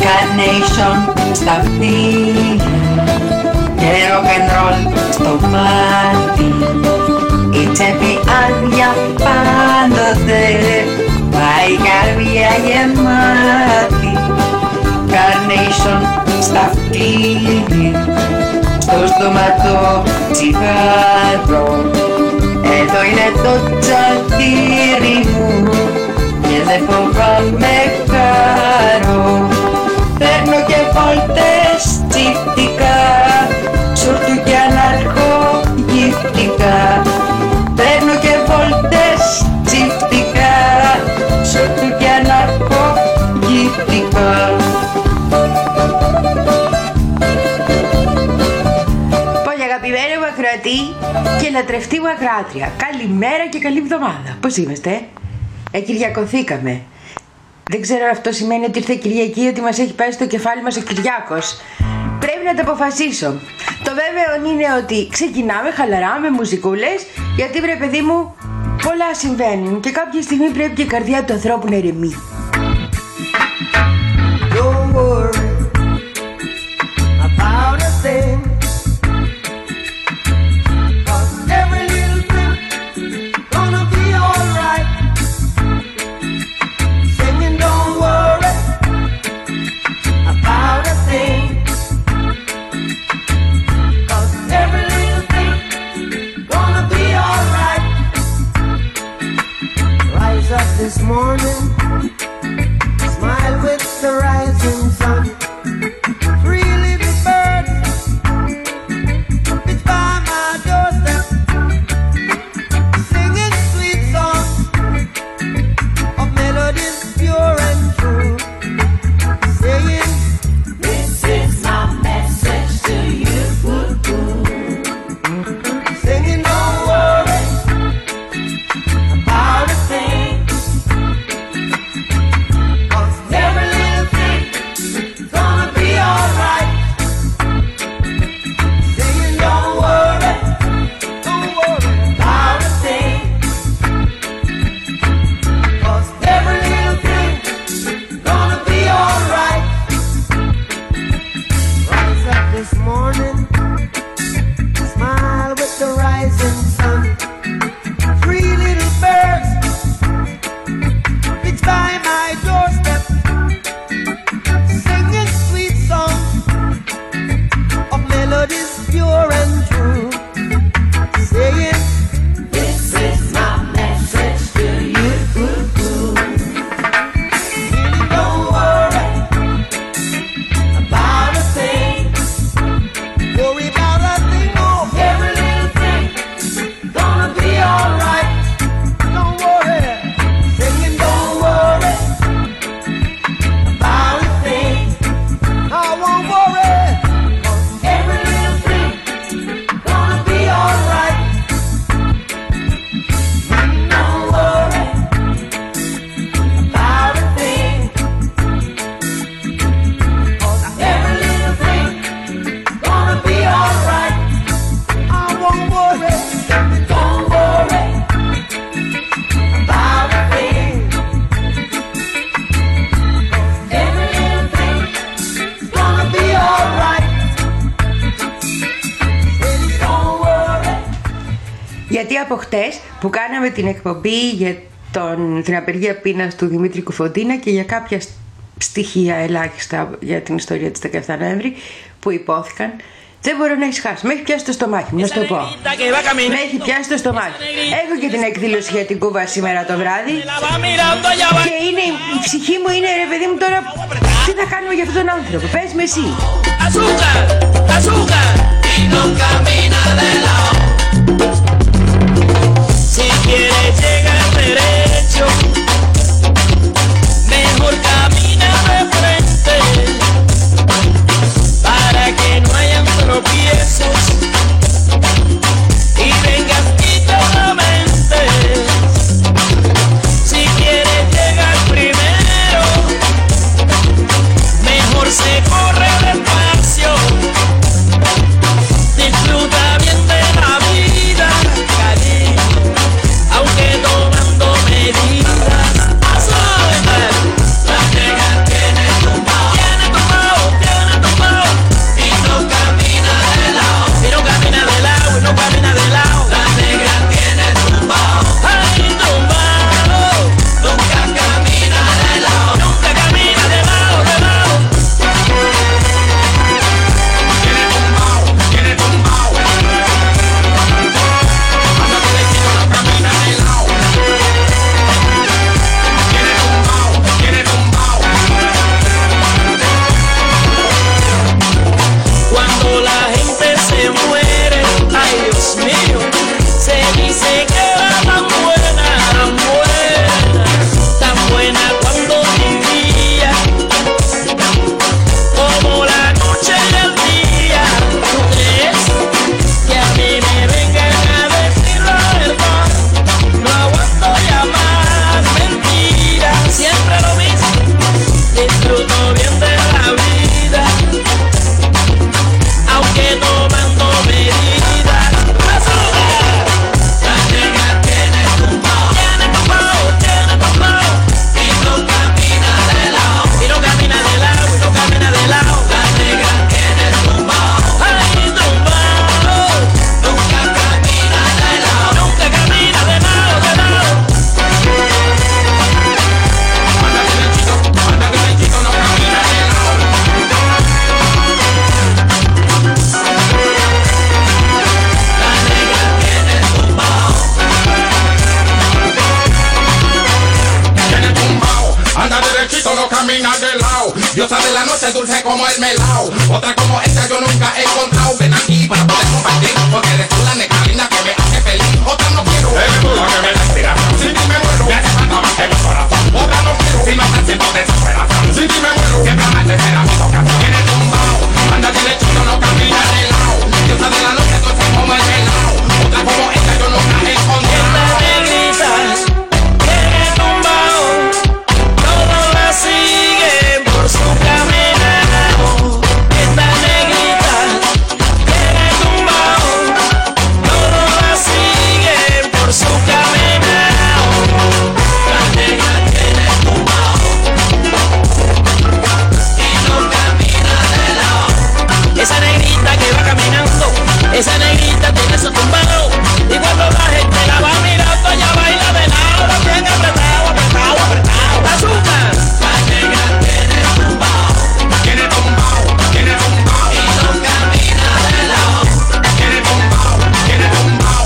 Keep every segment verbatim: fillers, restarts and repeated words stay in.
Carnation στα αυτιά και rock'n'roll στο μάτι. Η τσέπη άδεια πάντοτε, μα η καρδιά γεμάτη. Carnation στα αυτιά, στο στόματο τσιγάρο. Εδώ είναι το τσαντήρι μου και δεν φοβάμαι χαρό. Παίρνω και βόλτες τσιφτικά, σουρτούκια ναρκογυφτικά. Παίρνω και βόλτες τσιφτικά, σουρτούκια ναρκογυφτικά. Πολύ αγαπημένη μου ακροατή και λατρευτή μου ακροάτρια, καλημέρα και καλή εβδομάδα. Πώς είμαστε? Ε, Κυριακωθήκαμε. Δεν ξέρω αν αυτό σημαίνει ότι ήρθε Κυριακή, ότι μας έχει πέσει στο κεφάλι μας ο Κυριάκος. Πρέπει να το αποφασίσω. Το βέβαιο είναι ότι ξεκινάμε χαλαρά με μουσικούλες, γιατί βρε παιδί μου πολλά συμβαίνουν και κάποια στιγμή πρέπει και η καρδιά του ανθρώπου να ηρεμεί. Don't worry about a thing. This morning, smile with the rising sun. Three little birds, it's by my doorstep, singing sweet songs of melodies pure and true, saying, this is my message to you. Singing, don't worry about a thing. Γιατί από χτες που κάναμε την εκπομπή για τον, την απεργία πείνας του Δημήτρη Κουφοντίνα και για κάποια στοιχεία ελάχιστα για την ιστορία της δεκαεφτά Νοέμβρη που υπόθηκαν, δεν μπορώ να ησυχάσω. Με έχει πιάσει το στομάχι μου, να σου το πω. Με έχει πιάσει το στομάχι. Έχω και την εκδήλωση για την Κούβα σήμερα το βράδυ. Και είναι, η ψυχή μου είναι, ρε παιδί μου, τώρα τι θα κάνουμε για αυτόν τον άνθρωπο? Πες με εσύ. Si quieres llegar derecho, mejor camina de frente, para que no hayan tropiezos y vengas quitadamente. Si quieres llegar primero, mejor se corre despacio, disfruta bien de la noche dulce como el melao. Otra como esta yo nunca he encontrado. Ven aquí para poder compartir, porque eres tú la necarina que me hace feliz. Otra no quiero, eres tú la que me da inspiración. Sin ti me muero, me hace falta más que mi corazón. Otra no quiero, si no te siento desesperación. Sin ti me muero, siempre amarse será mi tocación. Tienes tumbao, anda de lechuga, no camina de lado. Diosa de la noche dulce como el melao. Otra como esta yo nunca he encontrado. Esta negrita tiene tumbao, todos la siguen por su caminado. Esta negrita tiene tumbao, todos la siguen por su caminado. La negra tiene tumbao y no camina de lado. Esa negrita que va caminando, esa negrita tiene su tumbao. Y cuando la gente la va mirando, ella baila de lado, bien apretado, apretado, apretado. ¡Azúcar! La negra tiene tumbao, Tiene tumbao, tiene tumbao. y no camina de lado. Tiene tumbao, tiene tumbao.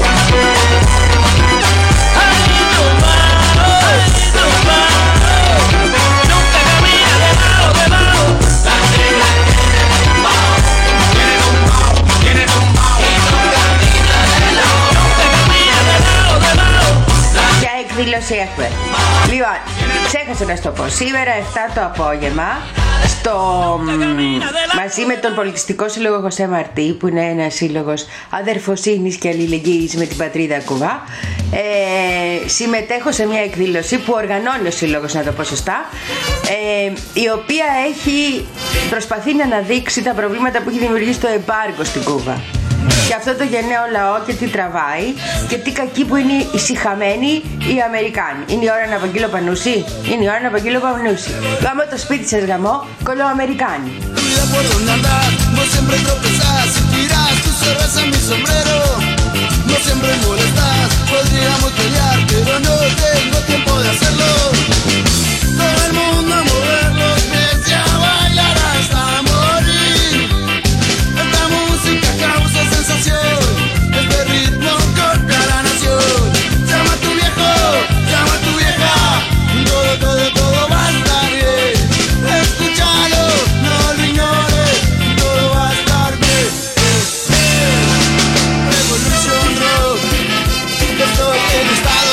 ¡Ay, tumbao, ay, tumbao! Nunca camina de lado, de lado. La negra tiene tumbao, Tiene tumbao, tiene tumbao. y no camina de lado. Nunca camina de lado, de lado. Και εκδηλωσιακά. Λοιπόν, ξέχασα να σου το πω. Σήμερα εφτά το απόγευμα στο, μαζί με τον Πολιτιστικό Σύλλογο Χωσέ Μαρτί, που είναι ένας σύλλογος αδερφοσύνης και αλληλεγγύης με την πατρίδα Κουβά, ε, συμμετέχω σε μια εκδήλωση που οργανώνει ο σύλλογος, να το πω σωστά, ε, η οποία έχει προσπαθεί να αναδείξει τα προβλήματα που έχει δημιουργήσει το εμπάργκο στην Κούβα. Και αυτό το γενναίο λαό και τι τραβάει και τι κακοί που είναι οι σιχαμένοι οι Αμερικάνοι. Είναι η ώρα να απαγγείλω πανούσι. Είναι η ώρα να απαγγείλω πανούσι. Γαμώ το σπίτι σας, γαμώ, κολοαμερικάνοι. Cuida por dónde andar, no siempre tropezás. Si tiras tu cerveza a mi sombrero, no siempre molestas. Podríamos pelear, pero no tengo tiempo de hacerlo. Todo el mundo a mover los pies y a bailar hasta morir. Esta música causa sensación, este ritmo golpea la nación. Llama a tu viejo, llama a tu vieja, todo, todo, todo va a estar bien. Escúchalo, no lo ignores, todo va a estar bien. Revolution Rock, estoy en estado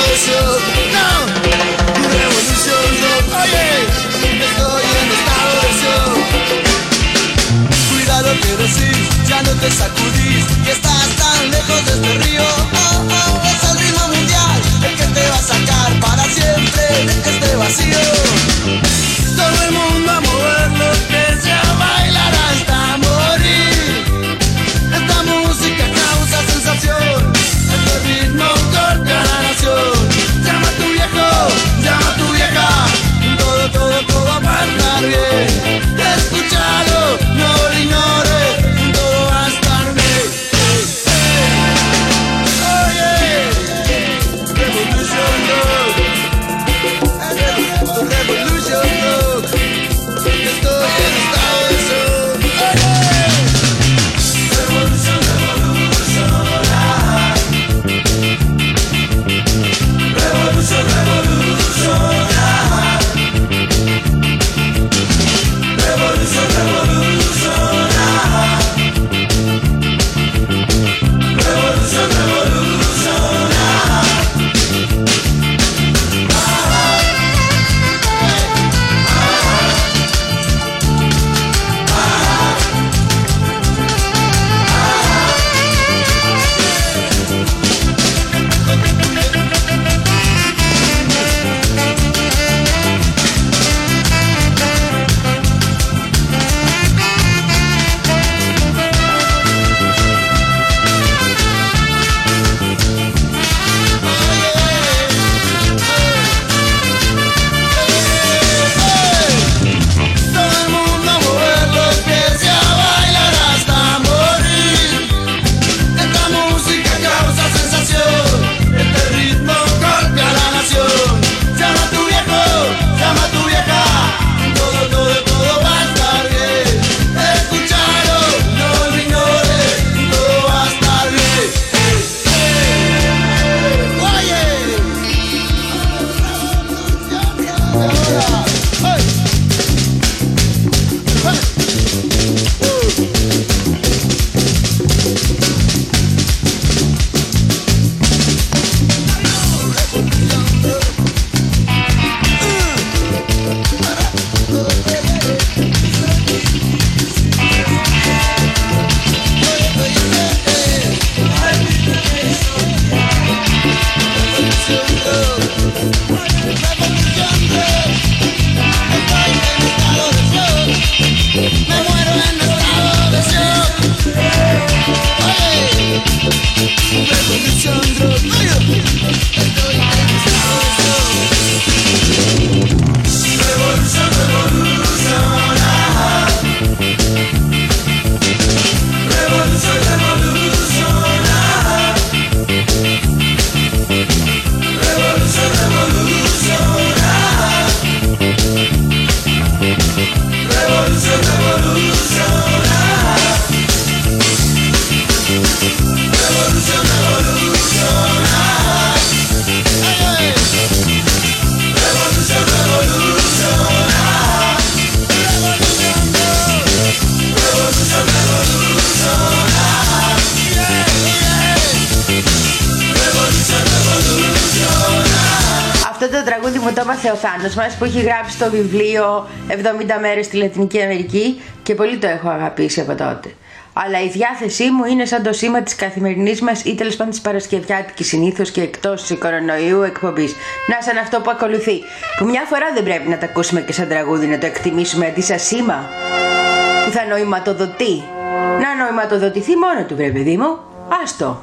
Αυτό το τραγούδι μου το έπαθε ο Θάνος μας, που έχει γράψει το βιβλίο εβδομήντα μέρες στη Λατινική Αμερική, και πολύ το έχω αγαπήσει από τότε. Αλλά η διάθεσή μου είναι σαν το σήμα της καθημερινής μας ή τέλος πάντων της παρασκευιάτικης συνήθως και εκτός της κορονοϊού εκπομπής. Να σαν αυτό που ακολουθεί, που μια φορά δεν πρέπει να το ακούσουμε και σαν τραγούδι, να το εκτιμήσουμε αντί σαν σήμα που θα νοηματοδοτεί. Να νοηματοδοτηθεί μόνο του, βρε παιδί μου. Άστο.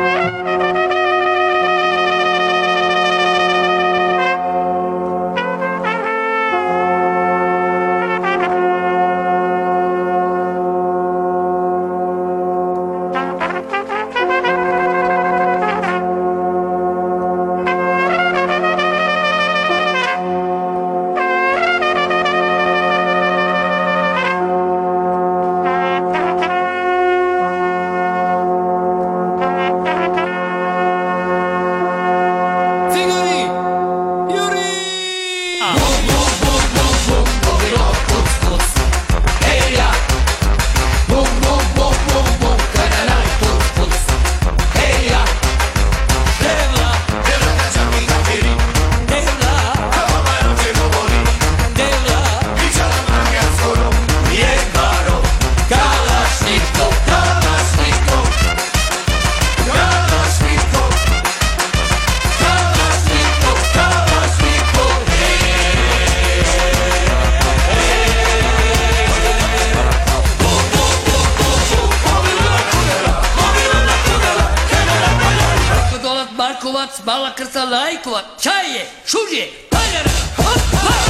Bala krsa lajkova, čaje, šužje, paljara, hop, hop.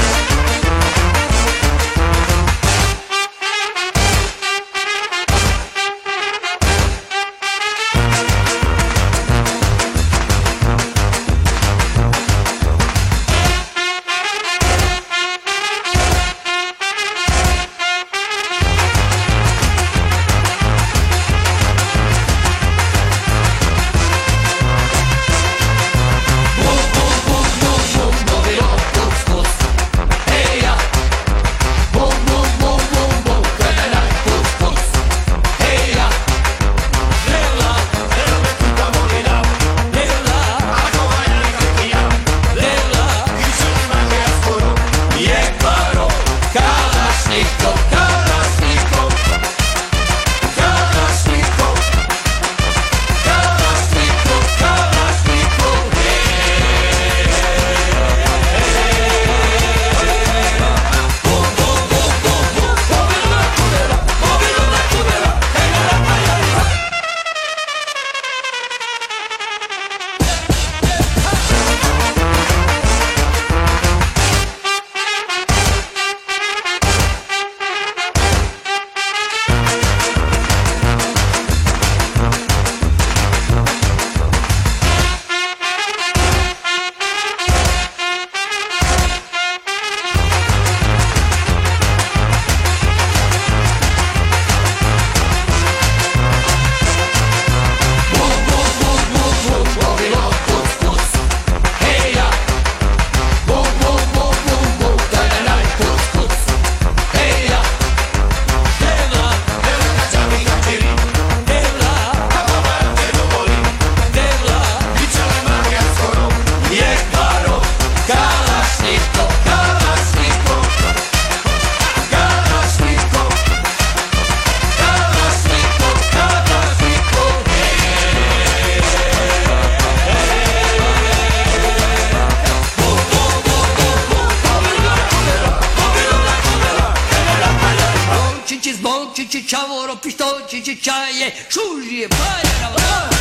Čaje, šužije, paljara,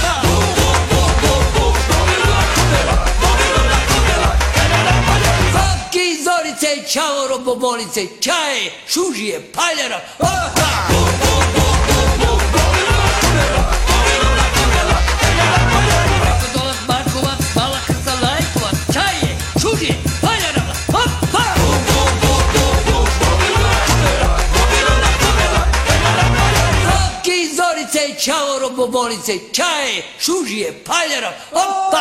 Vapki, zorice, čavoro, bobolice, čaje, šužije, paljara, Dolaz, Markovac, Bala krsa lajkovac, čaje, šužije, paljara, Zorice, čavoro, bobolice, čaje, šužije, paljara, opa!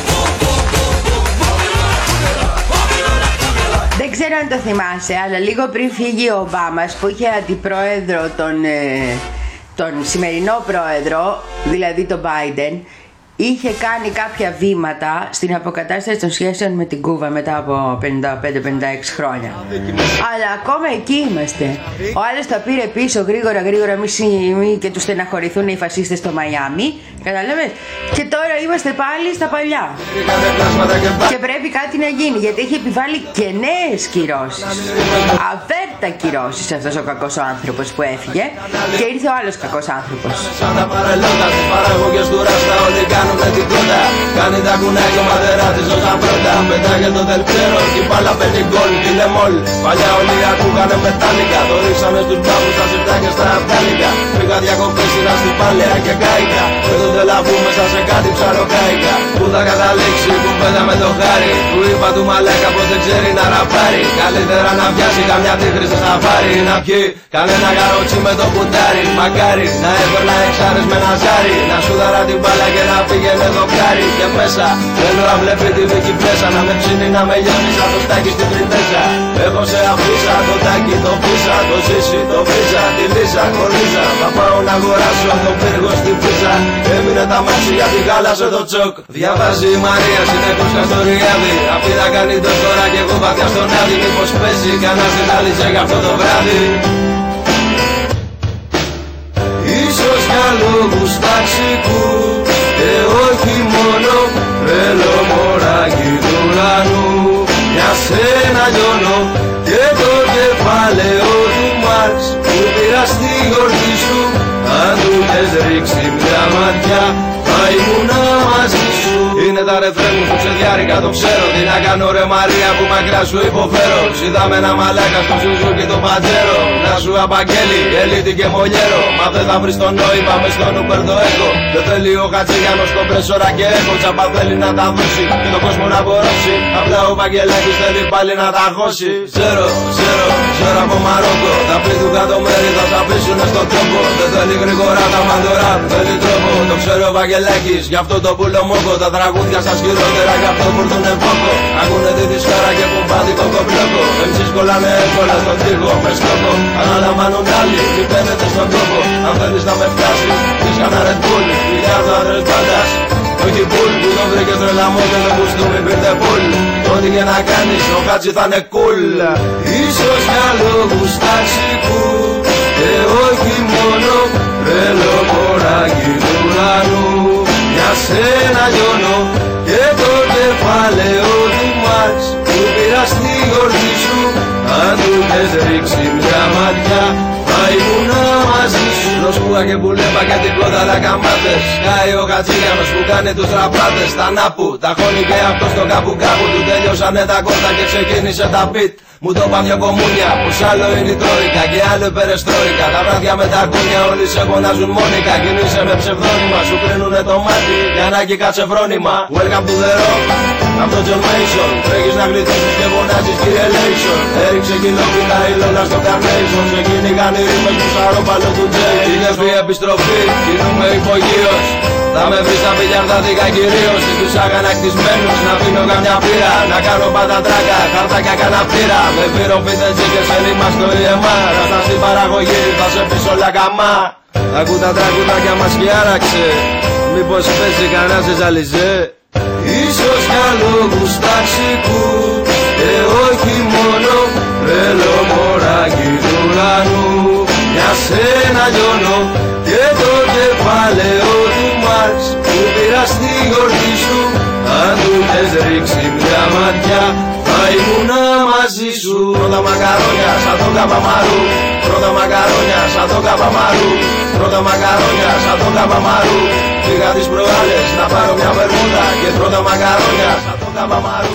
Δεν ξέρω αν το θυμάσαι, αλλά λίγο πριν φύγει ο Ομπάμας, που είχε αντιπρόεδρο τον, ε, τον σημερινό πρόεδρο, δηλαδή τον Biden, είχε κάνει κάποια βήματα στην αποκατάσταση των σχέσεων με την Κούβα μετά από πενήντα πέντε πενήντα έξι χρόνια. Αλλά ακόμα εκεί είμαστε. Ο άλλος τα πήρε πίσω γρήγορα γρήγορα μη, μη και τους στεναχωρηθούν οι φασίστες στο Μαϊάμι. Κατάλαβες? Και τώρα είμαστε πάλι στα παλιά. Και πρέπει κάτι να γίνει, γιατί έχει επιβάλει και νέες κυρώσεις. Αβέρτα κυρώσεις αυτός ο κακός ο άνθρωπος που έφυγε και ήρθε ο άλλος κακός άνθρωπος. Σαν τα παρελθόντα τις παραγωγές του Ράστα όλοι κάνουνε την κότα. Κάνει τα κουνάκια ο μαδερά της ζώσα πρώτα. Πετάγε το τελψέρο και η μπάλα παίρνει γκολ. Τι λεμόλ, παλιά όλοι ακούγανε μετάλλικα. Το ρίξανε στους μπάμπους στα σιρτάκια στα αφτάλικα. Πήγα διακοπές σειρά στην Παλαιά και κάηκα. Και το τελαβού μέσα σε κάτι ψαροκάικα. Πού θα καταλήξει η κουβέντα με το χάρι. Του είπα του μαλάκα πως δεν ξέρει να ραπάρει. Καλύτερα να πιάσει καμιά τίγρη σε σαφάρι. Να πιει κανένα καρότσι με το κουτάρι. Μακάρι να έπαιρνα εξάρες με ένα ζάρι. Να σου δαρά την μπάλα και να πήγαινε δοκάρι. Και μέσα θέλω να βλέπει τη δίκη πλέσα. Να με ψήνει να με γιάνει σαν το στάκι στην πριντέσα. Έχω σε αφήσα το τάκι, το πίσα, το ζήσει, το βρίζα, τη λύσα, κολλίζα. Θα πάω να αγοράσω από τον πύργο στην πίζα. Έμεινε τα μάξι γιατί χάλασε το τσοκ. Διαβάζει η Μαρία συνεχώς στο Ριάδι. Αυτή θα κάνει το τώρα και εγώ βαθιά στον άδει. Μήπως παίζει κανένας δεν άλυσε για αυτό το βράδυ. Ίσως για λόγους ταξικούς και όχι μόνο θέλω μωράκι του ουρανού. Για σένα λιώνω και το κεφάλαιο του Μάρξ που πήρα στη γορτή σου. Αν του θες ρίξει μια ματιά θα ήμουνα μαζί σου. Είναι τα ρεφρέν μου που ξεδιάρικα, το ξέρω. Τι να κάνω ρε Μαρία που μακριά σου υποφέρω. Είδαμε ένα μαλάκα στο Σουζούκι το Πατζέρο. Να σου απαγγέλει, ελίτη και μολιέρο. Μα δεν θα βρεις το νόημα μες στον Ούπερ το έχω. Δεν θέλει ο Χατζηγιάνος κομπρεσόρα και έχω. Τσαπα θέλει να τα δώσει και το κόσμο να απορρώσει. Απλά ο Βαγγελάκης θέλει πάλι να τα χώσει. Ξέρω, ξέρω, ξέρω από Μαρόκο. Τα πλήθου κάτω μέρη θα σ' αφήσουνε στον τόπο. Δεν θέλει γρήγορα τα μαντορά, θέλει τρόπο. Το ξέρω ο Βαγγελάκης, γι' αυτό το πουλομόκο. Τα τραγούδια σας χειρότερα, γι' αυτό βουρδουνε πόκο. Ακούνε τη δυσκάρα και κουμπάδι κοκομπλόκο. Εμείς κολλάνε εύκολα στον τοίχο με στόχο. Αναλαμβάνουν άλλοι, μη παίρνετε στον τόπο. Αν θέλεις να με φτάσεις, πεις κανένα Red Bull. Χιλιάδο άντρες μπάντας, όχι πουλ. Που τον βρήκες τρελαμό και δεν κουστούμι πήρτε πουλ. Ό,τι και να κάνεις, ο Χάτζι θα είναι cool. Ίσως για λόγους ταξικούς και όχι μόνο θέλω μωράκι του ουρανού. Για σένα λιώνω και το κεφάλαιο του Μάρξ που πήρα στη γορτή σου. Αν του θες ρίξει μια ματιά θα ήμουνα μαζί σου. Δροσπούγα και πουλέμπα και την κόδαρα καμπάτες. Κάει ο Χατζηγιάνος που κάνει τους ραπάτες. Τα νάπου, τα χώνει και αυτό στο κάπου κάπου. Του τέλειωσανε τα κόρτα και ξεκίνησε τα beat. Μου το είπαν δυο κομμούνια, πως άλλο είναι η τρόικα και άλλο η περεστρόικα. Τα βράδια με τα κούνια όλοι σε φωνάζουν μόνικα. Κινείσαι με ψευδόνυμα, σου κρίνουνε το μάτι για να έχει κάτσε φρόνημα. Welcome to the rock, αυτό John Mason. Τρέχεις να γλιτώσεις και φωνάζεις κύριε Λέισον. Έριξε κιλόπιτα ήλωνα στο Carnation. Σε κυνηγάνε οι ρήμες του σαρόπαλο του Τζέι. Είναι η επιστροφή, κινούμε υπογείως. Θα με βρεις στα πιλιαρδάδικα κυρίως. Ή τους αγανακτισμένους να πίνω καμιά πύρα. Να κάνω πατατράκα, χαρτάκια καναπτήρα. Με πυροφύτες και σε ρήμα στο ι εμ αρ. Ράστα στην παραγωγή θα σε πεις όλα καμά. Ακού τα τραγουδάκια μας και άραξε. Μήπως παίζει κανένας ζαλιζέ. Ίσως για λόγους ταξικούς και όχι μόνο θέλω μωράκι του ουρανού. Για σένα λιώνω και το κεφάλαιο του Μάρξ που πήρα στη γορτή σου. Αν του θες ρίξει μια ματιά θα ήμουνα μαζί σου. Πρώτα μακαρόνια σαν τον Καπαμαρού. Πρώτα μακαρόνια σαν τον Καπαμαρού. Πρώτα μακαρόνια σαν τον Καπαμαρού. Πήγα τις προάλλες να πάρω μια βερμούδα και πρώτα μακαρόνια σαν τον Καπαμαρού.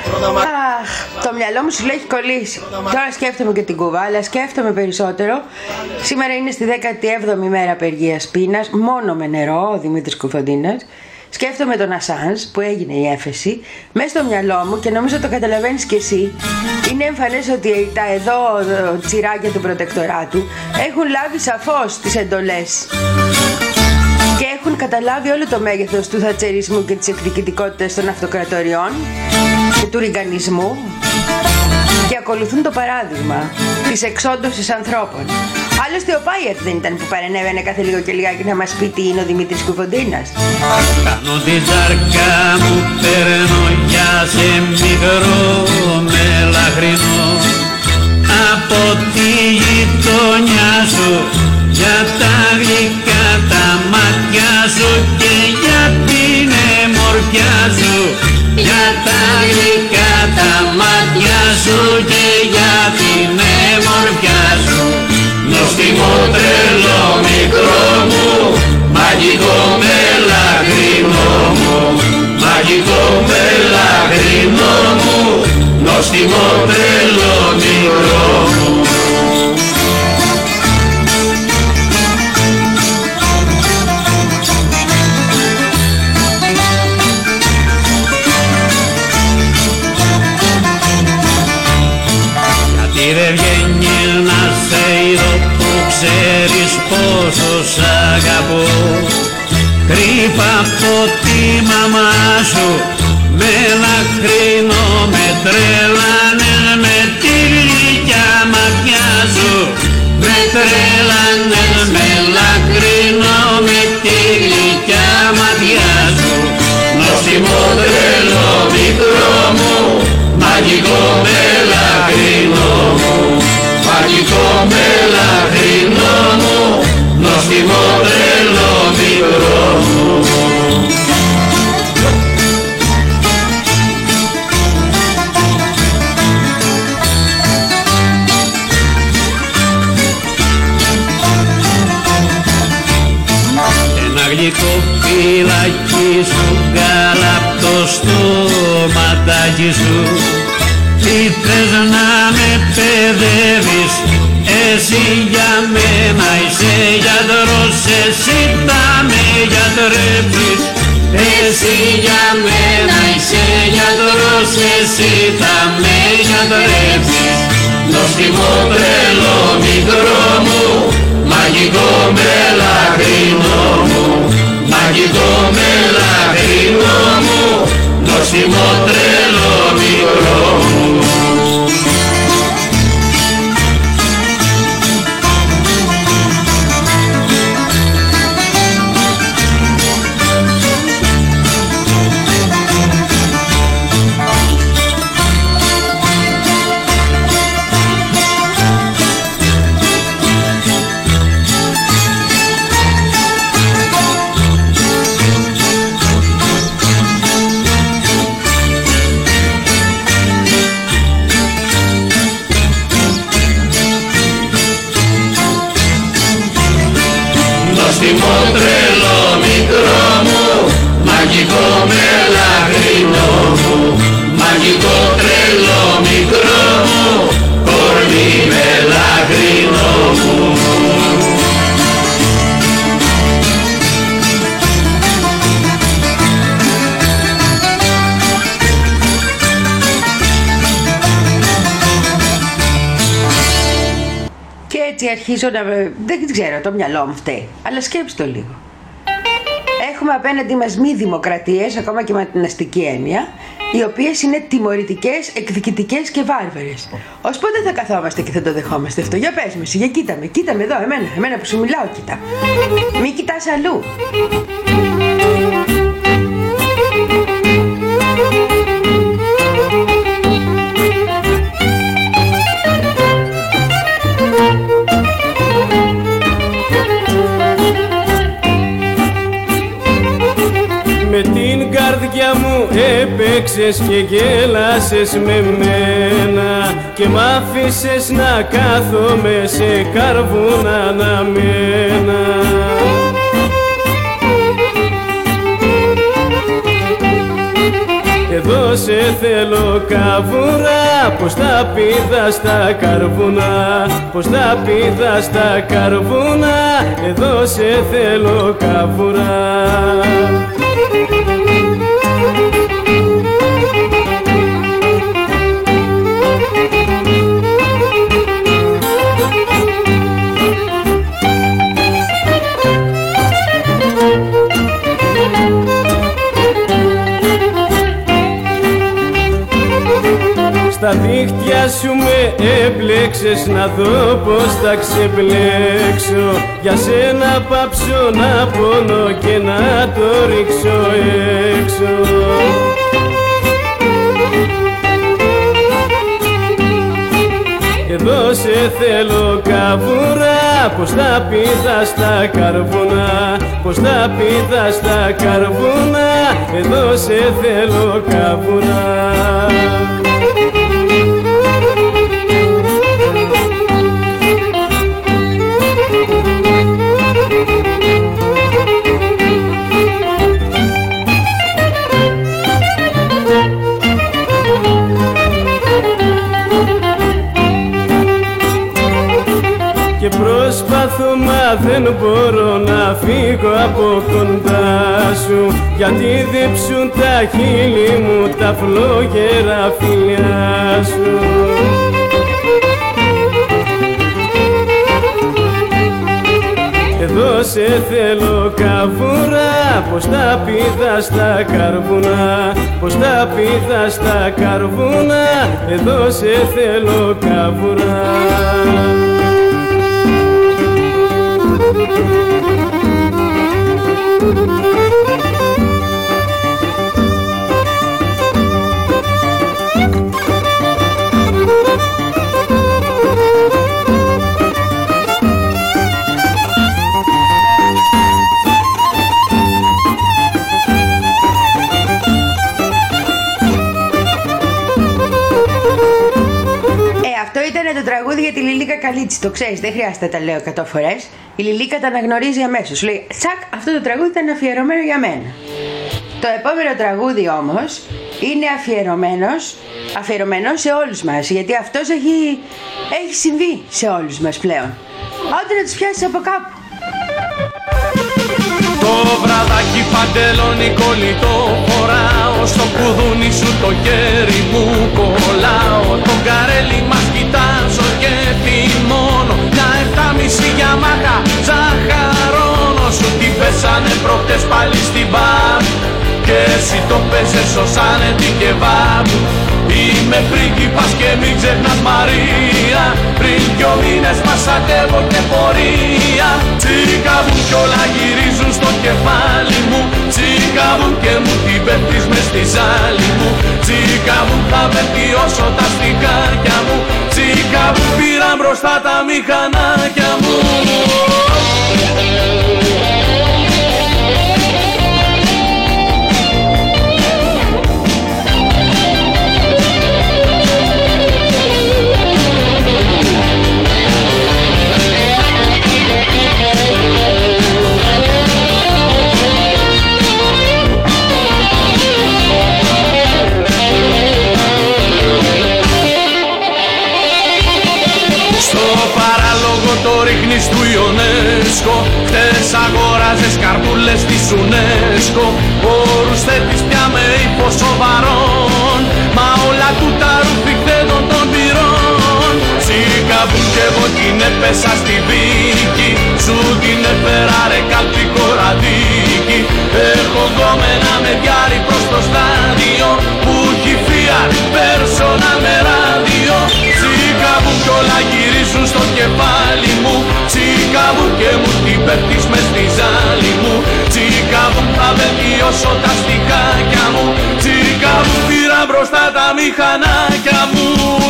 Αχ, το μυαλό μου σου λέει έχει κολλήσει. Τώρα σκέφτομαι και την Κούβα, αλλά σκέφτομαι περισσότερο. Σήμερα είναι στη δέκατη έβδομη μέρα απεργίας πείνας, μόνο με νερό, ο Δημήτρης Κουφοντίνας. Σκέφτομαι τον Ασάνζ που έγινε η έφεση. Μέσα στο μυαλό μου, και νομίζω το καταλαβαίνεις κι εσύ, είναι εμφανές ότι τα εδώ τσιράκια του προτεκτοράτου έχουν λάβει σαφώς τις εντολές και έχουν καταλάβει όλο το μέγεθος του θατσερισμού και της εκδικητικότητας των αυτοκρατοριών και του ριγκανισμού και ακολουθούν το παράδειγμα της εξόντωσης ανθρώπων. Άλλωστε ο Πάιερ δεν ήταν που παρενέβαινε κάθε λίγο και λιγάκι να μας πει τι είναι ο Δημήτρης Κουφοντίνας? Κάνω τη ζάρκα μου, παίρνω για σε μικρό μελαχρινό από τη γειτονιά σου, για τα γλυκά τα μάτια σου και για την εμορφιά σου, για τα γλυκά τα μάτια σου και για την εμορφιά σου. Νόστιμο τρελό μικρό μου, μαγικό μελαχρινό μου, μαγικό μελαχρινό μου, νόστιμο τρελό μικρό μου. Γιατί δεν βγαίνει να σε είδω που ξέρεις πόσο σ' αγαπώ, κρύβα από τη μαμά σου, μελαχρινό με τρέλανες με τη γλυκιά ματιά σου, με τρέλανες μελαχρινό με τη γλυκιά ματιά σου. Νόστιμο τρελό μικρό μου, μαγικό μελαχρινό μου, μαγικό μελαχρινό μου, νόστιμο τρελό μικρό μου. Ένα γλυκό φυλάκι σου, γαλαπτό στο ματάκι σου, τι θες να με παιδεύεις, εσύ για μένα είσαι γιατρός, εσύ θα με γιατρέψεις, εσύ για μένα είσαι γιατρός, εσύ θα με γιατρέψεις. Νόστιμο τρελό μικρό μου, μαγικό μελαχρινό μου, μαγικό μελαχρινό μου, νόστιμο τρελό μικρό μου. Νόστιμο τρελό μικρό μου, μαγικό μελαχρινό μου, μαγικό τρελό μικρό μου, κορμί μελαχρινό μου. Και έτσι αρχίζω να... δεν ξέρω, το μυαλό μου φταίει, αλλά σκέψτε το λίγο. Έχουμε απέναντι μας μη δημοκρατίες, ακόμα και με την αστική έννοια, οι οποίες είναι τιμωρητικές, εκδικητικές και βάρβαρες. Ως πότε θα καθόμαστε και θα το δεχόμαστε αυτό? Για πες με εσύ, για κοίτα με, κοίτα με εδώ, εμένα, εμένα που σου μιλάω, κοίτα. Μη κοιτάς αλλού. Με την καρδιά μου έπαιξες και γέλασες με μένα και μ' άφησες να κάθομαι σε καρβούνα αναμένα. Εδώ σε θέλω καβούρα, πως τα πήδα στα καρβούνα, πως τα πήδα στα καρβούνα, εδώ σε θέλω καβούρα. Στα δίχτυα σου με έπλεξες, να δω πως θα ξεπλέξω. Για σένα πάψω να πονώ και να το ρίξω έξω. Εδώ σε θέλω καβούρα, πως θα πήδα στα καρβούνα, πως θα πήδα στα καρβούνα, εδώ σε θέλω καβούρα. Προσπαθώ μα δεν μπορώ να φύγω από κοντά σου, γιατί διψούν τα χείλη μου τα φλόγερα φιλιά σου. Εδώ σε θέλω καβούρα, πως τα πήδα στα καρβούνα, πως τα πήδα στα καρβούνα, εδώ σε θέλω καβούρα. Αυτό ήταν το τραγούδι για τη Λιλίκα Καλίτση. Το ξέρεις, δεν χρειάζεται να τα λέω εκατό φορές. Η Λιλίκα τα αναγνωρίζει αμέσως. Λέει, τσακ, αυτό το τραγούδι ήταν αφιερωμένο για μένα. Το επόμενο τραγούδι όμως είναι αφιερωμένος, αφιερωμένο σε όλους μας. Γιατί αυτός έχει, έχει συμβεί σε όλους μας πλέον. Άντε να τους πιάσεις από κάπου. Το βραδάκι παντελόνι κολλητό φοράω, στο κουδούνι σου το χέρι μου κολλάω. Το καρέλι μας κοιτάζω και θυμώνω, μια εφτάμιση για μάχα ζαχαρώνω. Σου τι πέσανε προχτές πάλι στην μπαρ και εσύ το πέσες σαν την κεβάπ. Είμαι πρίγκιπας και μην ξεχνάς Μαρία, πριν δυο μήνες μας αντεύω και πορεία. Τσίκαβουν κι όλα γυρίζουν στο κεφάλι μου, τσίκαβουν και μου την πέφτεις μες στη ζάλη μου. Τσίκαβουν θα βελτιώσω τα στιχάκια μου, τσίκαβουν πήραν μπροστά τα μηχανάκια μου. Το ρίχνεις του Ιονέσκο, χτες αγόραζες καρδούλες της UNESCO. Όρους θέτεις πια με ύφος σοβαρών, μα όλα του τα ρουφιχθέντων των πυρών. Τσίκαβουν κι εγώ την έπεσα στη δίκη, σου την έφερα ρε καλπικό ραδίκι. Έχω γκόμενα με διάρρη προς το στάδιο, που έχει Fiat personal με ράδιο. Τσίκαβουν κι όλα γυρίζουν στο κεφάλι μου, τσίκαβουν και μου την πέφτεις μες στη ζάλη μου. Τσίκαβουν θα βελτιώσω τα στιχάκια μου, τσίκαβουν πήρα μπροστά τα μηχανάκια μου.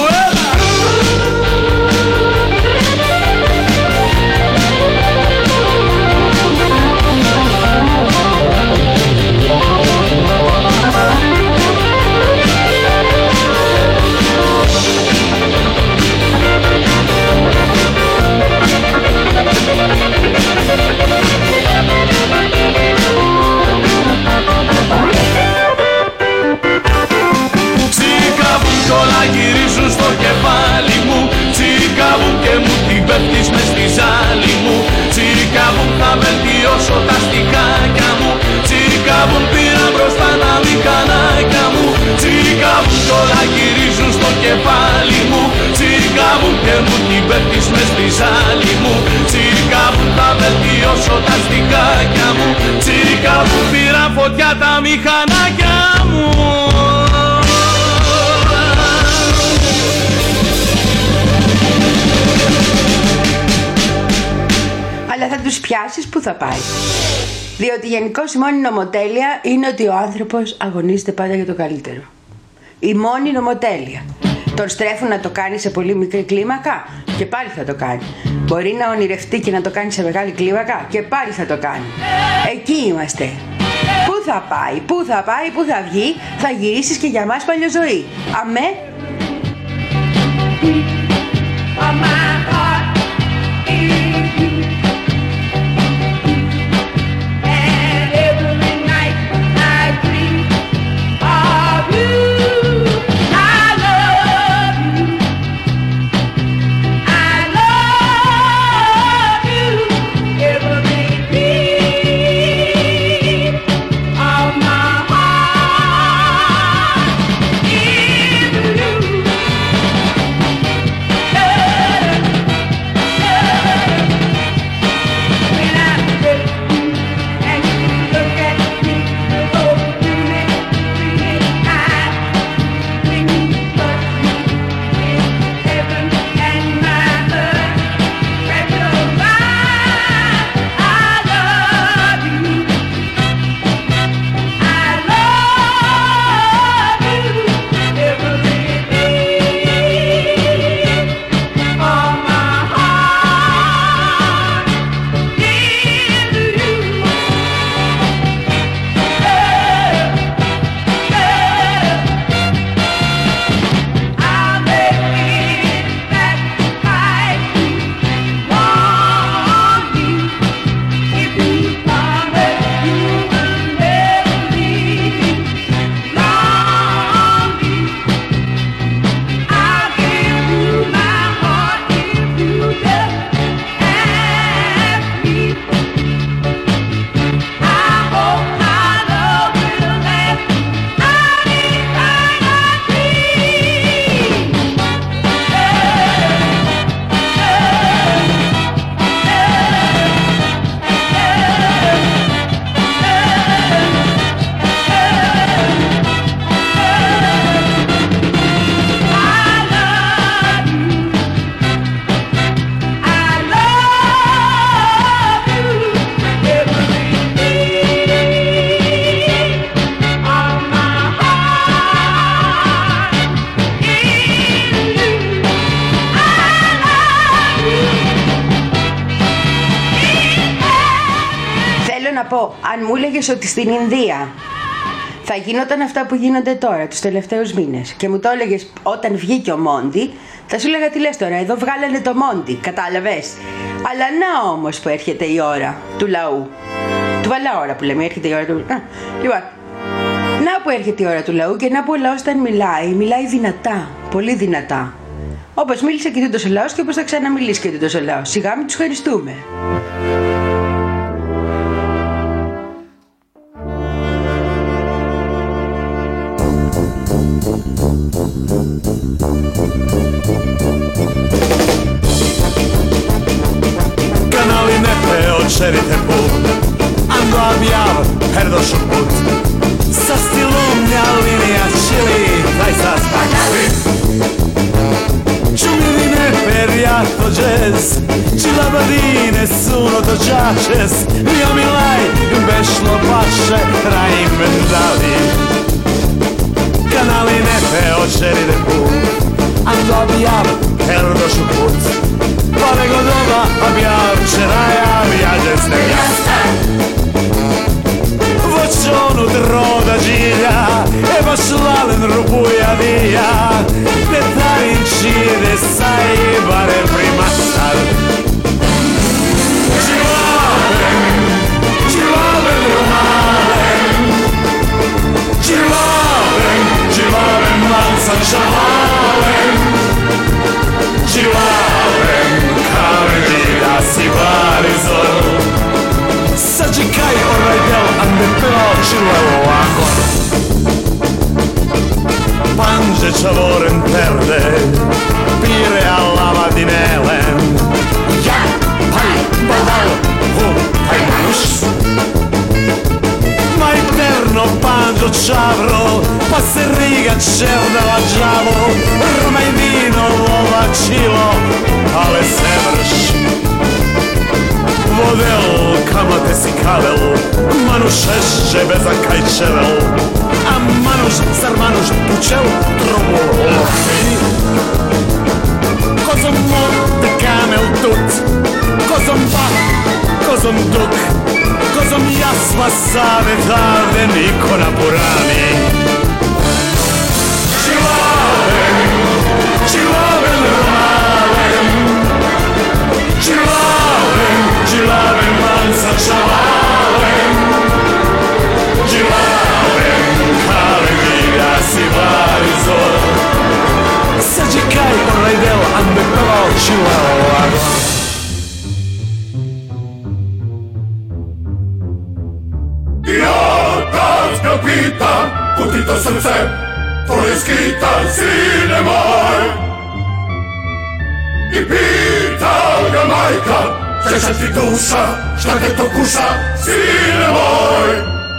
Τσίκαβουν κι όλα γυρίζουν στο κεφάλι μου, τσίκαβουν και μου την πέφτεις μες στη ζάλη μου. Τσίκαβουν θα βελτιώσω τα στιχάκια μου, τσίκαβουν πήρα μπροστά τα μηχανάκια μου. Τσίκαβουν κι όλα γυρίζουν στο κεφάλι μου, τσίκαβουν και μου την πέφτεις μες στη ζάλη μου. Τσίκαβουν θα βελτιώσω τα στιχάκια μου, τσίκαβουν πήρα φωτιά τα μηχανάκια μου. πού θα πάει? Διότι γενικώς η μόνη νομοτέλεια είναι ότι ο άνθρωπος αγωνίζεται πάντα για το καλύτερο. Η μόνη νομοτέλεια. Τον στρέφουν να το κάνει σε πολύ μικρή κλίμακα και πάλι θα το κάνει. Μπορεί να ονειρευτεί και να το κάνει σε μεγάλη κλίμακα και πάλι θα το κάνει. Εκεί είμαστε. Πού θα πάει, πού θα πάει, πού θα βγει? Θα γυρίσεις και για μας παλιοζωή. Αμέ. Αν μου έλεγες ότι στην Ινδία θα γινόταν αυτά που γίνονται τώρα τους τελευταίους μήνες και μου το έλεγες όταν βγήκε ο Μόντι, θα σου έλεγα τι λες τώρα, εδώ βγάλανε το Μόντι, κατάλαβες? Αλλά να όμως που έρχεται η ώρα του λαού, του βαλαώρα που λέμε, έρχεται η ώρα του... Α, λοιπόν, να που έρχεται η ώρα του λαού και να που ο λαός όταν μιλάει, μιλάει δυνατά, πολύ δυνατά. Όπως μίλησε και τούτος ο λαός και όπως θα ξαναμιλήσει και τούτος ο λαός. Σιγά μην τους χαριστούμε. Canali nepe očerite put, ando abjav, perdošo put. Sa stilom mja linija čili, daj sa spaghetti. Ciumini periato jazz, ci labadine sono to giaces. Mio milai, bešlo paše, tra inventali. Canali nepe očerite put, ando abjav, perdošo put. Pare godoba, abjav, čeraja, viađe snegasta. Vočonu droda žilja, e baš lalen rubuja dija. Detarin čide saj, bare primasal. Čivalen, čivalen rumalen. Čivalen, čivalen mansan šavalen. Čivalen, kavedira si barizor. Sađikaj ovaj del ande peočilo ovako. Panđe čavoren perde, pire alava dinelen. Ja, paj, badal, hu, paj manuš. Ma eterno panđo čavro, pa se riga čerdava džavo. Rma i vino volačilo, ale se vrš. vodel, kamate si kavel, Manuš šešće bez akajčevel, a Manuš, zar Manuš pučel tromol. Kozom mor te kamel tut, kozom bak, kozom duk, kozom jasva savjetave niko na porani. Čilavem, čilavem normalem, čilavem, čilavem manca čavalem, čilavem, kale miga si varizor. Sađikaj onaj del, a me pevao čilavem. Ja pitam, kud ti to srce tvoje skita, sine moj. I pita ga majka, češa ti duša, šta te to kuša, sine moj.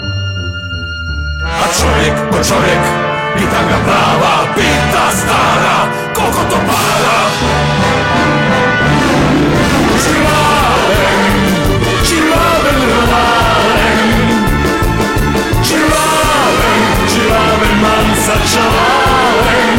A čovjek ko čovjek, pita ga prava, pita stara, koliko to para. Čilavem, čilavem rvalem, čilavem, čilavem manca čavalem,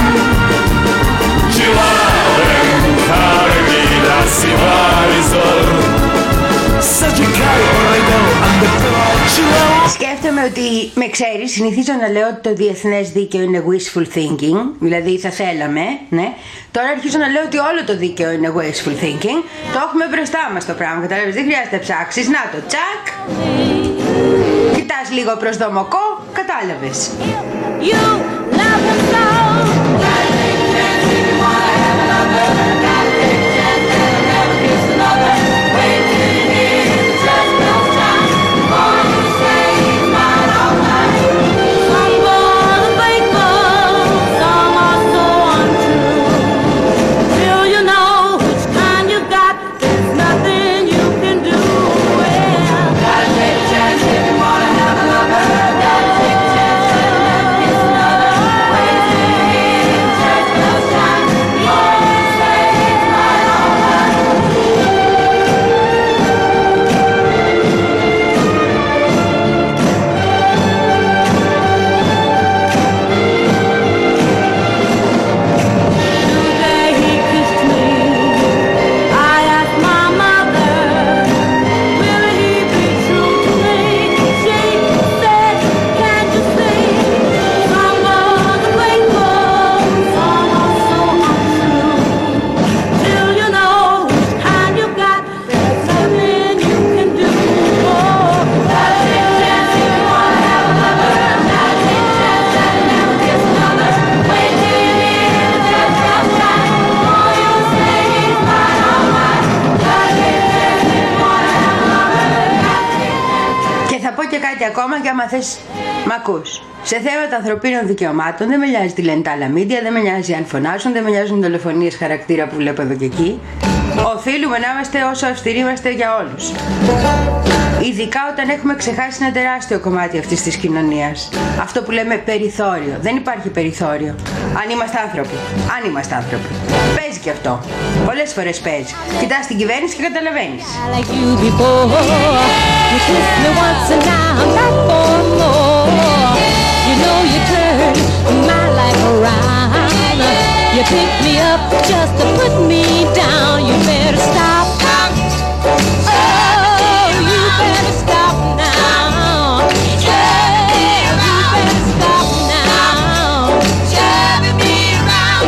čilavem, kare vida si varizor. Sađikaj onaj del, a me pevao čilavem. Σκέφτομαι ότι με ξέρεις, συνηθίζω να λέω ότι το διεθνές δίκαιο είναι wishful thinking, δηλαδή θα θέλαμε, ναι. Τώρα αρχίζω να λέω ότι όλο το δίκαιο είναι wishful thinking. Το έχουμε μπροστά μας το πράγμα, καταλάβεις, δεν χρειάζεται να ψάξεις. Να το, τσακ. Κοιτάς λίγο προς δομοκό, κατάλαβες. You love him so. Gotta take a chance if you wanna have another. Gotta take a chance and you'll never kiss another. Wait till you hear the judge knows time. Before you say he's mine all night. Some boys are faithful, some are so untrue. Till you know which kind you got, there's nothing you can do. Well, gotta take a chance if you wanna have another. Gotta take a chance and you'll never kiss another. Wait till you hear the judge knows time. Before you say he's mine all night. Today he kissed me. I asked my mother, will he be true to me? She said, can't you see? Some boys are faithful, some are so untrue. Till you know which kind you got, there's nothing you can do. Oh, gotta take a chance if you wanna have another. Gotta take a chance and never kiss another. Wait till you hear the judge knows time. Before you say he's mine all night. Gotta take a chance if you wanna have another. Gotta take a chance. Και θα πω και κάτι ακόμα και άμα θες μ' ακούς. Σε θέματα ανθρωπίνων δικαιωμάτων δεν με νοιάζει τι λένε τα άλλα μίντια, δεν με νοιάζει αν φωνάζουν, δεν με νοιάζουν οι δολοφονίες χαρακτήρα που βλέπω εδώ και εκεί. Οφείλουμε να είμαστε όσο αυστηροί είμαστε για όλους. Ειδικά όταν έχουμε ξεχάσει ένα τεράστιο κομμάτι αυτής της κοινωνίας. Αυτό που λέμε περιθώριο. Δεν υπάρχει περιθώριο. Αν είμαστε άνθρωποι. Αν είμαστε άνθρωποι. Παίζει και αυτό. Πολλές φορές παίζει. Κοιτάς την κυβέρνηση και καταλαβαίνεις. Like you before, you kissed me once and now I'm back for more. You know you turned my life around. You picked me up just to put me down. You better stop. Oh, you better stop now. Yeah, you better stop now. Driving me around.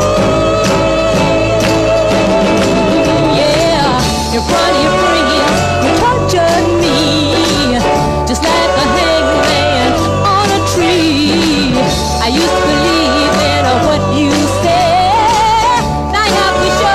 Yeah, in front of your friends, you tortured me just like a hangman on a tree. I used to believe in what you said. Now you have to show.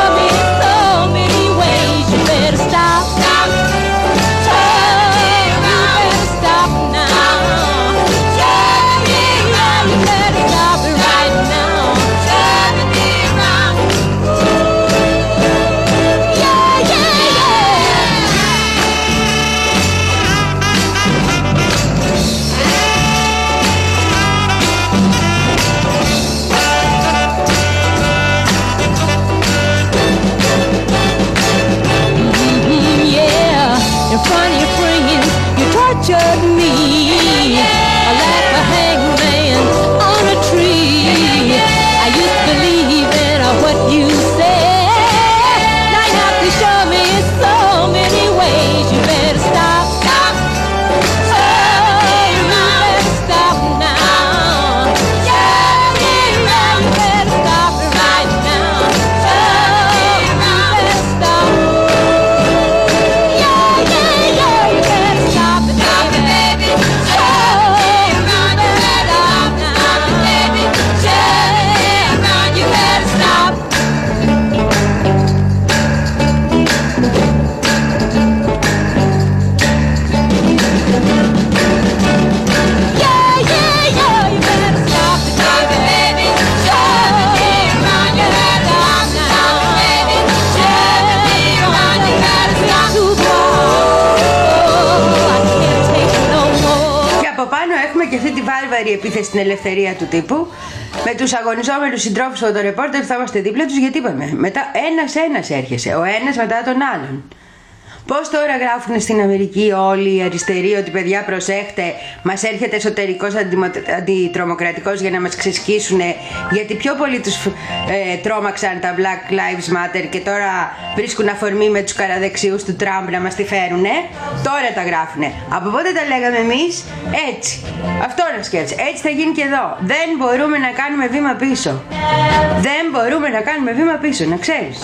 σοβαρή επίθεση στην ελευθερία του τύπου. Με τους αγωνιζόμενους συντρόφους φωτορεπόρτερ θα είμαστε δίπλα τους, γιατί είπαμε, μετά ένας-ένας έρχεσαι, ο ένας μετά τον άλλον. Πώς τώρα γράφουν στην Αμερική όλοι οι αριστεροί ότι παιδιά προσέχτε, μας έρχεται εσωτερικός αντιτρομοκρατικός για να μας ξεσκίσουν, γιατί πιο πολύ τους ε, τρόμαξαν τα Black Lives Matter και τώρα βρίσκουν αφορμή με τους καραδεξιούς του Τραμπ να μας τη φέρουνε. Τώρα τα γράφουνε. Από πότε τα λέγαμε εμείς? Έτσι. Αυτό να σκέφτεσαι. Έτσι θα γίνει και εδώ. Δεν μπορούμε να κάνουμε βήμα πίσω. Δεν μπορούμε να κάνουμε βήμα πίσω, να ξέρεις.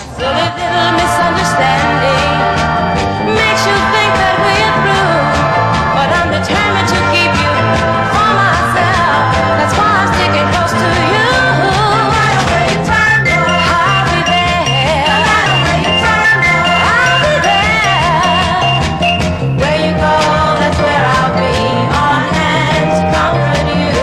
Makes you think that we're through, but I'm determined to keep you for myself. That's why I'm sticking close to you. I'll be there. I'll be there. Where you go, that's where I'll be. On hand to comfort you.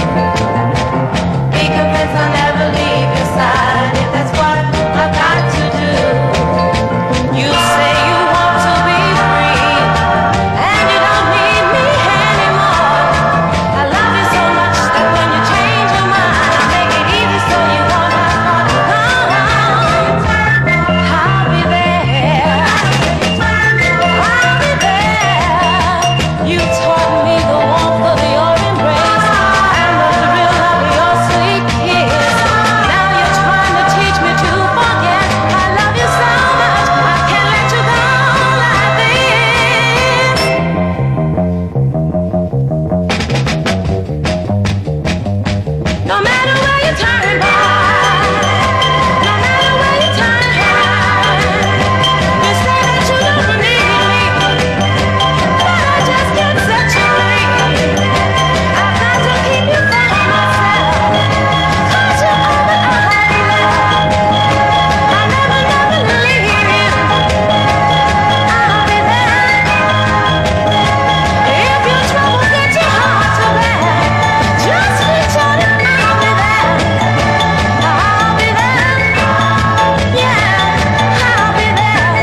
Be convinced I'll never leave your side if that's what I've got to do. You say you want to be free, and you don't need me anymore. I love you so much that when you change your mind, I make it easy so you won't have to come. I'll be there. I'll be there. You taught me the warmth of your embrace and the thrill of your sweet kiss. Now you're trying to teach me to forget. I love you so much, I can't let you go like this. No matter where you turn, boy, no matter where you turn, you say that you don't need me, but I just can't set you free. I've got to keep you from myself, 'cause you're all that I love. I'll never, never leave you. I'll be there. If your troubles get too hard to bear, just reach out and I'll be there. I'll be there. Yeah, I'll be there.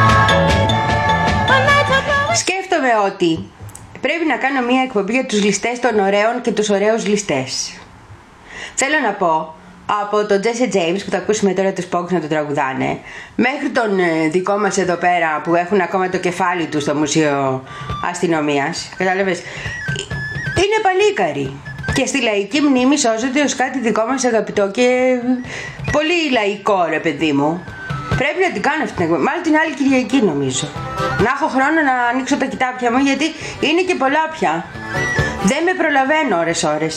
When nights are blowing. Σκέφτομαι ότι πρέπει να κάνω μια εκπομπή για τους ληστές των ωραίων και τους ωραίους ληστές. Θέλω να πω, από τον Jesse James που θα ακούσουμε τώρα τους Pogues να το τραγουδάνε, μέχρι τον ε, δικό μας εδώ πέρα που έχουν ακόμα το κεφάλι του στο Μουσείο Αστυνομίας, κατάλαβες, είναι παλίκαροι. Και στη λαϊκή μνήμη σώζονται ως κάτι δικό μας αγαπητό και πολύ λαϊκό, ρε παιδί μου. Πρέπει να την κάνω αυτή την εκπομπή, μάλλον την άλλη Κυριακή νομίζω. Να έχω χρόνο να ανοίξω τα κοιτάπια μου, γιατί είναι και πολλά πια. Δεν με προλαβαίνω ώρες ώρες.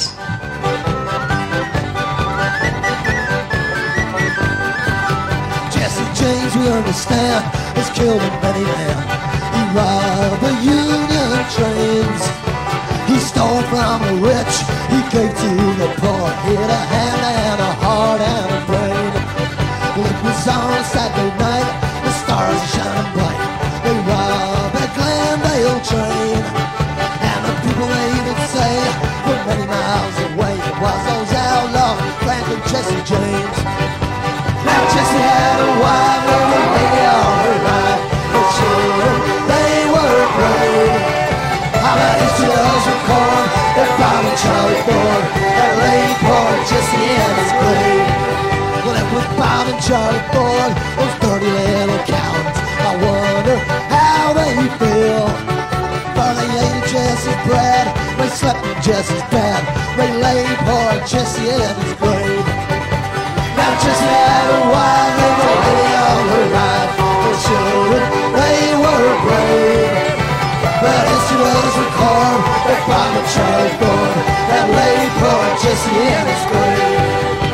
Jesse James, we understand, has killed many men. He robbed the Union trains. He stole from the rich, he gave to the poor. He had a hand and a heart and a brain. Well, it was on a Saturday night, the stars are shining bright. They robbed a Glendale train, and the people they even say, from many miles away, it was those outlaws, Frank and Jesse James. Now Jesse had a wife and a lady all her life. Her children, they were brave. How about these two girls were corn, that Bob and Charlie Thorne, that laid poor Jesse in his grave. Well, it was Bob and Charlie Thorne, those dirty little cowards. I wonder how they feel. For they ate Jesse's bread, they slept in Jesse's bed, they laid poor Jesse in his grave. Now Jesse had a wife and a lady all her life. Her children, they were brave. But his two brothers were corn, that Bob and Charlie Thorne, that laid poor Jesse in his grave.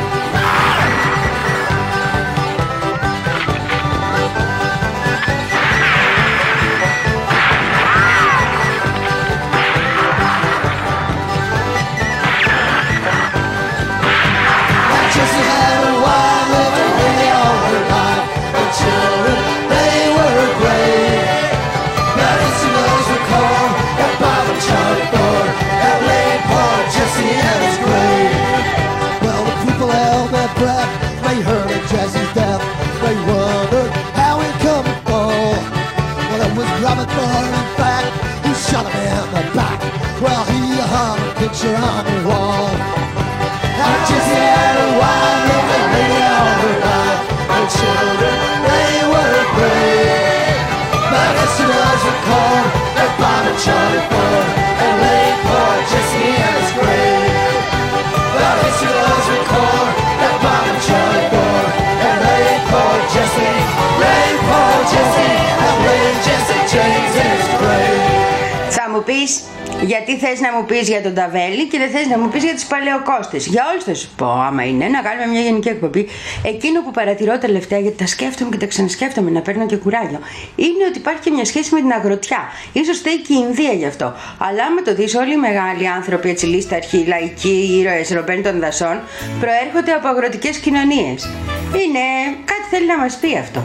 Jesse had a wife and a lady all her life. Her children, they were brave. But his two brothers were corn, that Bob and Charlie Thorne, that laid poor Jesse in his grave. Well, the people held their breath, they heard of Jesse's death. They wondered how it come to fall. Well, it was Robert Thorne, in fact, who shot him in the back. Well, he hung picture on the wall. I just had a wine and a lady on the right. The children, they were brave. But as soon as we call, they found a Charlie Ford and laid poor Jesse in his grave. But as soon as we call, they found a Charlie Ford and laid poor Jesse, laid poor Jesse, and laid Jesse James in his grave. Θα μου πεις γιατί θες να μου πεις για τον Ταβέλη και δεν θες να μου πεις για τους παλαιοκώστες. Για όλους θα σου πω, άμα είναι να κάνουμε μια γενική εκπομπή. Εκείνο που παρατηρώ τελευταία, γιατί τα σκέφτομαι και τα ξανασκέφτομαι, να παίρνω και κουράγιο, είναι ότι υπάρχει και μια σχέση με την αγροτιά. Ίσως φταίει και η Ινδία γι' αυτό. Αλλά άμα το δεις, όλοι οι μεγάλοι άνθρωποι, έτσι λίσταρχοι, λαϊκοί, ήρωες, ρομπέν των δασών, προέρχονται από αγροτικές κοινωνίες. Είναι κάτι θέλει να μας πει αυτό.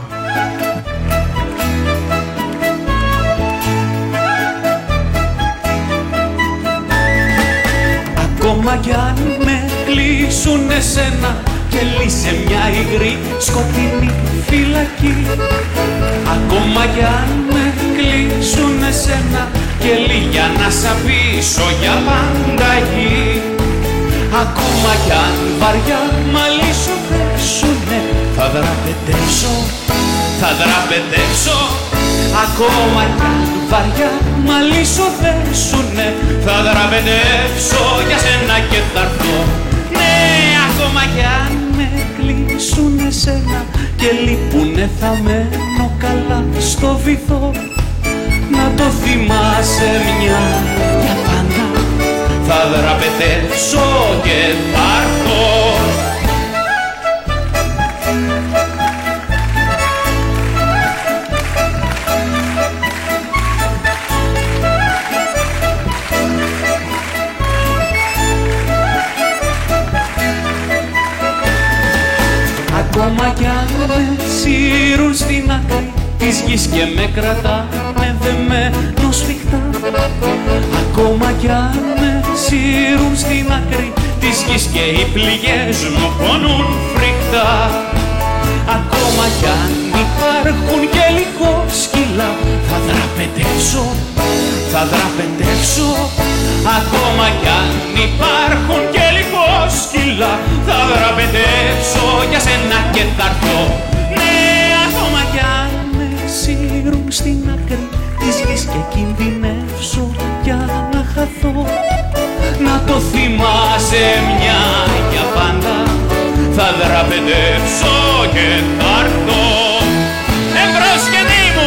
Ακόμα κι αν με κλείσουν εσένα και λύσε μια υγρή σκοτεινή φυλακή. Ακόμα κι αν με κλείσουν εσένα και λίγια να σ' αφήσω για πάντα εκεί. Ακόμα κι αν βαριά μαλλίσω δέσουνε, θα δραπετεύσω, θα δραπετεύσω. Ακόμα κι αν βαριά μαλλίσω δέσουνε, θα δραπετεύσω για σένα και θα έρθω. Ναι, ακόμα κι αν με κλείσουν εσένα και λείπουνε, θα μένω καλά στο βυθό. Να το θυμάσαι μια για πάντα, θα δραπετεύσω και θα έρθω. Ακόμα κι αν με σύρουν στην άκρη της γης και με κρατάνε δεμένο σφιχτά. Ακόμα κι αν με σύρουν στην άκρη της γης και οι πληγές μου πονούν φρικτά. Ακόμα κι αν υπάρχουν και λίγο σκύλα, θα δραπετεύσω, θα δραπετεύσω. Ακόμα κι αν υπάρχουν και λίγο σκύλα, θα δραπετεύσω για σένα και θα έρθω. Ναι, ακόμα κι αν με σύρουν στην άκρη της γης και κινδυνεύσω για να χαθώ. Να το θυμάσαι μια για πάντα, θα δραπετεύσω και θα έρθω. Εμπρός και δήμου!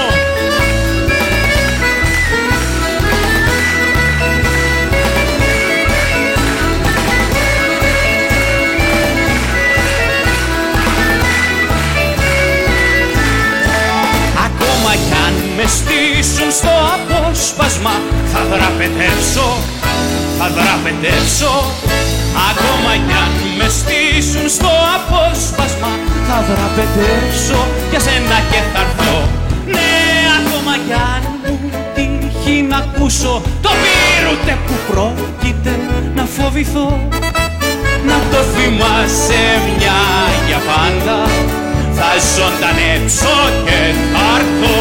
Ακόμα κι αν με στήσουν στο απόσπασμα, θα δραπετεύσω, θα δραπετεύσω. Ακόμα κι αν με στήσουν στο απόσπασμα, θα δραπετεύσω για σένα και θα έρθω. Ναι, ακόμα κι αν μου τύχει να ακούσω το πύρουντε που πρόκειται να φοβηθώ. Να το θυμάσαι μια για πάντα, θα ζωντανέψω και θα έρθω.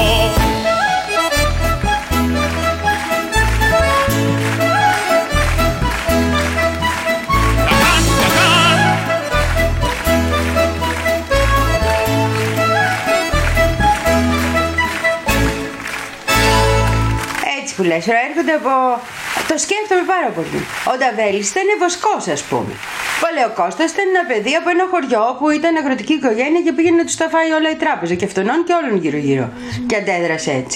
Που λες, έρχονται από... Το σκέφτομαι πάρα πολύ. Ο Νταβέλης ήταν βοσκός, ας πούμε. Ο Παλαιοκώστας ήταν ένα παιδί από ένα χωριό που ήταν αγροτική οικογένεια και πήγαινε να τους τα φάει όλα η τράπεζα και αυτόν και όλων γύρω-γύρω. Και αντέδρασε έτσι.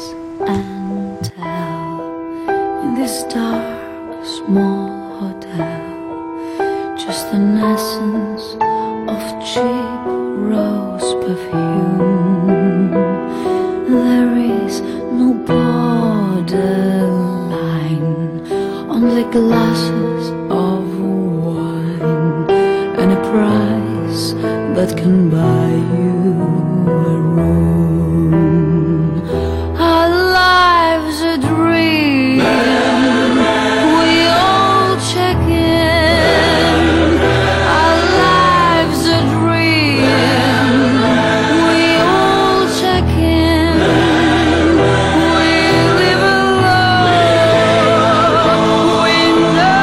Only glasses of wine and a price that can buy you a room. Our lives a dream. We all check in. Our lives a dream. We all check in. We live alone. We know.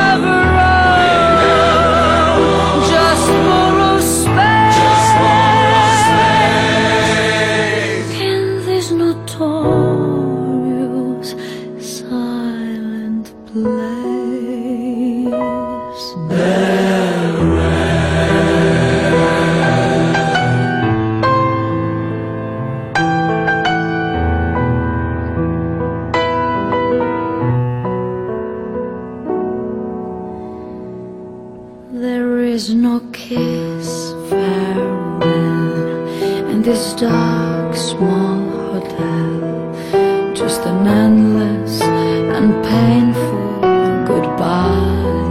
no kiss, farewell, in this dark small hotel. Just an endless and painful goodbye.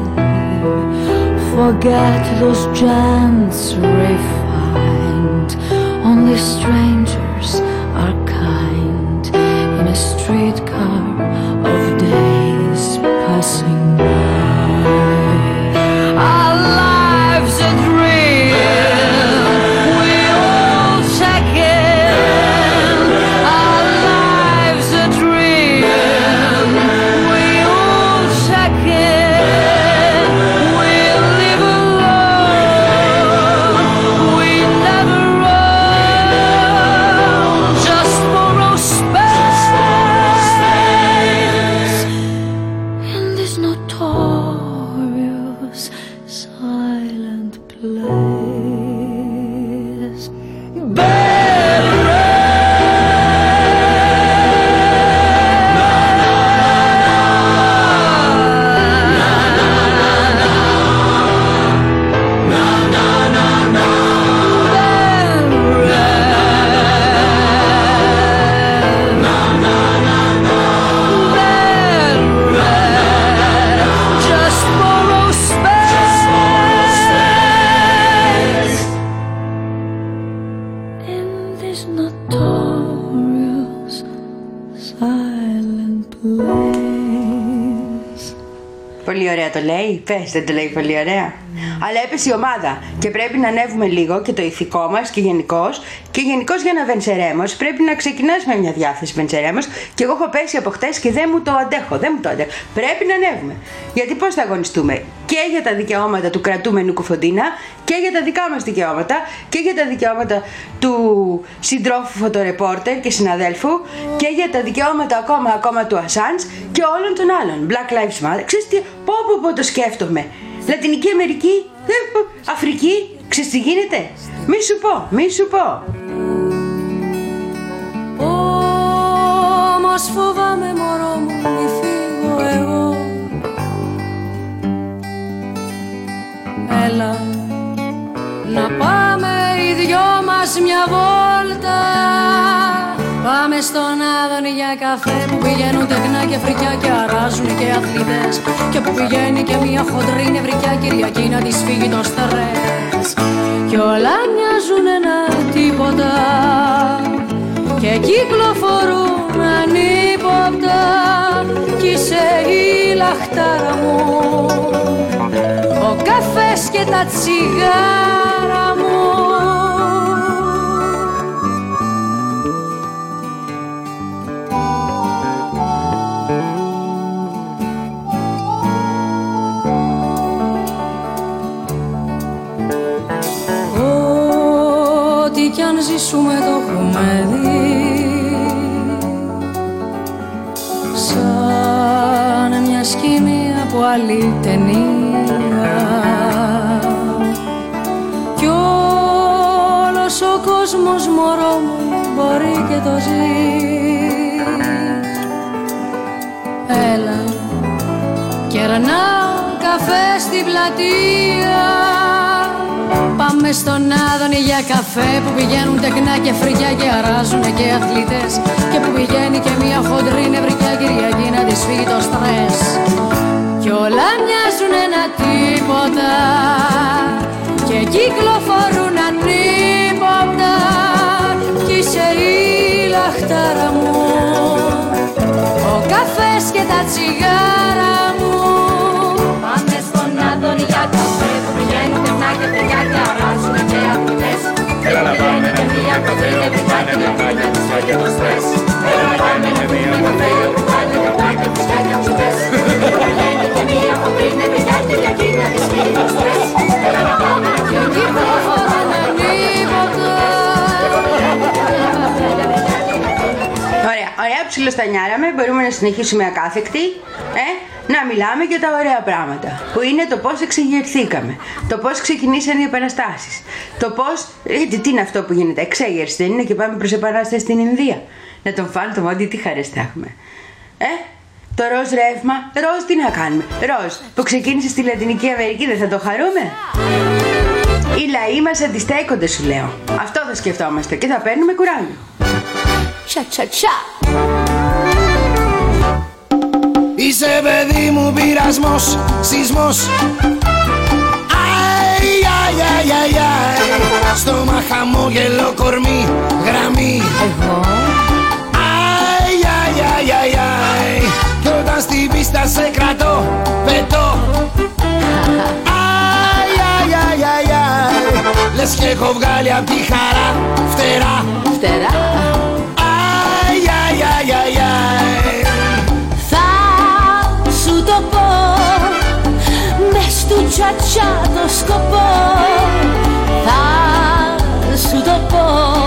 Forget those gents refined. Only strangers are kind in a streetcar of days passing by. Our lives a dream, we all check in. Our lives a dream, we all check in. We live alone, we never run, just borrow space in this notorious silent place. Bed just borrow space in this notorious silent place. Πολύ ωραία το λέει, πες δεν το λέει πολύ ωραία. Αλλά έπεσε η ομάδα και πρέπει να ανέβουμε λίγο και το ηθικό μας και γενικώς. Και γενικώς για να βενσερέμος πρέπει να ξεκινάς με μια διάθεση βενσερέμος. Και εγώ έχω πέσει από χτες και δεν μου το αντέχω, δεν μου το αντέχω. Πρέπει να ανέβουμε. Γιατί πώς θα αγωνιστούμε και για τα δικαιώματα του κρατούμενου Κουφοντίνα και για τα δικά μας δικαιώματα και για τα δικαιώματα του συντρόφου φωτορεπόρτερ και συναδέλφου και για τα δικαιώματα ακόμα, ακόμα του Ασάνς και όλων των άλλων. Black Lives Matter. Ξέρεις τι, πω πω πω το σκέφτομαι. Λατινική Αμερική, Αφρική, ξέρεις τι γίνεται. Μη σου πω, μη σου πω. Όμως φοβάμαι μωρό μου μη φύγω εγώ. Έλα να πάμε οι δυο μας μια βόλτα. Πάμε στον Άδωνη για καφέ που πηγαίνουν τεχνά και φρικιά και αράζουν και αθλητές. Και που πηγαίνει και μια χοντρή νευρικιά Κυριακή να της φύγει το στρες. Κι όλα μοιάζουν ένα τίποτα και κυκλοφορούν ανίποπτα. Κι είσαι η λαχτάρα μου, ο καφές και τα τσιγάρα μου. Ό,τι κι αν ζήσουμε το έχουμε δει, σαν μια σκηνή από άλλη ταινία. Κι όλος ο κόσμος μωρό μου μπορεί και το ζει. Έλα κερνάω καφέ στην πλατεία. Πάμε στον Άδωνη για καφέ που πηγαίνουν τεχνά και φρικιά και αράζουν και αθλητές. Και που πηγαίνει και μια χοντρή νευρικιά Κυριακή να της φύγει το στρες. Κι όλα μοιάζουν ένα τίποτα και κυκλοφορούν ανίποτα. Κι είσαι η λαχτάρα μου, ο καφές και τα τσιγάρα μου. Πάμε στον Άδωνη για καφέ που πηγαίνουν τεχνά και φρικιά και αράζουν και αθλητές. Έλα να πάμε με μια καφέ και φρικιά και να της φύγει το στρες. Έλα να πάμε με μια καφέ και φρικιά και να της φύγει το στρες. Ωραία, ωραία ψιλοστανιάραμε, μπορούμε να συνεχίσουμε ακάθεκτοι, ε, να μιλάμε για τα ωραία πράγματα, που είναι το πώς εξεγερθήκαμε, το πώς ξεκινήσαν οι επαναστάσεις, το πώς, γιατί τι είναι αυτό που γίνεται, εξέγερση δεν είναι και πάμε προς επανάσταση στην Ινδία, να τον φάνε το μόντι, τι χαρές θα έχουμε, ε. Το ροζ ρεύμα, ροζ τι να κάνουμε, ροζ που ξεκίνησε στη Λατινική Αμερική δεν θα το χαρούμε. Οι λαοί μας αντιστέκονται, σου λέω. Αυτό θα σκεφτόμαστε και θα παίρνουμε κουράγιο. Τσα τσα τσα. Είσαι παιδί μου πειρασμός, σεισμός. Αι, αι, αι, αι, αι. Στόμα χαμόγελο, κορμί, γραμμή. Εγώ Αι, αι, αι, αι, αι. Κι όταν στην πίστα σε κρατώ, πετώ. Αι, αι, αι, αι, αι. Λες κι έχω βγάλει απ' τη χαρά φτερά. φτερά. Αι, αι, αι, αι, αι. Θα σου το πω, μες του τσατσά το σκοπό. Θα σου το πω,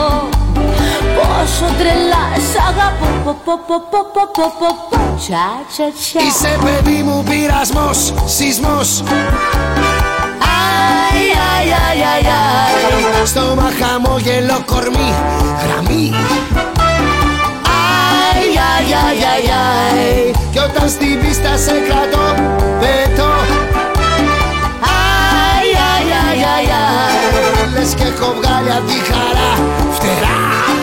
πόσο τρελά σ' αγαπώ. Πο, πο, πο, πο, πο, πο, πο, πο. Τσα τσα τσα. Είσαι παιδί μου πειρασμός, σεισμός. Αι, αι, αι, αι, αι. Στόμα χαμόγελο, κορμί, γραμμή. Αι, αι, αι, αι, αι. Κι όταν στην πίστα σε κρατώ, πετώ. Αι, αι, αι, αι, αι. Λες κι έχω βγάλει απ' τη χαρά φτερά.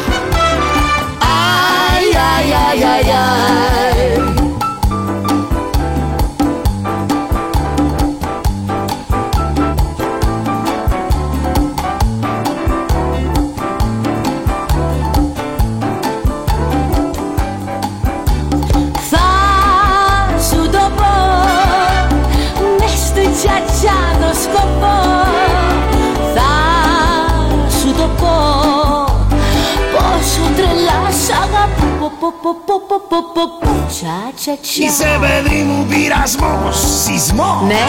Αι, αι, αι, αι, αι. Τσατσά το σκοπό. Θα σου το πω, πόσο τρελά σ' αγαπώ. Πο, πο, πο, πο, πο, πο, πο. Τσα τσα τσα. Είσαι παιδί μου πειρασμός, σεισμός. Ναι.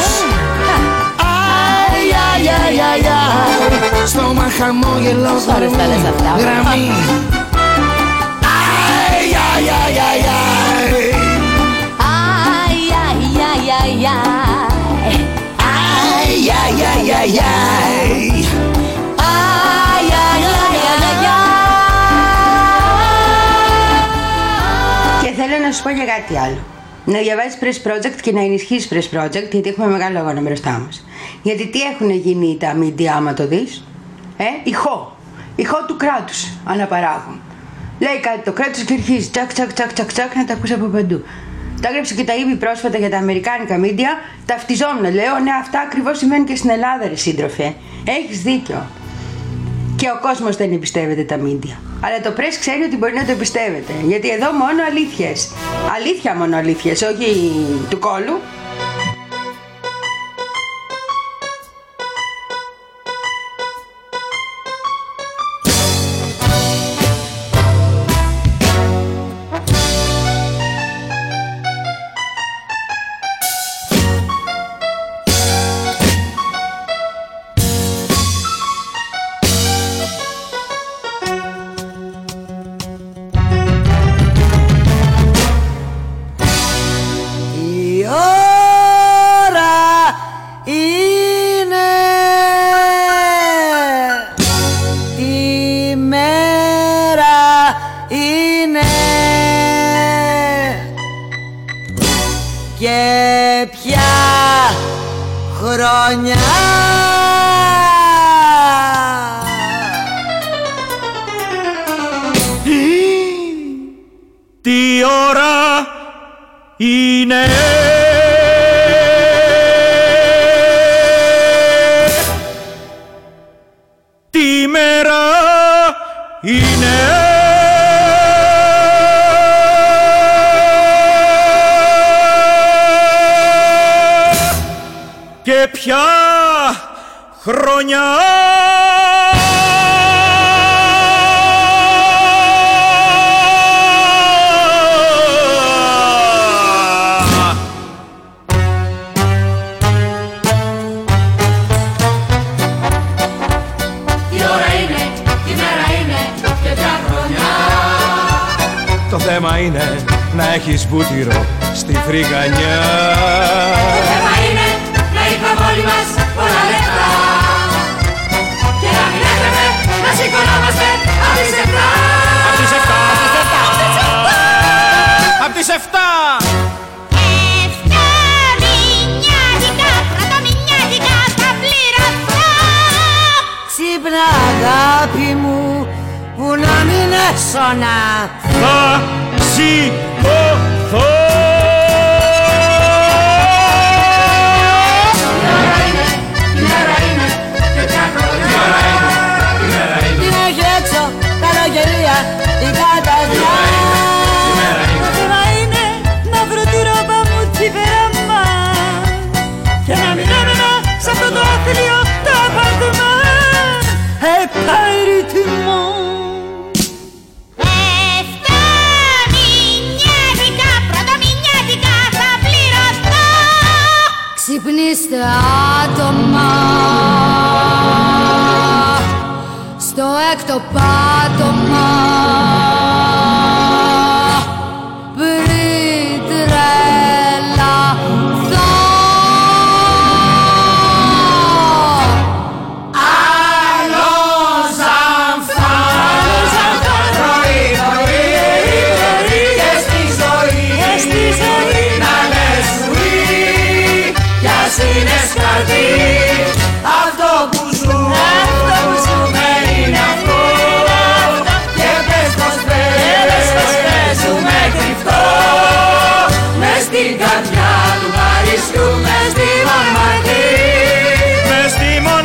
Αι, αι, αι, αι, αι. Στόμα χαμόγελο, κορμί, γραμμή. Αι, αι, αι, αι, αι. Αι, αι, αι, αι, αι. Αι, αι, αι, αι, αι. Αι, αι, αι, αι, αι. Και θέλω να σου πω για κάτι άλλο. Να διαβάζεις Press Project και να ενισχύσεις Press Project, γιατί έχουμε μεγάλο αγώνα μπροστά μας. Γιατί τι έχουν γίνει τα media, άμα το δεις? Ε, ηχό. Ηχό του κράτους αναπαράγουν. Λέει κάτι το κράτος και αρχίζει τσακ τσακ τσακ τσακ τσακ να τα ακούς από παντού. Τα έγραψε και τα είπε πρόσφατα για τα αμερικάνικα media. Ταυτιζόμουν, λέω, ναι, αυτά ακριβώς σημαίνουν και στην Ελλάδα, ρε σύντροφε. Έχεις δίκιο. Και ο κόσμος δεν εμπιστεύεται τα media. Αλλά το press ξέρει ότι μπορεί να το εμπιστεύεται. Γιατί εδώ μόνο αλήθειες. Αλήθεια μόνο αλήθειες, όχι του κόλου. Τι ώρα είναι? Τι μέρα είναι? Και ποια χρονιά? Το θέμα είναι να έχεις βούτυρο στη φρυγανιά. Το θέμα είναι να είχαμε όλοι μας πολλά λεπτά και να μην έπρεπε να σηκωνόμαστε απ' τις εφτά. Απ' τις εφτά. Απ' τις εφτά. Εφτά μηνιάτικα, πρωτομηνιάτικα θα πληρωθώ. μια αγάπη μου που να μην έσωνα. Θα σηκωθώ. Τι μέρα είναι, και ποια χρονιά. Την έχει έξω καλοκαιρία η καταδιά. Τι μέρα είναι να βρω τη ρόπα μου τη βέμα και να μην έμενα σ' αυτό το άθλιο το απάντημα. Επαρρυθμό. Ξυπνήστε άτομα στο έκτο πάτωμα πριν τρελαθώ. Άλλος αμφάνος, πρωί, πρωί, και στη ζωή, να λες ουί, κι ας είναι σκαρδί. Αυτό που ζούμε, αυτό που ζούμε είναι αυτό. Και πες πως παίζουμε κρυφτό. Μες στην καρδιά του Παρισιού, μες στη Μονμαρτή. Μες στη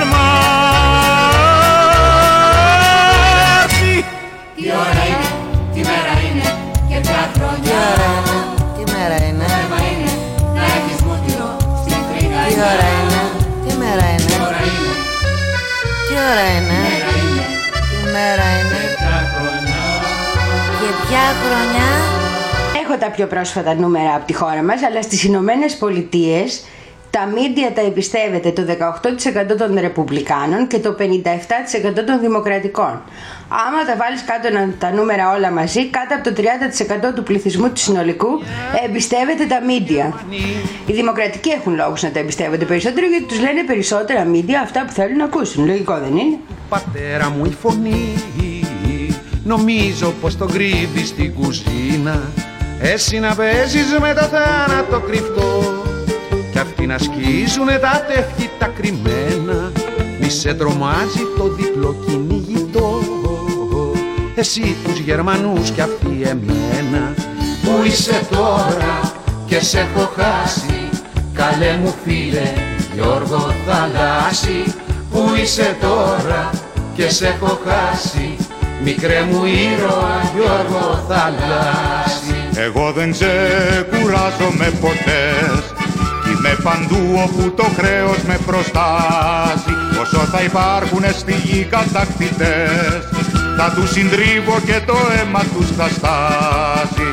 Μονμάρτη. Τι ώρα είναι, τι μέρα είναι, και ποια χρονιά. Τι μέρα είναι, Θέμα είναι να έχεις μούτυρο στην τι φρυγανιά. ώρα είναι, τι μέρα είναι, Ώρα είναι, τι ώρα είναι, μέρα είναι, τι μέρα είναι ποια χρονιά. και ποια χρονιά. Έχω τα πιο πρόσφατα νούμερα από τη χώρα μας, αλλά στις Ηνωμένες Πολιτείες τα μίντια τα εμπιστεύεται το δεκαοκτώ τοις εκατό των Ρεπουμπλικάνων και το πενήντα επτά τοις εκατό των Δημοκρατικών. Άμα τα βάλεις κάτω τα νούμερα όλα μαζί, κάτω από το τριάντα τοις εκατό του πληθυσμού του συνολικού εμπιστεύεται τα μίντια. Οι Δημοκρατικοί έχουν λόγους να τα εμπιστεύονται περισσότερο, γιατί τους λένε περισσότερα μίντια αυτά που θέλουν να ακούσουν. Λογικό δεν είναι? Πατέρα μου η φωνή, νομίζω πως το κρύβει στην κουζίνα. Εσύ να παίζεις με το θάνατο κρυφτό κι αυτοί να σκίζουνε τα τεύχη τα κρυμμένα. Μη σε τρομάζει το διπλό κυνηγητό, εσύ τους Γερμανούς κι αυτοί εμένα. Πού είσαι τώρα και σε έχω χάσει, καλέ μου φίλε Γιώργο Θαλάσση. Πού είσαι τώρα και σε έχω χάσει, μικρέ μου ήρωα Γιώργο Θαλάσση. Εγώ δεν ξεκουράζομαι ποτέ, είμαι παντού όπου το χρέος με προστάζει. Όσο θα υπάρχουνε στη γη κατακτητές, θα τους συντρίβω και το αίμα τους θα στάζει.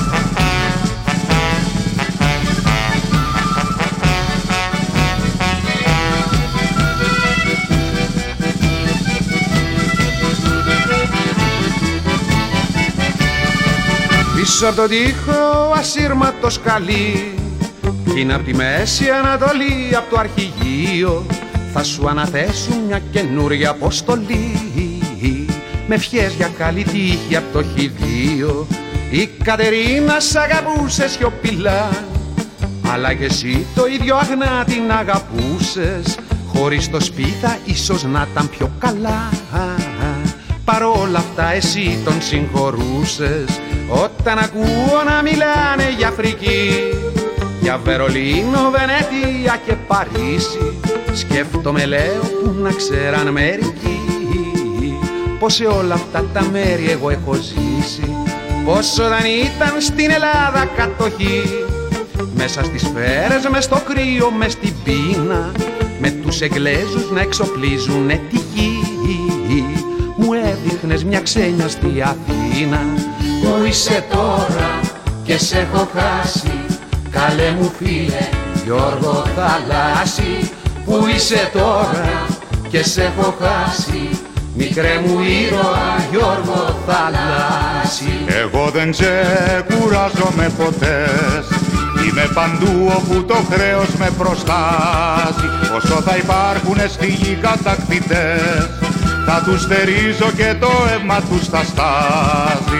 Πίσω από τον τοίχο ασύρματο σκαλί κι είναι απ' τη Μέση Ανατολή, απ' το αρχηγείο θα σου αναθέσουν μια καινούρια αποστολή με ευχές για καλή τύχη απ' το χειδείο. Η Κατερίνα σ' αγαπούσε σιωπηλά, αλλά και εσύ το ίδιο αγνά την αγαπούσες. Χωρίς το σπίθα ίσως να ήταν πιο καλά, παρόλα αυτά εσύ τον συγχωρούσες. Όταν ακούω να μιλάνε για Αφρική, για Βερολίνο, Βενετία και Παρίσι, σκέφτομαι λέω που να ξέραν μερικοί πως σε όλα αυτά τα μέρη εγώ έχω ζήσει. Πως όταν ήταν στην Ελλάδα κατοχή, μέσα στις σφαίρες, μες στο κρύο, μες στην πείνα, με τους Εγγλέζους να εξοπλίζουνε τη γη, μου έδειχνες μια ξένια στη Αθήνα. Πού είσαι τώρα και σε έχω χάσει, καλέ μου φίλε Γιώργο Θαλάσση. Πού είσαι τώρα και σε έχω χάσει, μικρέ μου ήρωα Γιώργο Θαλάσση. Εγώ δεν ξεκουράζομαι ποτέ, είμαι παντού όπου το χρέος με προστάζει. Όσο θα υπάρχουνε στη γη κατακτητές, θα τους στερίζω και το αίμα τους θα στάζει.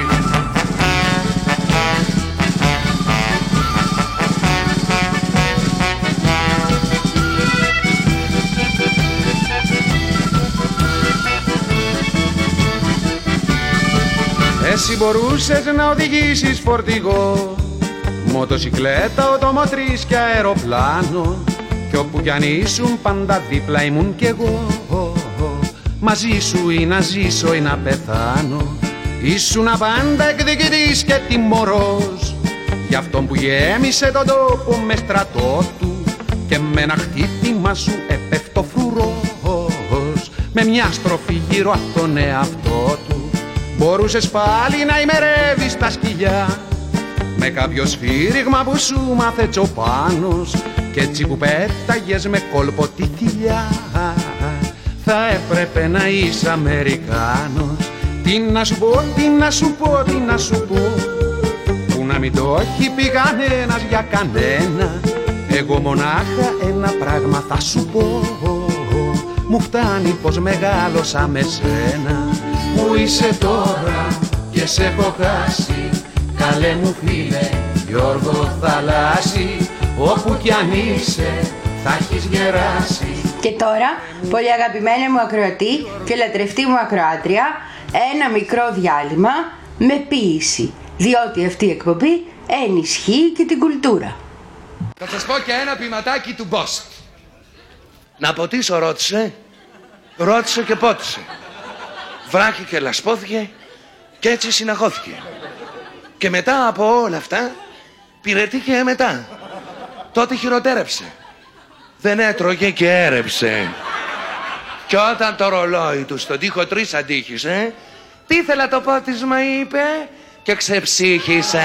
εσύ μπορούσες να οδηγήσεις φορτηγό, μοτοσικλέτα, οτομοτρής και αεροπλάνο, κι όπου κι αν ήσουν πάντα δίπλα ήμουν κι εγώ. Μαζί σου ή να ζήσω ή να πεθάνω, ήσουν πάντα εκδικητής και τιμωρός για αυτόν που γέμισε τον τόπο με στρατό του, και με ένα χτύπημα σου έπεφτω φρουρός. Με μια στροφή γύρω από τον εαυτό του μπορούσες πάλι να ημερεύεις τα σκυλιά, με κάποιο σφύριγμα που σου μάθε Τσοπάνος, και έτσι που πέταγες με κόλπο τη θηλιά. Θα έπρεπε να είσαι Αμερικάνος. Τι να σου πω, τι να σου πω, τι να σου πω, που να μην το έχει πει κανένας για κανένα. Εγώ μονάχα ένα πράγμα θα σου πω, μου φτάνει πως μεγάλωσα με σένα. Που είσαι τώρα και σε έχω χάσει, καλέ μου φίλε Γιώργο Θαλάσση, όπου κι αν είσαι θα έχεις γεράσει. Και τώρα, πολύ αγαπημένη μου ακροατή και λατρευτή μου ακροάτρια, ένα μικρό διάλειμμα με ποίηση, διότι αυτή η εκπομπή ενισχύει και την κουλτούρα. Θα σας πω και ένα ποιηματάκι του Μπόστ. Να ποτίσω ρώτησε, ρώτησε και πότισε, βράχη και λασπόθηκε και έτσι συναχώθηκε. Και μετά από όλα αυτά πυρετήκε μετά. Τότε χειροτέρεψε, δεν έτρωγε και έρεψε. Και όταν το ρολόι του στον τοίχο τρεις αντίχησε, τι ήθελα το πότισμα είπε και ξεψύχησε.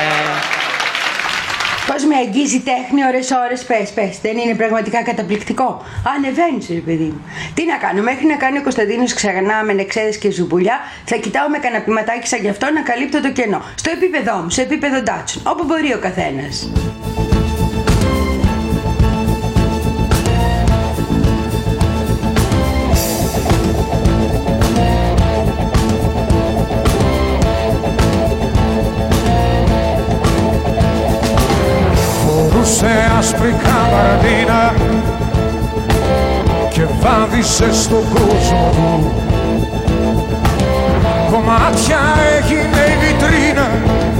Πώς με αγγίζει τέχνη ώρες ώρες, πες, πες, δεν είναι πραγματικά καταπληκτικό? Ανεβαίνεις ρε παιδί μου. Τι να κάνω, μέχρι να κάνει ο Κωνσταντίνος ξανά με νεξέδες και ζουμπουλιά, θα κοιτάω με κανένα ποιηματάκι σαν γι' αυτό να καλύπτω το κενό. Στο επίπεδό μου, σε επίπεδο ντάτσων, όπου μπορεί ο καθένας. Σε άσπρη καμπαρδίνα και βάδισε στον κόσμο του, κομμάτια έγινε η βιτρίνα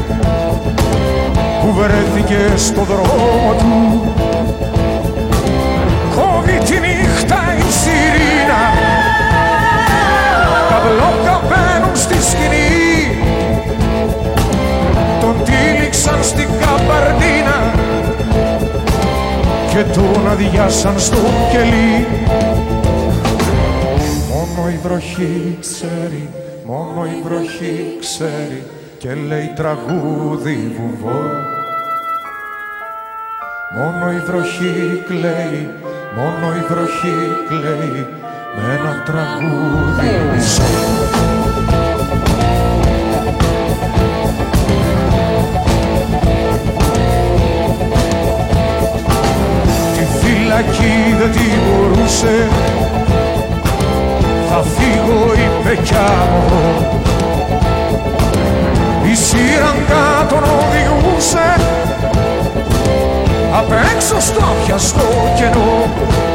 που βρέθηκε στο δρόμο του. Κόβει τη νύχτα η σιρήνα, τα μπλόκα μπαίνουν στη σκηνή, τον τύλιξαν στην καμπαρδίνα και τον αδειάσαν στο κελί. Μόνο η βροχή ξέρει, μόνο η βροχή ξέρει και λέει τραγούδι βουβό. Μόνο η βροχή κλαίει, μόνο η βροχή κλαίει με ένα τραγούδι μισό. Φυλακή δεν την μπορούσε, θα φύγω είπε κι άλλο. Η σύραγγα τον οδηγούσε απ' έξω στο πιαστό κενό.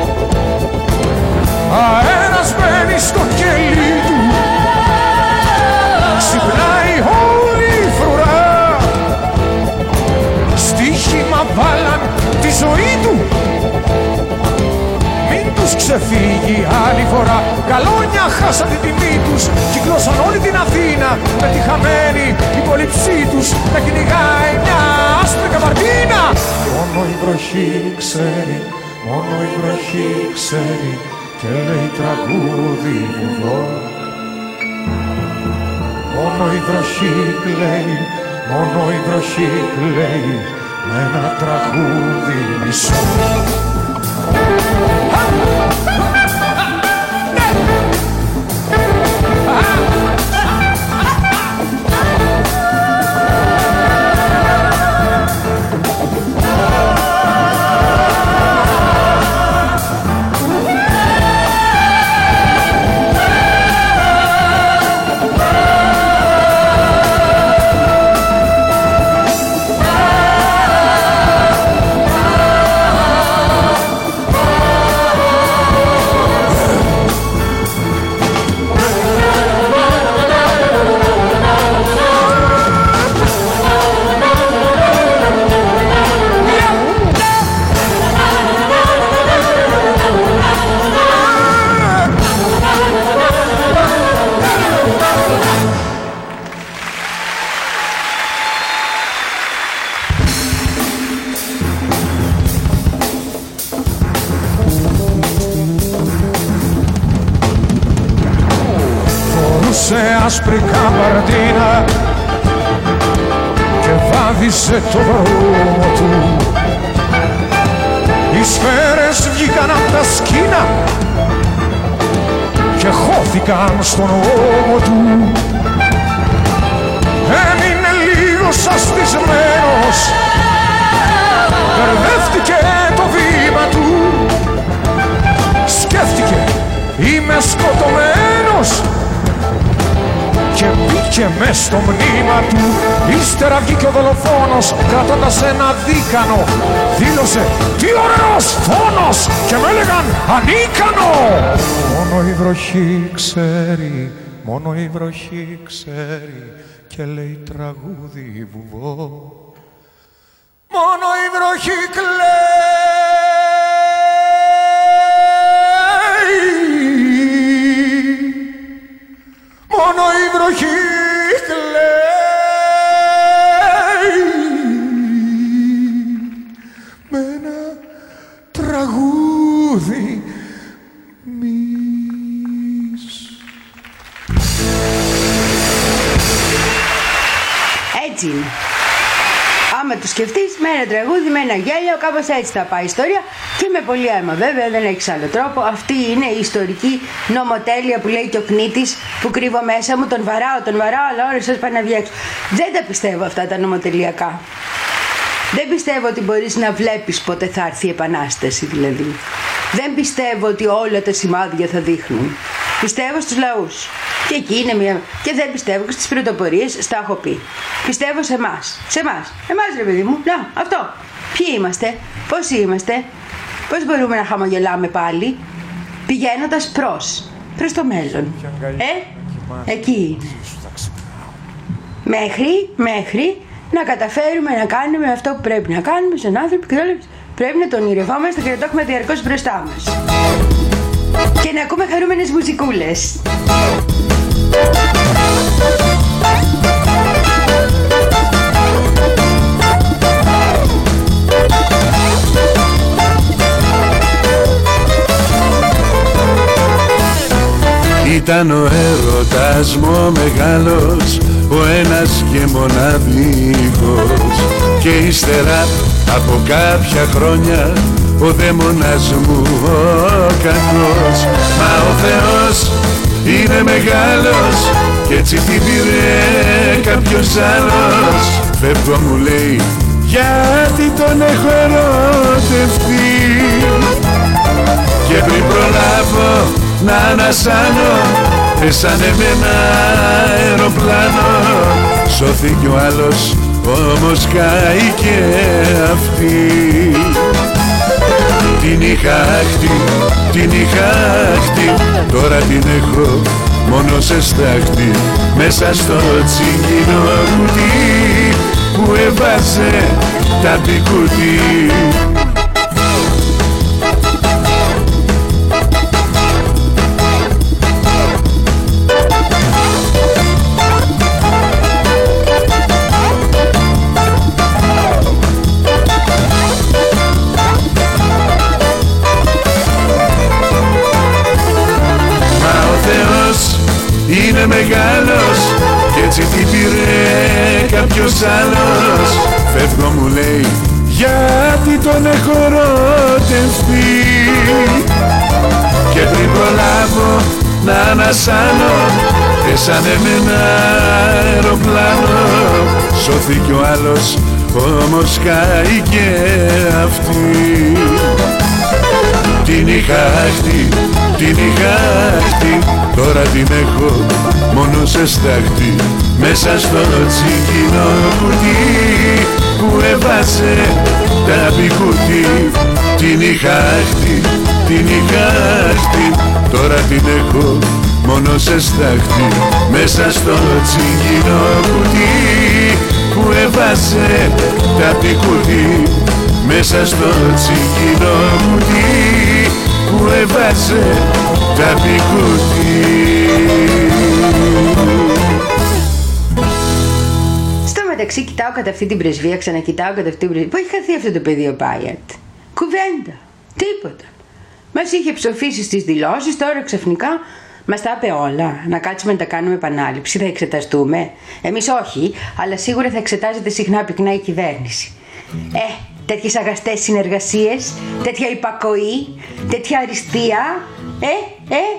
Αέρας μπαίνει στο κελί του, ξυπνάει όλη η φρουρά. Στοίχημα βάλαν τη ζωή του, μην τους ξεφύγει άλλη φορά. Καλόνια χάσαν την τιμή τους, κυκλώσαν όλη την Αθήνα με τη χαμένη υπολοιψή τους να κυνηγάει μια άσπρη καμπαρδίνα. Μόνο η βροχή ξέρει, μόνο η βροχή ξέρει και λέει τραγούδι βουβό. Μόνο η βροχή κλαίει, μόνο η βροχή κλαίει με ένα τραγούδι μισό. φορούσε άσπρη καμπαρντίνα και βάδιζε το δρόμο του. Οι σφαίρες βγήκαν απ' τα σκήνα και χώθηκαν στον ώμο του. Έμεινε λίγο σαστισμένος, μπερδεύτηκε το βήμα του. Σκέφτηκε, είμαι σκοτωμένος, και μπήκε μες στο μνήμα του. Ύστερα βγήκε ο δολοφόνος κρατώντας ένα δίκανο. Δήλωσε, τι ωραίος φόνος, και με έλεγαν ανίκανο. Μόνο η βροχή ξέρει, μόνο η βροχή ξέρει, και λέει τραγούδι βουβό. Μόνο η βροχή κλαίει, μόνο η βροχή κλαίει, με ένα τραγούδι μυς. Έτσι είναι. Άμα το σκεφτείς, με ένα τραγούδι, με ένα γέλιο, κάπως έτσι θα πάει η ιστορία και με πολύ αίμα. Βέβαια δεν έχεις άλλο τρόπο. Αυτή είναι η ιστορική νομοτέλεια που λέει και ο Κνήτης, που κρύβω μέσα μου, τον βαράω, τον βαράω, αλλά ώρες σας πάει να βγει έξω. Δεν τα πιστεύω αυτά τα νομοτελειακά. Δεν πιστεύω ότι μπορείς να βλέπεις πότε θα έρθει η Επανάσταση δηλαδή. Δεν πιστεύω ότι όλα τα σημάδια θα δείχνουν. Πιστεύω στους λαούς. Και εκεί είναι μια. Και δεν πιστεύω και στις πρωτοπορίες, στα έχω πει. Πιστεύω σε εμάς. Σε εμάς. Εμάς, ρε παιδί μου. Να, αυτό. Ποιοι είμαστε, πώς είμαστε, πώς μπορούμε να χαμογελάμε πάλι, πηγαίνοντας προς. Προς το μέλλον. Ε, εκεί είναι. Μέχρι, μέχρι να καταφέρουμε να κάνουμε αυτό που πρέπει να κάνουμε στον άνθρωπο και όλα. Πρέπει να τον ονειρευόμαστε και να το έχουμε διαρκώς μπροστά μας. Και να ακούμε χαρούμενες μουσικούλες. Ήταν ο έρωτας μου ο μεγάλος, ο ένας και μοναδικός, και ύστερα από κάποια χρόνια ο δαίμονας μου ο κακός. Μα ο Θεός είναι μεγάλος κι έτσι την πήρε κάποιος άλλος. Φεύγω μου λέει γιατί τον έχω ερωτευτεί, και πριν προλάβω να ανασάνω πέσανε με ένα αεροπλάνο. Σώθηκε ο άλλος όμως καήκε αυτή. Την είχα άχτη, την είχα άχτη, τώρα την έχω μόνο σε στάχτη, μέσα στο τσιγκινό κουτί που έβαζε τα πικούτι. Είναι μεγάλος κι έτσι την πήρε κάποιος άλλος. Φεύγω μου λέει γιατί τον έχω ερωτευτεί, και πριν προλάβω να ανασάνω πέσανε με ένα αεροπλάνο. Σώθηκε ο άλλος όμως καήκε αυτή. Την είχα άχτη, την είχα άχτη, τώρα την έχω μόνο σε στάχτη, μέσα στο τσιγκινό κουτί που έβασε τα πικούτι. Την είχα άχτη, την είχα άχτη, τώρα την έχω μόνο σε στάχτη, μέσα στο τσιγκινό κουτί που έβασε τα πικούτι. Μέσα στο τσιγκινό κουτί που έβασε τα πικούτι. Στο μεταξύ κοιτάω κατά αυτή την πρεσβεία, ξανακοιτάω κατά αυτή την πρεσβεία. Πού έχει χαθεί αυτό το παιδί ο Πάιατ? Κουβέντα, τίποτα. Μας είχε ψοφήσει στις δηλώσεις, τώρα ξαφνικά Μας τα είπε όλα. Να κάτσουμε να τα κάνουμε επανάληψη, θα εξεταστούμε. Εμείς όχι, αλλά σίγουρα θα εξετάζεται συχνά πυκνά η κυβέρνηση. Ε, τέτοιες αγαστές συνεργασίες, τέτοια υπακοή, τέτοια αριστεία. Ε, ε.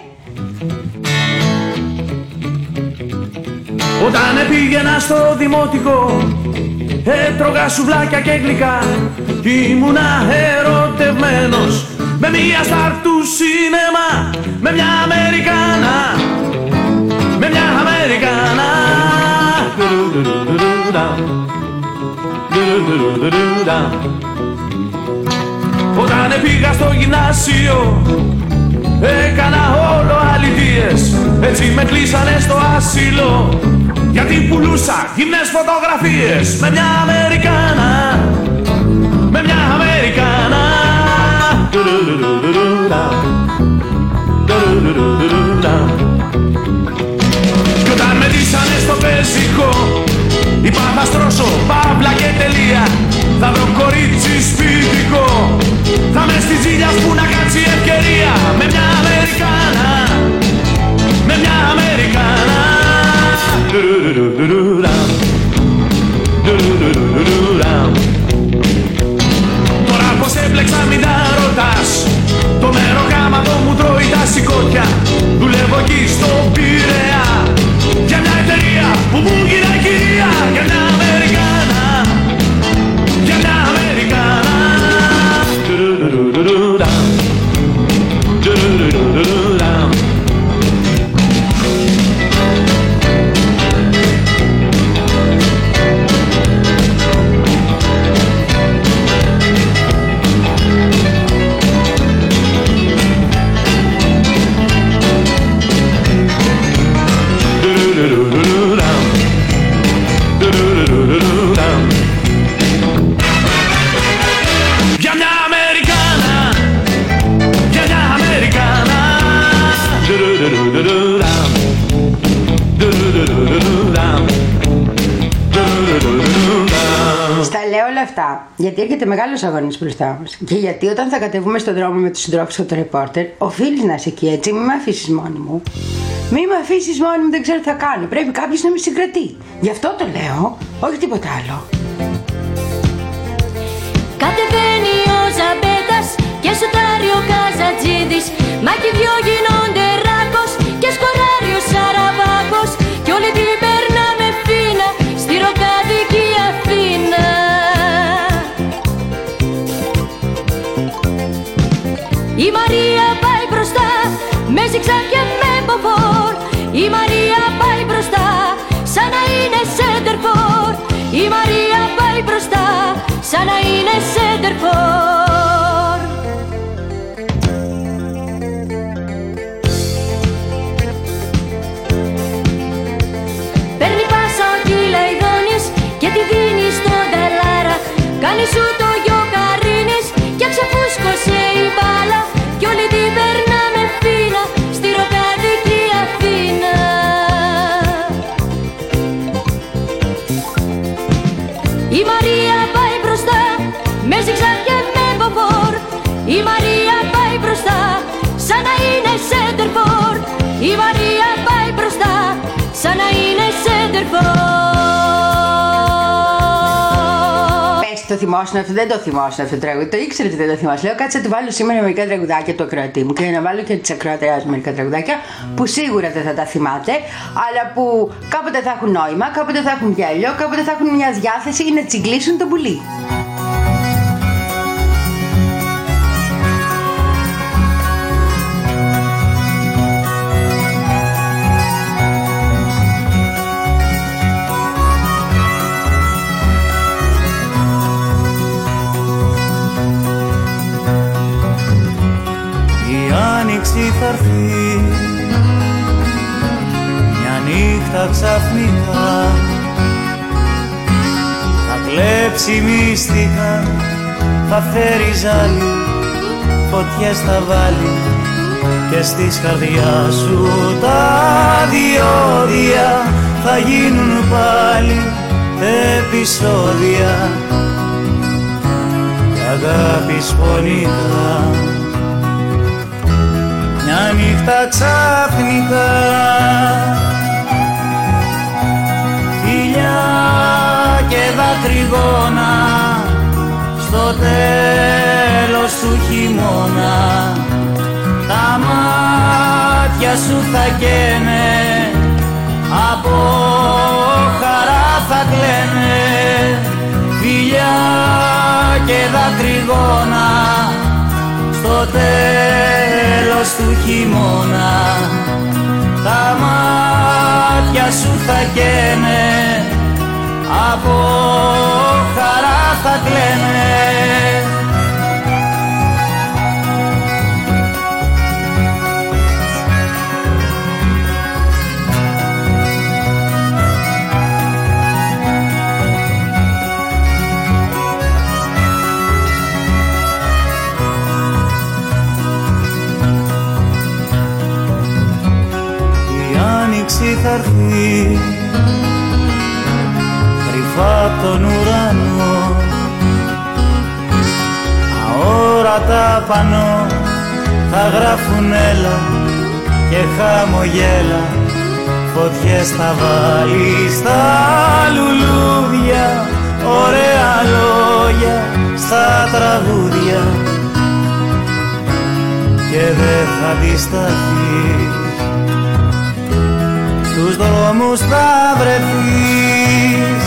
Όταν πήγαινα στο δημοτικό, έτρωγα σουβλάκια και γλυκά. Ήμουνα ερωτευμένος με μια στάρ του σινεμά, με μια Αμερικάνα, με μια Αμερικάνα. Όταν πήγα στο γυμνάσιο, έκανα όλο αλητίες. Έτσι με κλείσανε στο ασύλο, γιατί πουλούσα γυμνές φωτογραφίες με μια Αμερικάνα, με μια Αμερικάνα. Κι όταν με ντύσανε στο πεζικό, είπα θα στρώσω παύλα και τελεία. Θα βρω κορίτσι σπιτικό, θα με στις ζήλιας που να κάτσει ευκαιρία. Με μια Αμερικάνα, με μια Αμερικάνα. Τώρα πως έπλεξα μην τα ρωτάς, το μεροκάματο μου τρώει τα σηκώτια. Δουλεύω εκεί στο Πειραιά, για μια εταιρεία που μου γυρνάει κυρία. Για μια Αμερικάνα, για μια Αμερικάνα. Στα λέω όλα αυτά γιατί έρχεται μεγάλος αγώνας μπροστά μας. Και γιατί όταν θα κατεβούμε στον δρόμο με τους συντρόφους από το ρεπόρτερ, οφείλεις να είσαι εκεί, έτσι. Μη με αφήσεις μόνη μου. Μη με αφήσεις μόνη μου, δεν ξέρω τι θα κάνω. Πρέπει κάποιος να με συγκρατεί. Γι' αυτό το λέω, όχι τίποτα άλλο. Κατεβαίνει ο Ζαμπέτας και σουτάρει ο Καζατζίδης. Μα κι οι δυο γίνονται ράκος και σκοράρει ο Σαραβάκος. Κι όλοι την περνάμε φίνα στη ροκαδική Αθήνα. Η Μαρία πάει μπροστά με ζιγζάκ και με μποφόρ. Η Μαρία πάει μπροστά σαν να είναι σέντερφορ. Η Μαρία πάει μπροστά σαν να είναι σέντερφορ. Παίρνει πάσα ο Κυλαϊδόνης και τη δίνει στον Ταλάρα. Κάνει σου το γιο Καρίνης και ξεφούσκωσε η μπάλα. Κι όλοι την περνάμε φίνα στη ροκαδική Αθήνα. Η Μαρία πάει μπροστά με ζιγζάκ και με μποφόρ. Η Μαρία πάει μπροστά σαν να είναι σέντερφορ. Η Μαρία πάει μπροστά σαν να είναι σέντερφορ. Πες, το θυμόσουν αυτό, δεν το θυμόσουν αυτό το τραγούδι. Το ήξερε ότι δεν το θυμόσουν. Λέω κάτσε να του βάλω σήμερα μερικά τραγουδάκια του ακροατή μου και να βάλω και τις ακροατριάς μου μερικά τραγουδάκια που σίγουρα δεν θα τα θυμάται, αλλά που κάποτε θα έχουν νόημα, κάποτε θα έχουν γέλιο, κάποτε θα έχουν μια διάθεση για να τσιγκλίσουν το πουλί. άνοιξη θα έρθει μια νύχτα ξαφνικά, θα κλέψει μυστικά, θα φέρει ζάλι, φωτιές θα βάλει και στις καρδιά σου τα διόδια θα γίνουν πάλι επεισόδια αγάπης φωνικά. Μια νύχτα τα ξαφνικά. Φιλιά και δακρυγόνα στο τέλος του χειμώνα, τα μάτια σου θα καίνε, από χαρά θα κλαίνε. Φιλιά και δακρυγόνα στο τέλος του χειμώνα, τα μάτια σου θα καίνε, από χαρά θα κλαίνε. Θα έρθει κρυφά απ' τον ουρανό, αόρατα πανώ θα γράφουν έλα και χαμογέλα, φωτιές θα βάλει στα λουλούδια, ωραία λόγια στα τραγούδια, και δεν θα αντισταθείς, στους δρόμους θα βρεθείς.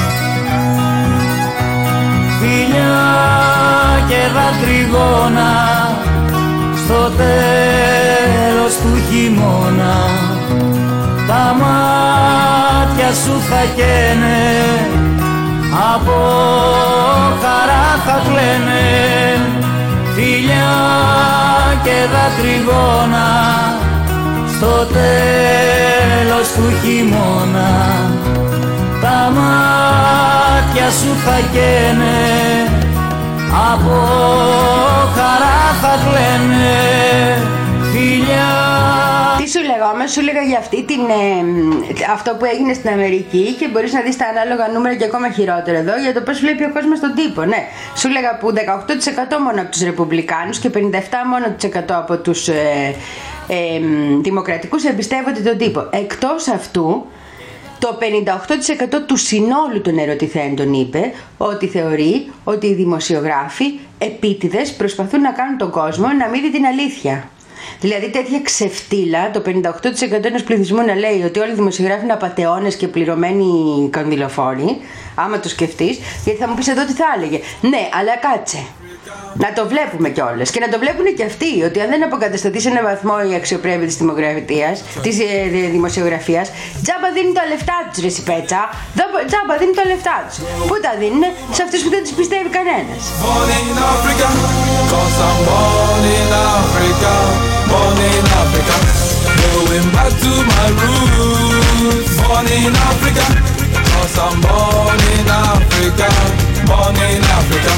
Φιλιά και δακρυγόνα στο τέλος του χειμώνα, τα μάτια σου θα καίνε, από χαρά θα κλαίνε. Φιλιά και δακρυγόνα στο τέλος του χειμώνα, τα μάτια σου θα καίνε, από χαρά θα κλαίνε. Φιλιά. Τι σου λέγα, όμως σου λέγα για αυτή την, ε, αυτό που έγινε στην Αμερική, και μπορείς να δεις τα ανάλογα νούμερα και ακόμα χειρότερα εδώ, για το πώς βλέπει ο κόσμος τον τύπο. Ναι, σου λέγα που δεκαοκτώ τοις εκατό μόνο από τους Ρεπουμπλικάνους και πενήντα επτά τοις εκατό μόνο τοις εκατό από τους ε, ε, Δημοκρατικούς εμπιστεύονται τον τύπο. Εκτός αυτού, το πενήντα οκτώ τοις εκατό του συνόλου των ερωτηθέντων είπε ότι θεωρεί ότι οι δημοσιογράφοι επίτηδες προσπαθούν να κάνουν τον κόσμο να μην δει την αλήθεια. Δηλαδή τέτοια ξεφτύλα, το πενήντα οκτώ τοις εκατό ενός πληθυσμού να λέει ότι όλοι οι δημοσιογράφοι είναι απατεώνες και πληρωμένοι κονδυλοφόροι, άμα το σκεφτείς, γιατί θα μου πεις εδώ τι θα έλεγε. Ναι, αλλά κάτσε. Να το βλέπουμε κιόλας και να το βλέπουν και αυτοί, ότι αν δεν αποκατασταθεί σε έναν βαθμό η αξιοπρέπεια της δημοκρατίας, της ε, δημοσιογραφίας, τζάμπα δίνουν τα λεφτά τους, ρε Σιπέτσα. Τζάμπα δίνουν τα λεφτά τους. Πού τα δίνουν? Σε αυτούς που δεν τους πιστεύει κανένας. Born in Africa, 'cause I'm born in Africa, born in Africa, going back to my roots. Born in Africa, 'cause I'm born in Africa, born in Africa.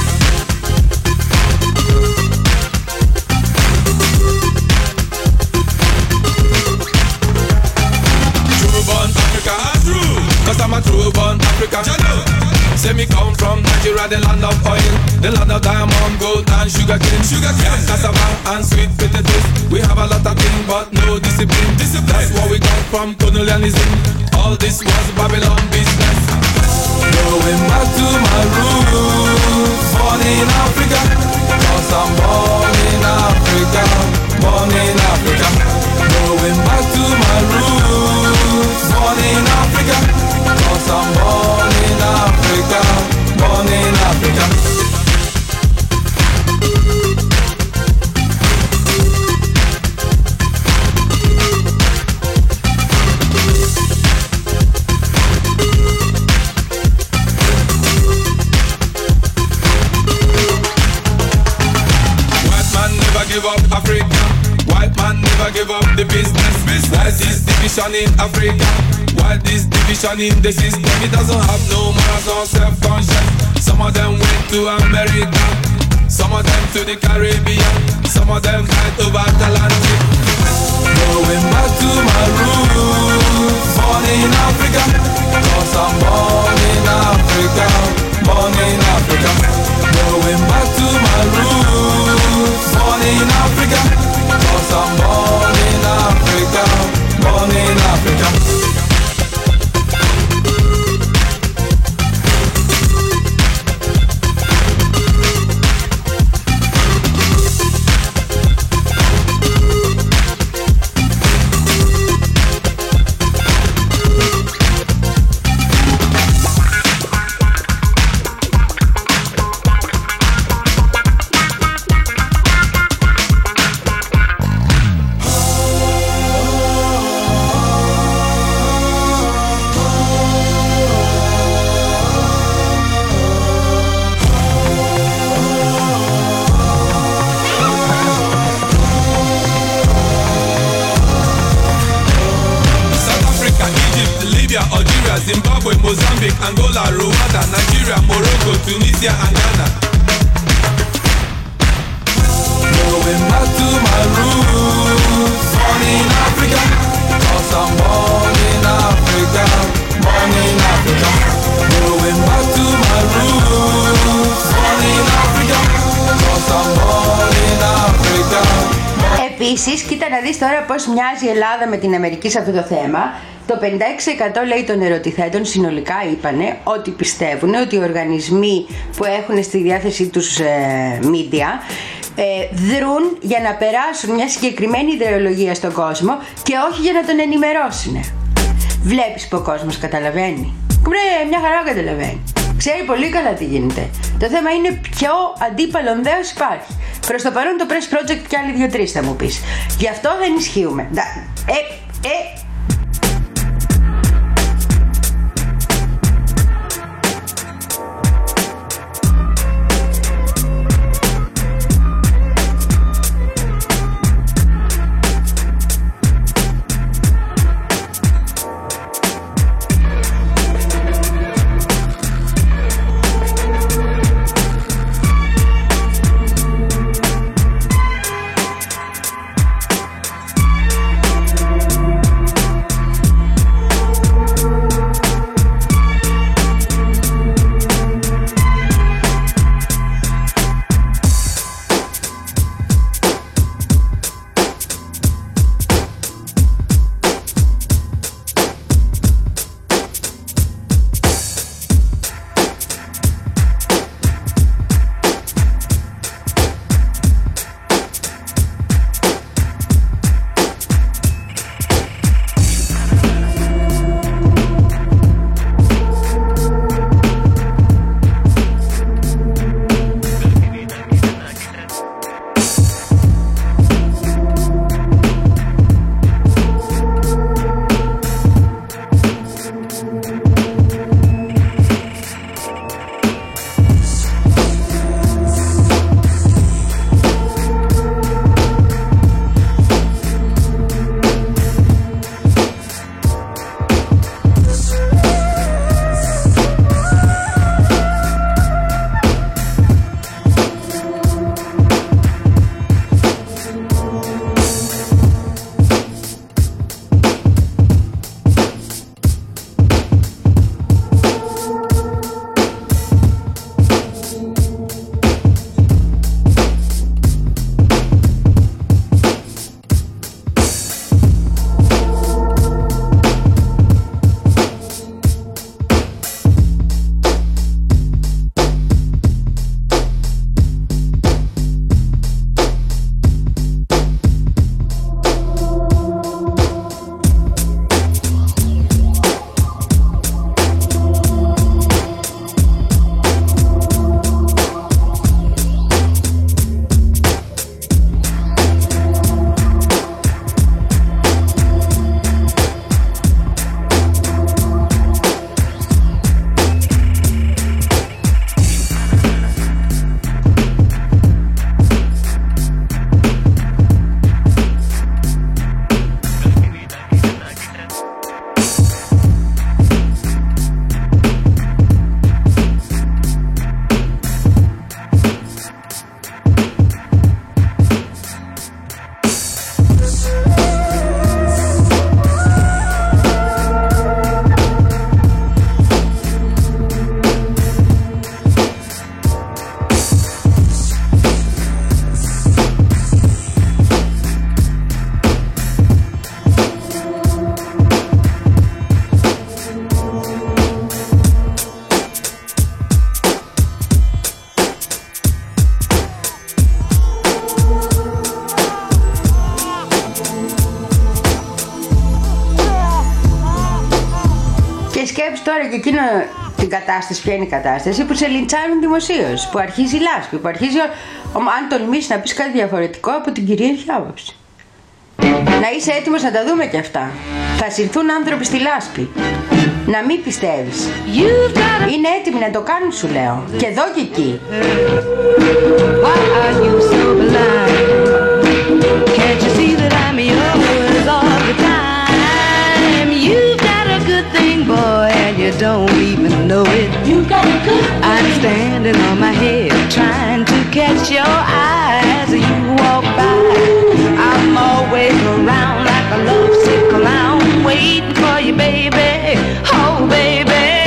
Cause I'm a true born African. Say me come from Nigeria, the land of oil, the land of diamond, gold and sugar cane. Sugar cane, cassava and sweet potatoes. We have a lot of things, but no discipline. Discipline. That's where we come from, colonialism. All this was Babylon business. Going back to my roots, born in Africa. Cause I'm born in Africa, born in Africa. Going back to my roots, born in Africa. Cause I'm born in Africa, born in Africa. White man never give up Africa. White man never give up the business. Why this division in Africa? Why this division in the system? It doesn't have no morals or self-conscience. Some of them went to America, some of them to the Caribbean, some of them fight over Atlantic. Going back to my roots, born in Africa. Cause I'm born in Africa, born in Africa. Going back to my roots, born in Africa. Cause I'm born in Africa. Mozambique, Angola, Rwanda, Nigeria, Morocco, Tunisia and Ghana. Going back to my roots, born in Africa, 'cause I'm born in Africa, born in Africa. Going back to my roots, born in Africa, 'cause I'm born in Africa. Επίσης, κοίτα να δεις τώρα πώς μοιάζει η Ελλάδα με την Αμερική σε αυτό το θέμα. Το πενήντα έξι τοις εκατό λέει των ερωτηθέντων συνολικά είπανε ότι πιστεύουν ότι οι οργανισμοί που έχουν στη διάθεσή τους ε, media ε, δρούν για να περάσουν μια συγκεκριμένη ιδεολογία στον κόσμο και όχι για να τον ενημερώσουν. Βλέπεις που ο κόσμος καταλαβαίνει. Βρε, μια χαρά καταλαβαίνει. Ξέρει πολύ καλά τι γίνεται. Το θέμα είναι ποιο αντίπαλον δέος υπάρχει. Προς το παρόν το Press Project και άλλοι δύο-τρεις θα μου πεις. Γι' αυτό δεν ισχύουμε. Ε, ε, σκέψου τώρα και εκείνο την κατάσταση, ποια είναι η κατάσταση, που σε λιντσάρουν δημοσίως, που αρχίζει η λάσπη, που αρχίζει, ο, ο, αν τολμήσει να πεις κάτι διαφορετικό από την κυρίαρχη άποψη. Να είσαι έτοιμος να τα δούμε κι αυτά. Θα συρθούν άνθρωποι στη λάσπη. Να μην πιστεύεις. Είναι έτοιμοι να το κάνουν, σου λέω. Και εδώ και εκεί. Why are you so blind? Can't you see that I'm yours all the time? You've got a good thing, boy, and you don't even know it. You got a good thing. I'm standing on my head, trying to catch your eyes as you walk by. I'm always around like a lovesick clown, waiting for you, baby. Oh, baby.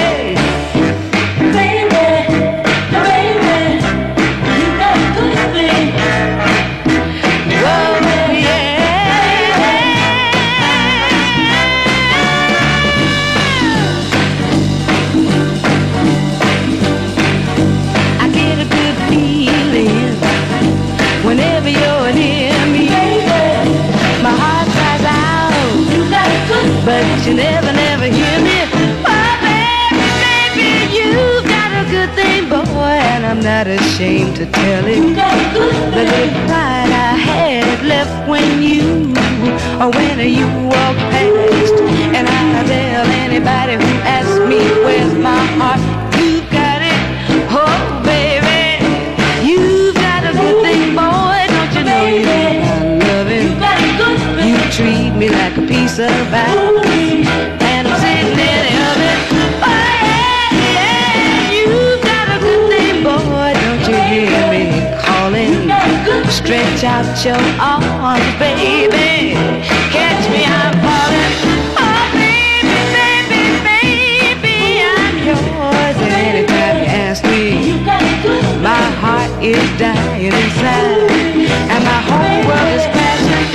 But you never, never hear me. Oh, baby, baby, you've got a good thing, boy, and I'm not ashamed to tell it. The little pride I had left when you, or when you walked past, and I tell anybody who asks me where's my heart, you've got it. Oh, baby, you've got a good thing, boy, don't you know you love it? You treat me like a piece of ice, and I'm sitting in the oven. Oh yeah, yeah, you got a good thing, boy, don't you hear me calling? Stretch out your arms, baby, catch me, I'm falling. Oh baby, baby, baby, I'm yours, and anytime you ask me, my heart is dying inside, and my whole world is crashing.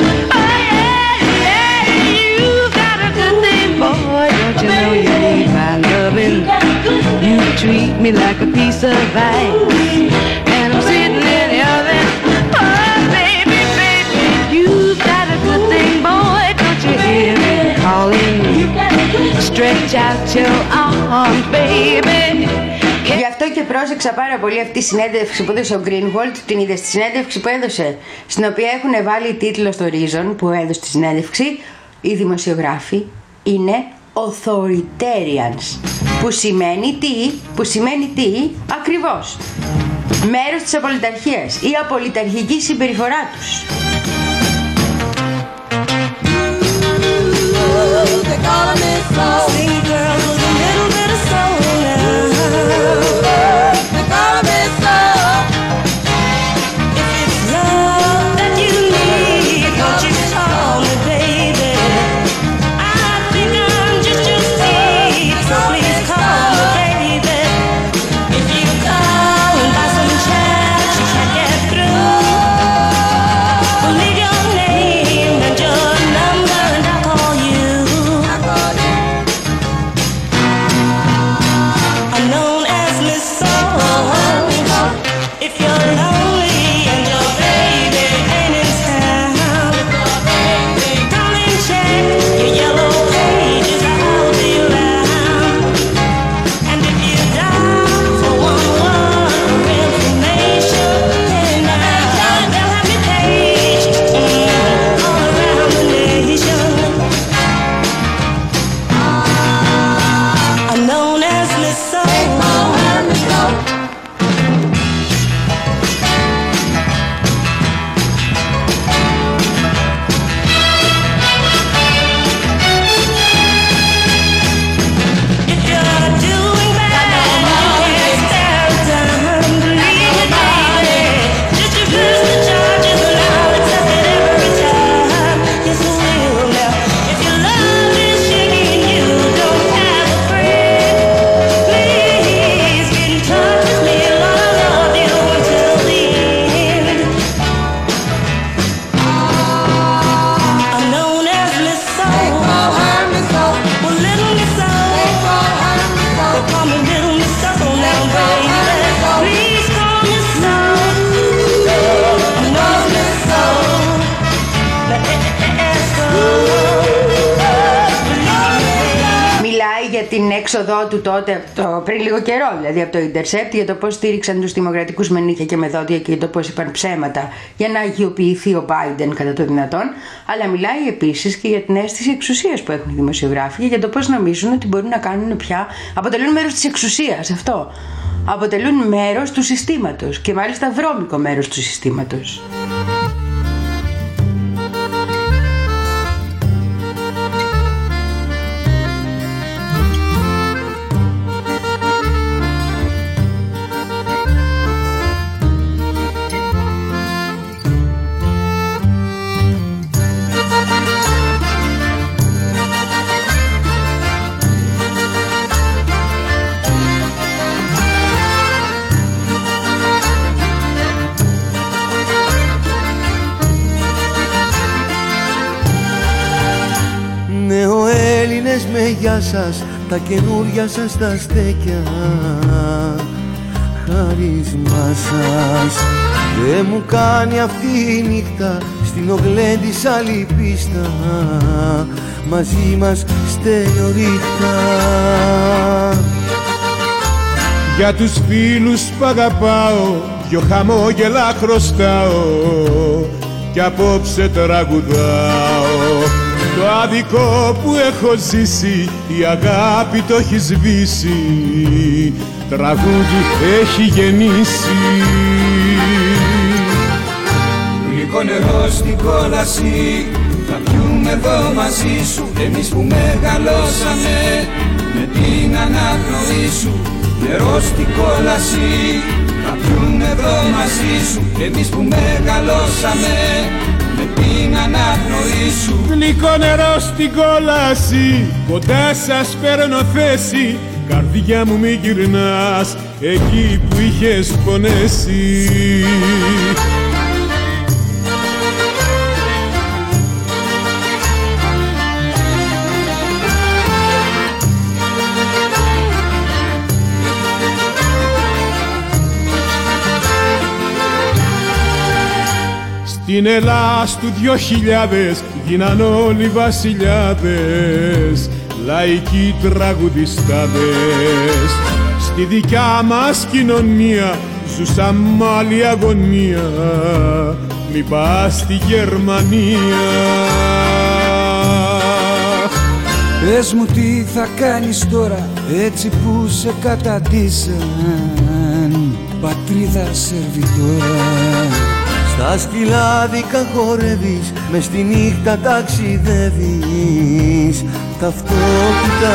You know you need my loving. You treat me like a piece of ice, and I'm sitting in the oven. Oh, baby, baby, you've got a good thing, boy, don't you hear me calling? Stretch out your arms, baby. Γι' αυτό και πρόσεξα πάρα πολύ αυτή η συνέντευξη που έδωσε ο Greenwald. Την είδε στη συνέντευξη που έδωσε, στην οποία έχουν βάλει τίτλο στο Reason που έδωσε τη συνέντευξη. Οι δημοσιογράφοι είναι authoritarians, που σημαίνει τι, που σημαίνει τι ακριβώς? Μέρος της απολυταρχίας, η απολυταρχική συμπεριφορά τους. την έξοδό του τότε, το, πριν λίγο καιρό δηλαδή, από το Intercept, για το πώς στήριξαν τους δημοκρατικούς με νύχια και με δόντια και για το πώς είπαν ψέματα για να αγιοποιηθεί ο Biden κατά το δυνατόν. Αλλά μιλάει επίσης και για την αίσθηση εξουσίας που έχουν οι δημοσιογράφοι, για το πώς νομίζουν ότι μπορούν να κάνουν πια, αποτελούν μέρος της εξουσίας. Αυτό αποτελούν μέρος του συστήματος και μάλιστα βρώμικο μέρος του συστήματος. Έλληνες με γεια σας, τα καινούρια σας τα στέκια, χάρισμά σας. Δεν μου κάνει αυτή η νύχτα στην ογλέ της άλλη πίστα, μαζί μας στερεορίχτα. Για τους φίλους που αγαπάω, δυο χαμόγελα χρωστάω κι απόψε τραγουδάω. Το άδικο που έχω ζήσει, η αγάπη το έχει σβήσει, τραγούδι έχει γεννήσει. Γλυκό νερό στην κόλαση, θα πιούμε εδώ μαζί σου, εμείς που μεγαλώσαμε με την αναπνοή σου. Νερό στην κόλαση, θα πιούμε εδώ μαζί σου, εμείς που μεγαλώσαμε με την αναπνοή σου. Γλυκό νερό στην κόλαση, κοντά σας παίρνω θέση, καρδιά μου μη γυρνάς εκεί που είχες πονέσει. Στην Ελλάς του δυο χιλιάδες γίναν όλοι βασιλιάδες, λαϊκοί τραγουδιστάδες. Στη δικιά μας κοινωνία ζούσαν μ' άλλη αγωνία, μη πας στη Γερμανία. Πες μου τι θα κάνεις τώρα, έτσι που σε καταντήσαν, πατρίδα σερβιτόρα. Στα σκυλάδικα χορεύεις, μες στη νύχτα ταξιδεύεις, ταυτότητα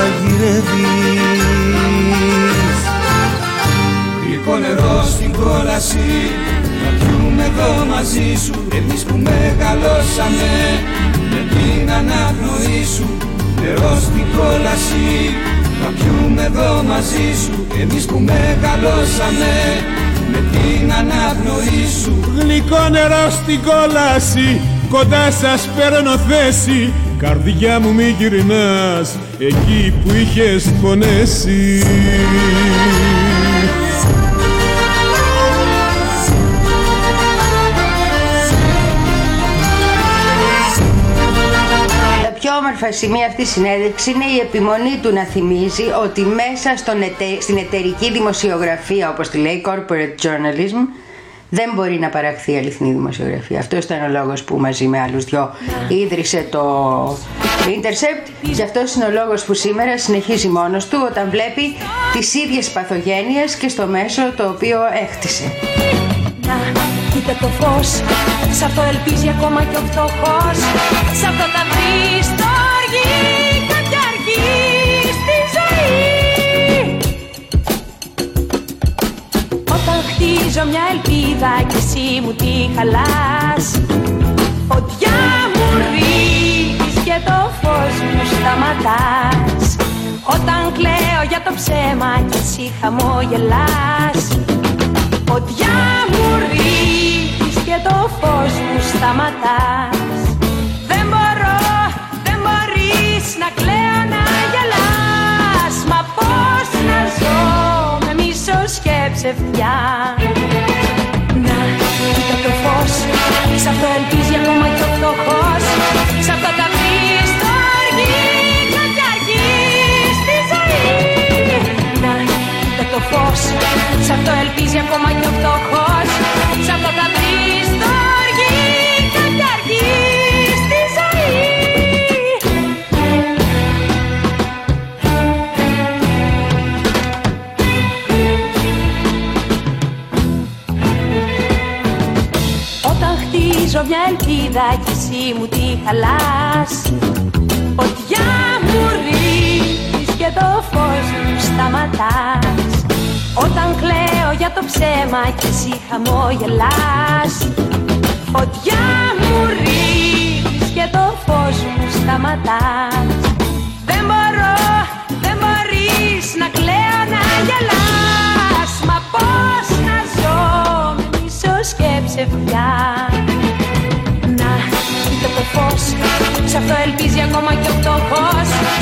γυρεύεις. Γλυκό νερό στην κόλαση, θα πιούμε εδώ μαζί σου, εμείς που μεγαλώσαμε με την αναπνοή σου. Νερό στην κόλαση, θα πιούμε εδώ μαζί σου, εμείς που μεγαλώσαμε με την αναπνοή σου. Γλυκό νερό στην κόλαση, κοντά σας παίρνω θέση, καρδιά μου μη γυρνάς εκεί που είχες πονέσει. πιο όμορφα σημεία αυτή τη συνέντευξη είναι η επιμονή του να θυμίζει ότι μέσα στον ετε... στην εταιρική δημοσιογραφία, όπως τη λέει, corporate journalism, δεν μπορεί να παραχθεί αληθινή δημοσιογραφία. Αυτό ήταν ο λόγος που μαζί με άλλους δυο ίδρυσε το Intercept, και αυτός είναι ο λόγος που σήμερα συνεχίζει μόνος του όταν βλέπει τις ίδιες παθογένειες και στο μέσο το οποίο έχτισε. Να, κοίτα το φως, σ' αυτό ελπίζει ακόμα κι ο φτωχός, σ' αυτό θα βρεις το αργή, κάποια αργή στη ζωή. Όταν χτίζω μια ελπίδα κι εσύ μου τη χαλάς, φωτιά μου ρίχνεις και το φως μου σταματάς. Όταν κλαίω για το ψέμα κι εσύ χαμογελάς, φωτιά μου ρίχνεις και το φως μου σταματάς. Δεν μπορώ, δεν μπορείς να κλαίω να γελάς, μα πώς να ζω με μίσος και ψευτιά. Να, κοίτα το φως, σ' αυτό ελπίζει ακόμα κι ο φτωχός, σ' αυτό θα βρεις το αργή, κάποια αργή στη ζωή. Να, κοίτα το φως, σ' αυτό ελπίζει ακόμα κι ο φτωχός, σ' αυτό θα βρεις το αργή, κάποια αργή στη ζωή. Όταν χτίζω μια ελπίδα κι εσύ μου τη χαλάς, φωτιά μου ρίχνεις και το φως μου σταματάς. Όταν κλαίω για το ψέμα κι εσύ χαμογελάς, φωτιά μου ρίχνεις και το φως μου σταματάς. Δεν μπορώ, δεν μπορείς να κλαίω να γελάς, μα πώς να ζω με μίσος και ψευτιά. Να, κοίτα το φως, σ' αυτό ελπίζει ακόμα κι ο φτωχός,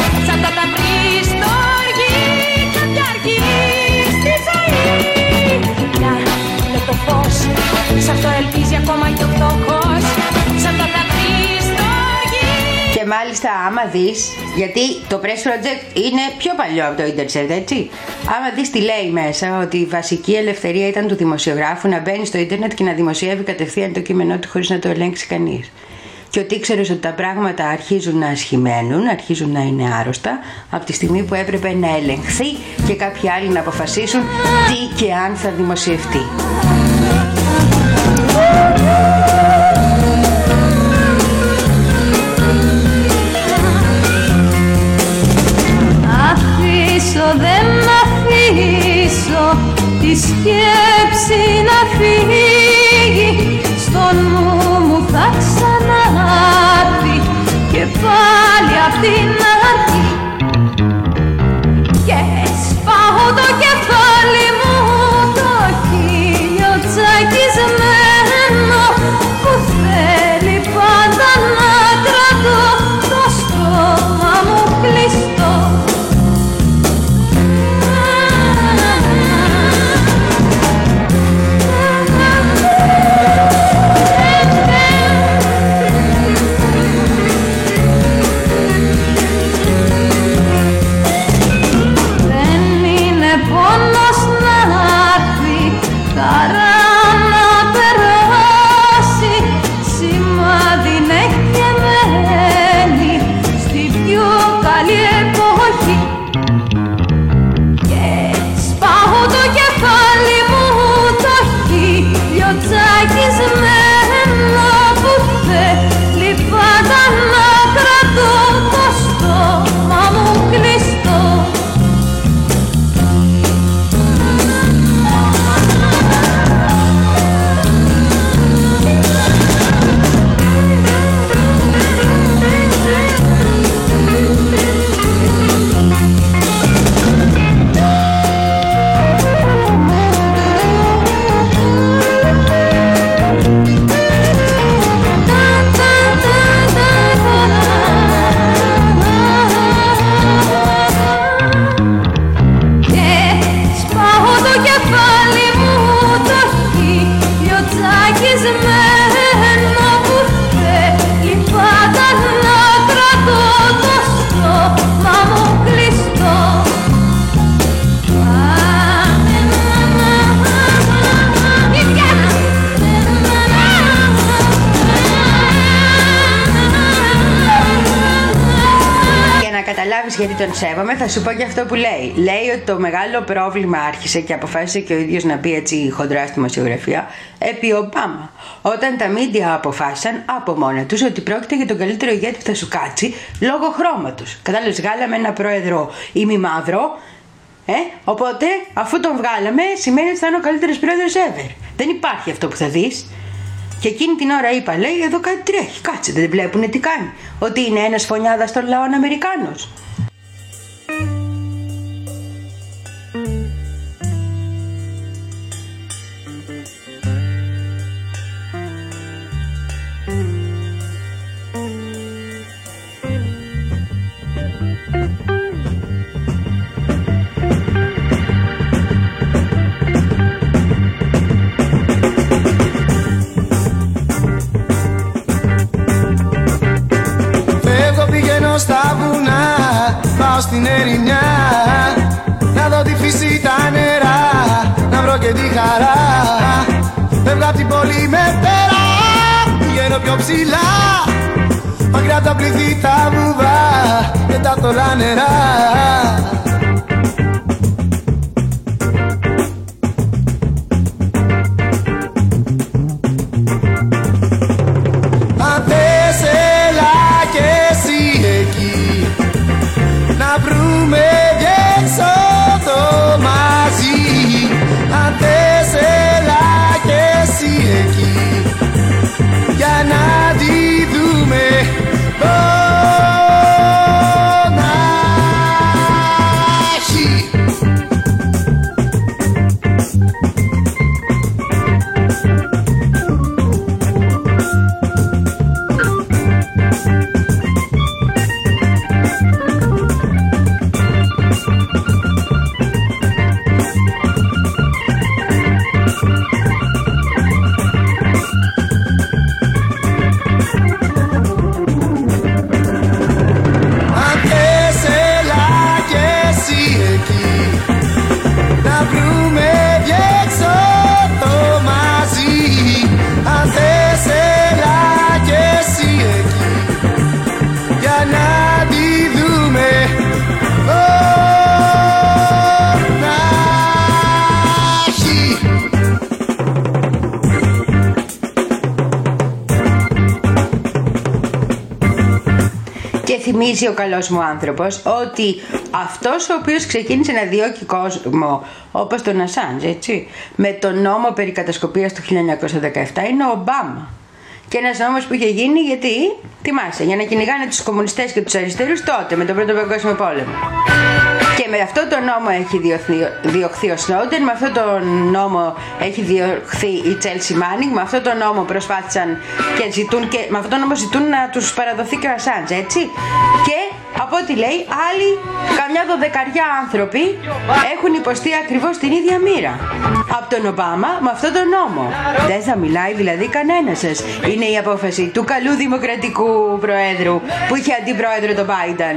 άμα δεις, γιατί το Press Project είναι πιο παλιό από το Intercept, έτσι. Άμα δεις τι λέει μέσα, ότι η βασική ελευθερία ήταν του δημοσιογράφου να μπαίνει στο ίντερνετ και να δημοσιεύει κατευθείαν το κείμενό του χωρίς να το ελέγξει κανείς. Και ότι ήξερες ότι τα πράγματα αρχίζουν να ασχημένουν, αρχίζουν να είναι άρρωστα, από τη στιγμή που έπρεπε να ελεγχθεί και κάποιοι άλλοι να αποφασίσουν τι και αν θα δημοσιευτεί. Αφήσω, δεν αφήσω τη σκέψη να φύγει, στο νου μου θα ξανάρθει και πάλι απ' την αρχή. Και σπάω το κεφάλι μου, το χείλιο τσακισμένο, που θέλει πάντα να κρατώ το στόμα μου κλειστό. Γιατί τον σέβομαι, θα σου πω και αυτό που λέει. Λέει ότι το μεγάλο πρόβλημα άρχισε και αποφάσισε και ο ίδιος να πει έτσι χοντρά στη δημοσιογραφία επί Ομπάμα. Όταν τα μίντια αποφάσισαν από μόνα τους ότι πρόκειται για τον καλύτερο ηγέτη που θα σου κάτσει λόγω χρώματος. Κατάλαβες, βγάλαμε ένα πρόεδρο ημιμαύρο, ε, οπότε αφού τον βγάλαμε σημαίνει ότι θα είναι ο καλύτερος πρόεδρος ever. Δεν υπάρχει αυτό που θα δεις. Και εκείνη την ώρα είπα, λέει, εδώ κάτι τρέχει, κάτσε, δεν βλέπουνε τι κάνει. Ότι είναι ένας φωνιάδας των λαών Αμερικάνος. Στα βουνά, πάω στην ερημιά, να δω τη φύση, τα νερά, να βρω και τη χαρά. Φεύγω απ' την πόλη με πέρα, πηγαίνω πιο ψηλά, μακριά τα πληθύ, τα βουβά και τα θολά νερά. θυμίζει ο καλός μου άνθρωπος ότι αυτός ο οποίος ξεκίνησε να διώκει κόσμο όπως τον Ασάντζ, έτσι, με τον νόμο περί κατασκοπίας του χίλια εννιακόσια δεκαεπτά είναι ο Ομπάμα. Και ένας νόμος που είχε γίνει γιατί, θυμάσαι, για να κυνηγάνε τους κομμουνιστές και τους αριστερούς τότε με τον Πρώτο Παγκόσμιο Πόλεμο. Και με αυτό τον νόμο έχει διωχθεί, διωχθεί ο Σνόντεν, με αυτό τον νόμο έχει διωχθεί η Τσέλσι Μάνινγκ, με αυτό τον νόμο προσπάθησαν και ζητούν και με αυτό τον νόμο ζητούν να τους παραδοθεί και ο Ασάντζ, έτσι. Και από ό,τι λέει, άλλοι, καμιά δωδεκαριά άνθρωποι έχουν υποστεί ακριβώς την ίδια μοίρα από τον Ομπάμα με αυτόν τον νόμο. Δεν θα μιλάει δηλαδή κανένας σας. Είναι η απόφαση του καλού δημοκρατικού προέδρου που είχε αντιπρόεδρο τον Biden.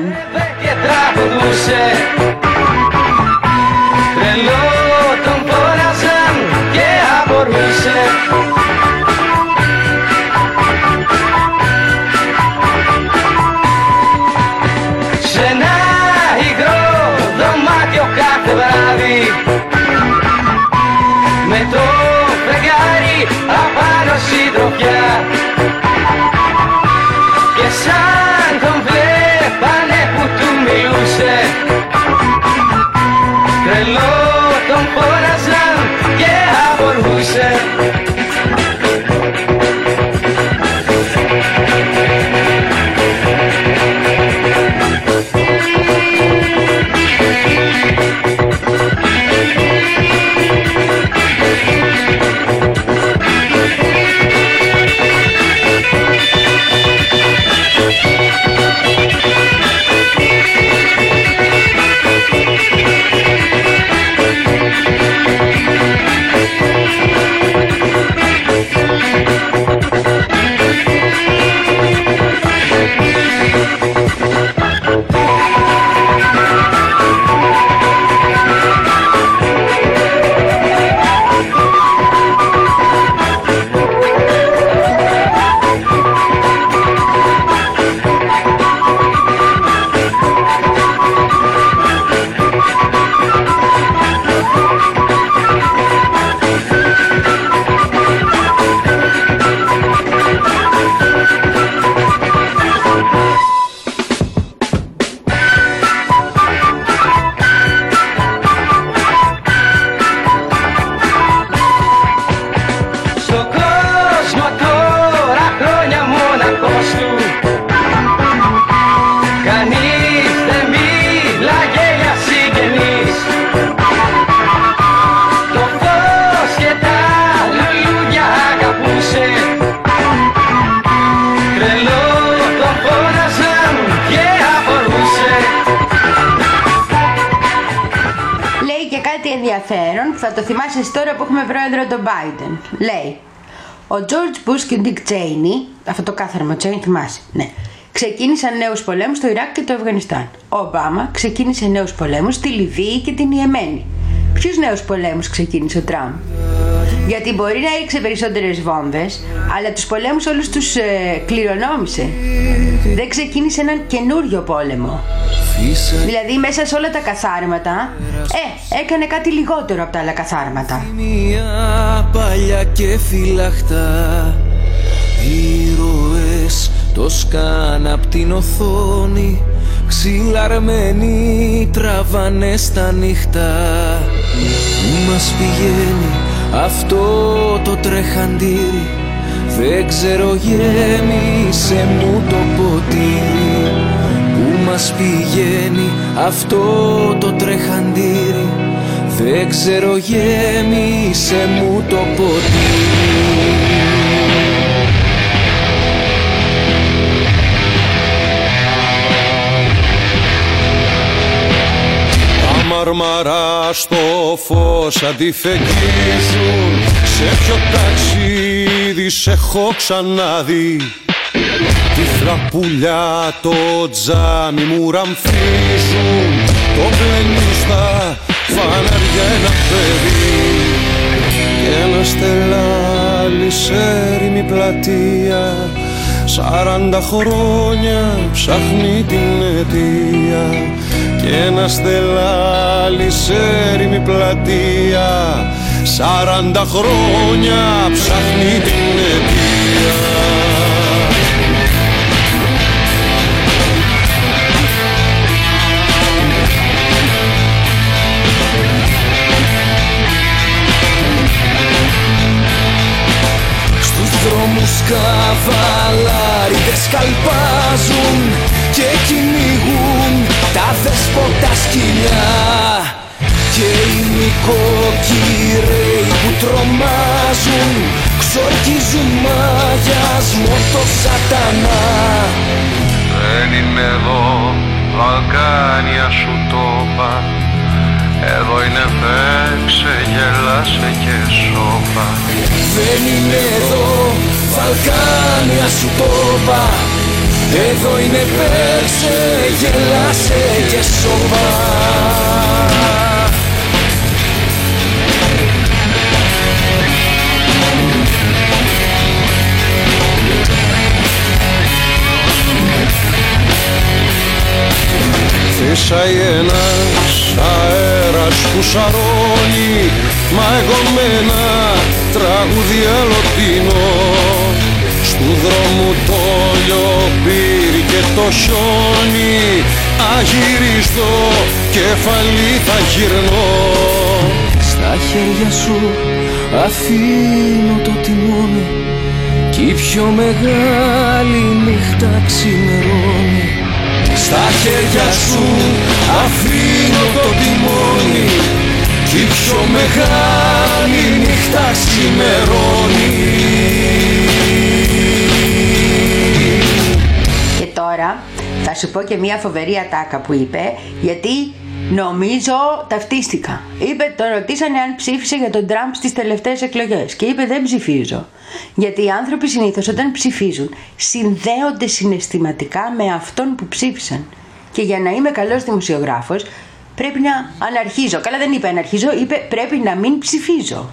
Τρελό τον φώναζαν και απορούσε. Σε ένα υγρό δωμάτιο κάθε βράδυ με το φεγγάρι απάνω συντροφιά και σαν τον βλέπανε που του μιλούσε τρελό τον φώναζαν και απορούσε. Ενδιαφέρον, θα το θυμάσαι τώρα που έχουμε πρόεδρο τον Biden. Λέει, ο George Bush και ο Dick Cheney, αυτό το κάθαρμα Cheney θυμάσαι, ναι, ξεκίνησαν νέους πολέμους στο Ιράκ και το Αφγανιστάν. Ο Ομπάμα ξεκίνησε νέους πολέμους στη Λιβύη και την Ιεμένη. Ποιους νέους πολέμους ξεκίνησε ο Τραμπ? Γιατί μπορεί να έριξε περισσότερες βόμβες, αλλά τους πολέμους όλους τους ε, κληρονόμησε. Δεν ξεκίνησε έναν καινούριο πόλεμο. Δηλαδή μέσα σε όλα τα καθάρματα Ε, έκανε κάτι λιγότερο από τα άλλα καθάρματα. Μια παλιά και φυλαχτά ήρωες το σκάν απ' την οθόνη, ξυλαρμένοι τραβάνε στα νύχτα. Πού μας πηγαίνει αυτό το τρεχαντήρι? Δεν ξέρω, γέμισε μου το ποτήρι. Πού μας πηγαίνει αυτό το τρεχαντήρι? Δεν ξέρω, γέμισε μου το ποτήρι. Μαρμαρά στο φως αντιφεγγίζουν. Σε ποιο ταξίδι σε έχω ξαναδεί? Τυφλά πουλιά το τζάμι μου ραμφίζουν. Το πλένει στα φανάρια ένα παιδί και ένα στελάλι σε έρημη πλατεία. Σαράντα χρόνια ψάχνει την αιτία και ένα στελάλι σε έρημη πλατεία. Σαράντα χρόνια ψάχνει την αιτία. νοικοκυρέοι που τρομάζουν, ξορκίζουν μαγιασμό το σατανά. Δεν είναι εδώ, Βαλκάνια σου το είπα. Εδώ είναι παίξε, γελάσε και σώπα. Δεν είναι εδώ, Βαλκάνια σου το είπα. Εδώ είναι παίξε, γελάσε και σώπα. Φύσαει ένας αέρας που σαρώνει, μα εγώ με ένα τραγούδι αλλοτινό. Στου δρόμου το λιοπύρι και το χιόνι, αγυρίστο κεφαλή θα γυρνώ. Στα χέρια σου αφήνω το τιμόνι κι η πιο μεγάλη νύχτα ξημερώνει. Στα χέρια σου αφήνω το τιμόνι κι η πιο μεγάλη νύχτα ξημερώνει. Και τώρα θα σου πω και μια φοβερή ατάκα που είπε, γιατί νομίζω ταυτίστηκα. Είπε, τον ρωτήσανε αν ψήφισε για τον Τραμπ στις τελευταίες εκλογές και είπε δεν ψηφίζω. Γιατί οι άνθρωποι συνήθως όταν ψηφίζουν συνδέονται συναισθηματικά με αυτόν που ψήφισαν. Και για να είμαι καλός δημοσιογράφος πρέπει να αναρχίζω. Καλά δεν είπε αναρχίζω, είπε πρέπει να μην ψηφίζω.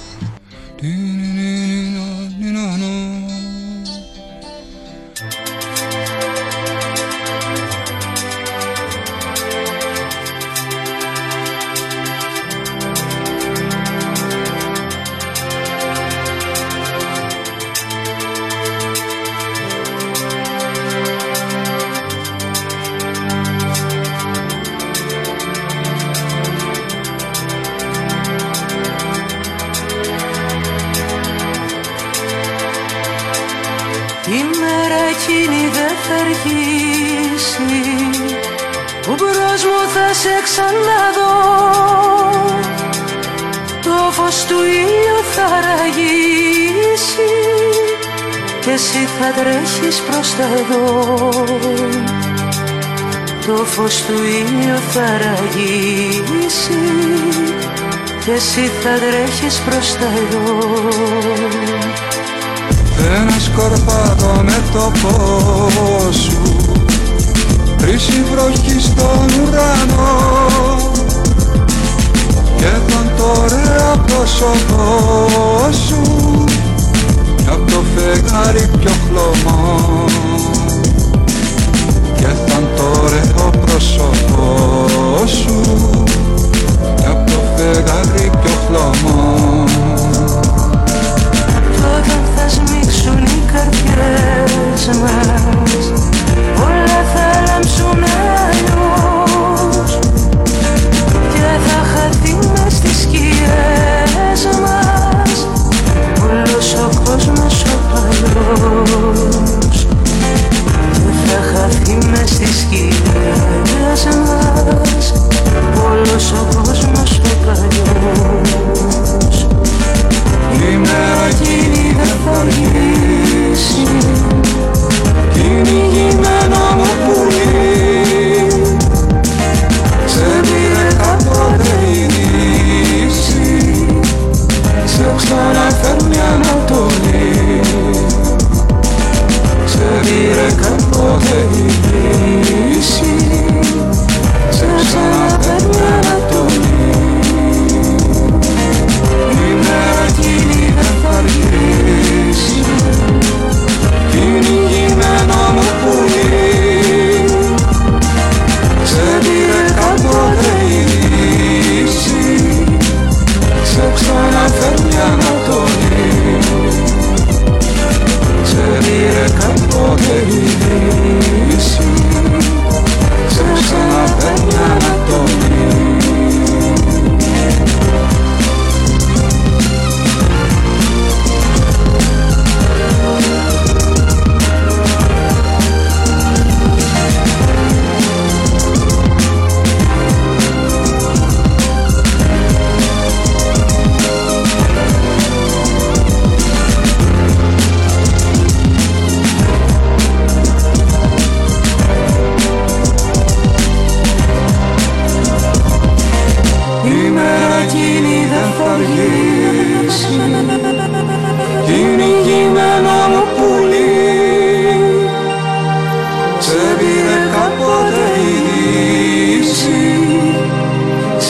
Η μέρα εκείνη δεν θα αργήσει που μπρος μου θα σε ξαναδώ. Το φως του ήλιου θα ραγίσει και εσύ θα τρέχεις προς τα εδώ. Το φως του ήλιου θα ραγίσει και εσύ θα τρέχεις προς τα εδώ. Ένα σκορπάτο με το φως σου, χρύση βροχή στον ουρανό και τον το ωραίο πρόσωπό σου κι απ' το φεγγάρι πιο χλωμό και τον το ωραίο πρόσωπό σου κι απ' το φεγγάρι πιο χλωμό. Όταν θα σμίξουν οι καρδιές μας όλα θα λάμψουν αλλιώς και θα χαθεί μες στις σκιές μας όλος ο κόσμος ο παλιός και θα χαθεί μες στις σκιές μας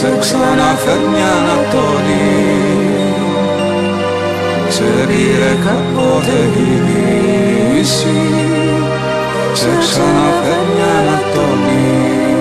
σε ξαναφέρνει Ανατολή. Ξέρει ρε κάποτε η Δύση σε ξαναφέρνει Ανατολή.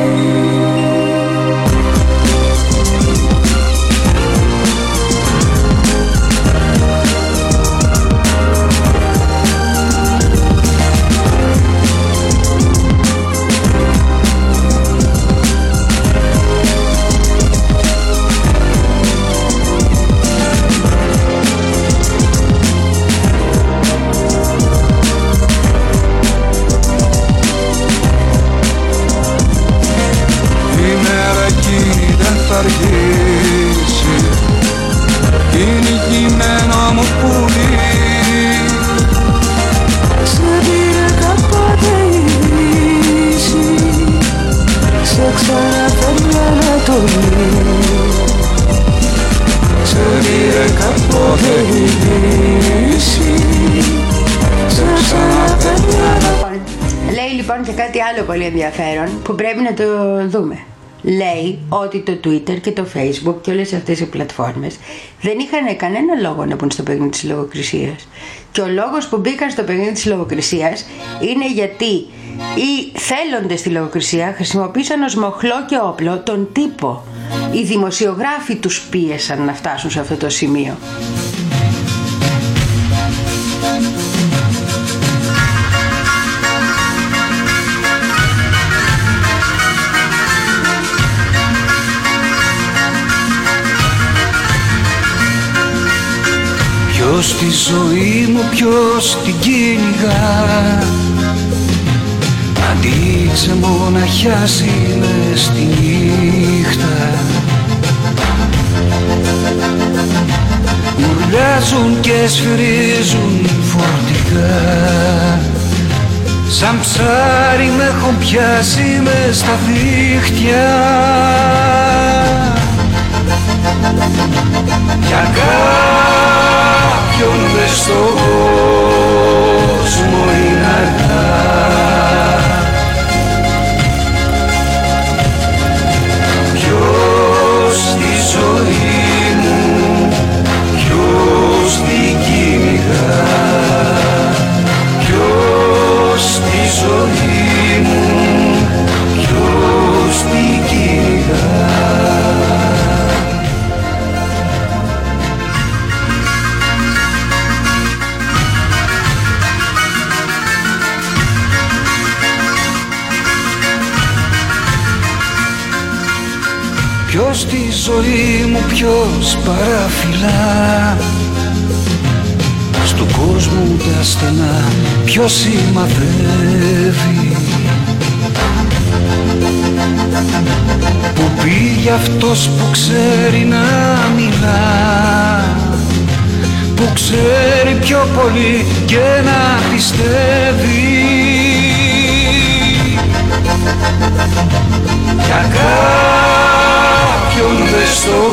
Είναι ηγημένο μου πουλί. Σε πήρε κάποτε η Δύση, σε ξαναφέρνει Ανατολή. Σε πήρε κάποτε η Δύση, σε ξαναφέρνει Ανατολή. Λέει λοιπόν και κάτι άλλο πολύ ενδιαφέρον που πρέπει να το δούμε. Λέει ότι το Twitter και το Facebook και όλες αυτές οι πλατφόρμες δεν είχαν κανένα λόγο να μπουν στο παιχνίδι της λογοκρισίας. Και ο λόγος που μπήκαν στο παιχνίδι της λογοκρισίας είναι γιατί οι θέλοντες στη λογοκρισία χρησιμοποίησαν ως μοχλό και όπλο τον τύπο. Οι δημοσιογράφοι τους πίεσαν να φτάσουν σε αυτό το σημείο. Ποιος τη ζωή μου, ποιος την κυνηγά, αντί ξεμοναχιάσει μες στη νύχτα. Μουρλιάζουν και σφυρίζουν φορτικά, σαν ψάρι με έχουν πιάσει μες στα δίχτυα. Για κάποιον μες στον κόσμο είναι αργά. Ποιος τη ζωή μου, ποιος την κυνηγά, ποιος τη ζωή μου, ποιος την κυνηγά. Ποιος τη ζωή μου, ποιος παραφυλά, στον κόσμο τα στενά ποιος σημαδεύει. Που πήγε αυτός που ξέρει να μιλά, που ξέρει πιο πολύ και να πιστεύει. Για κάποιον μες στον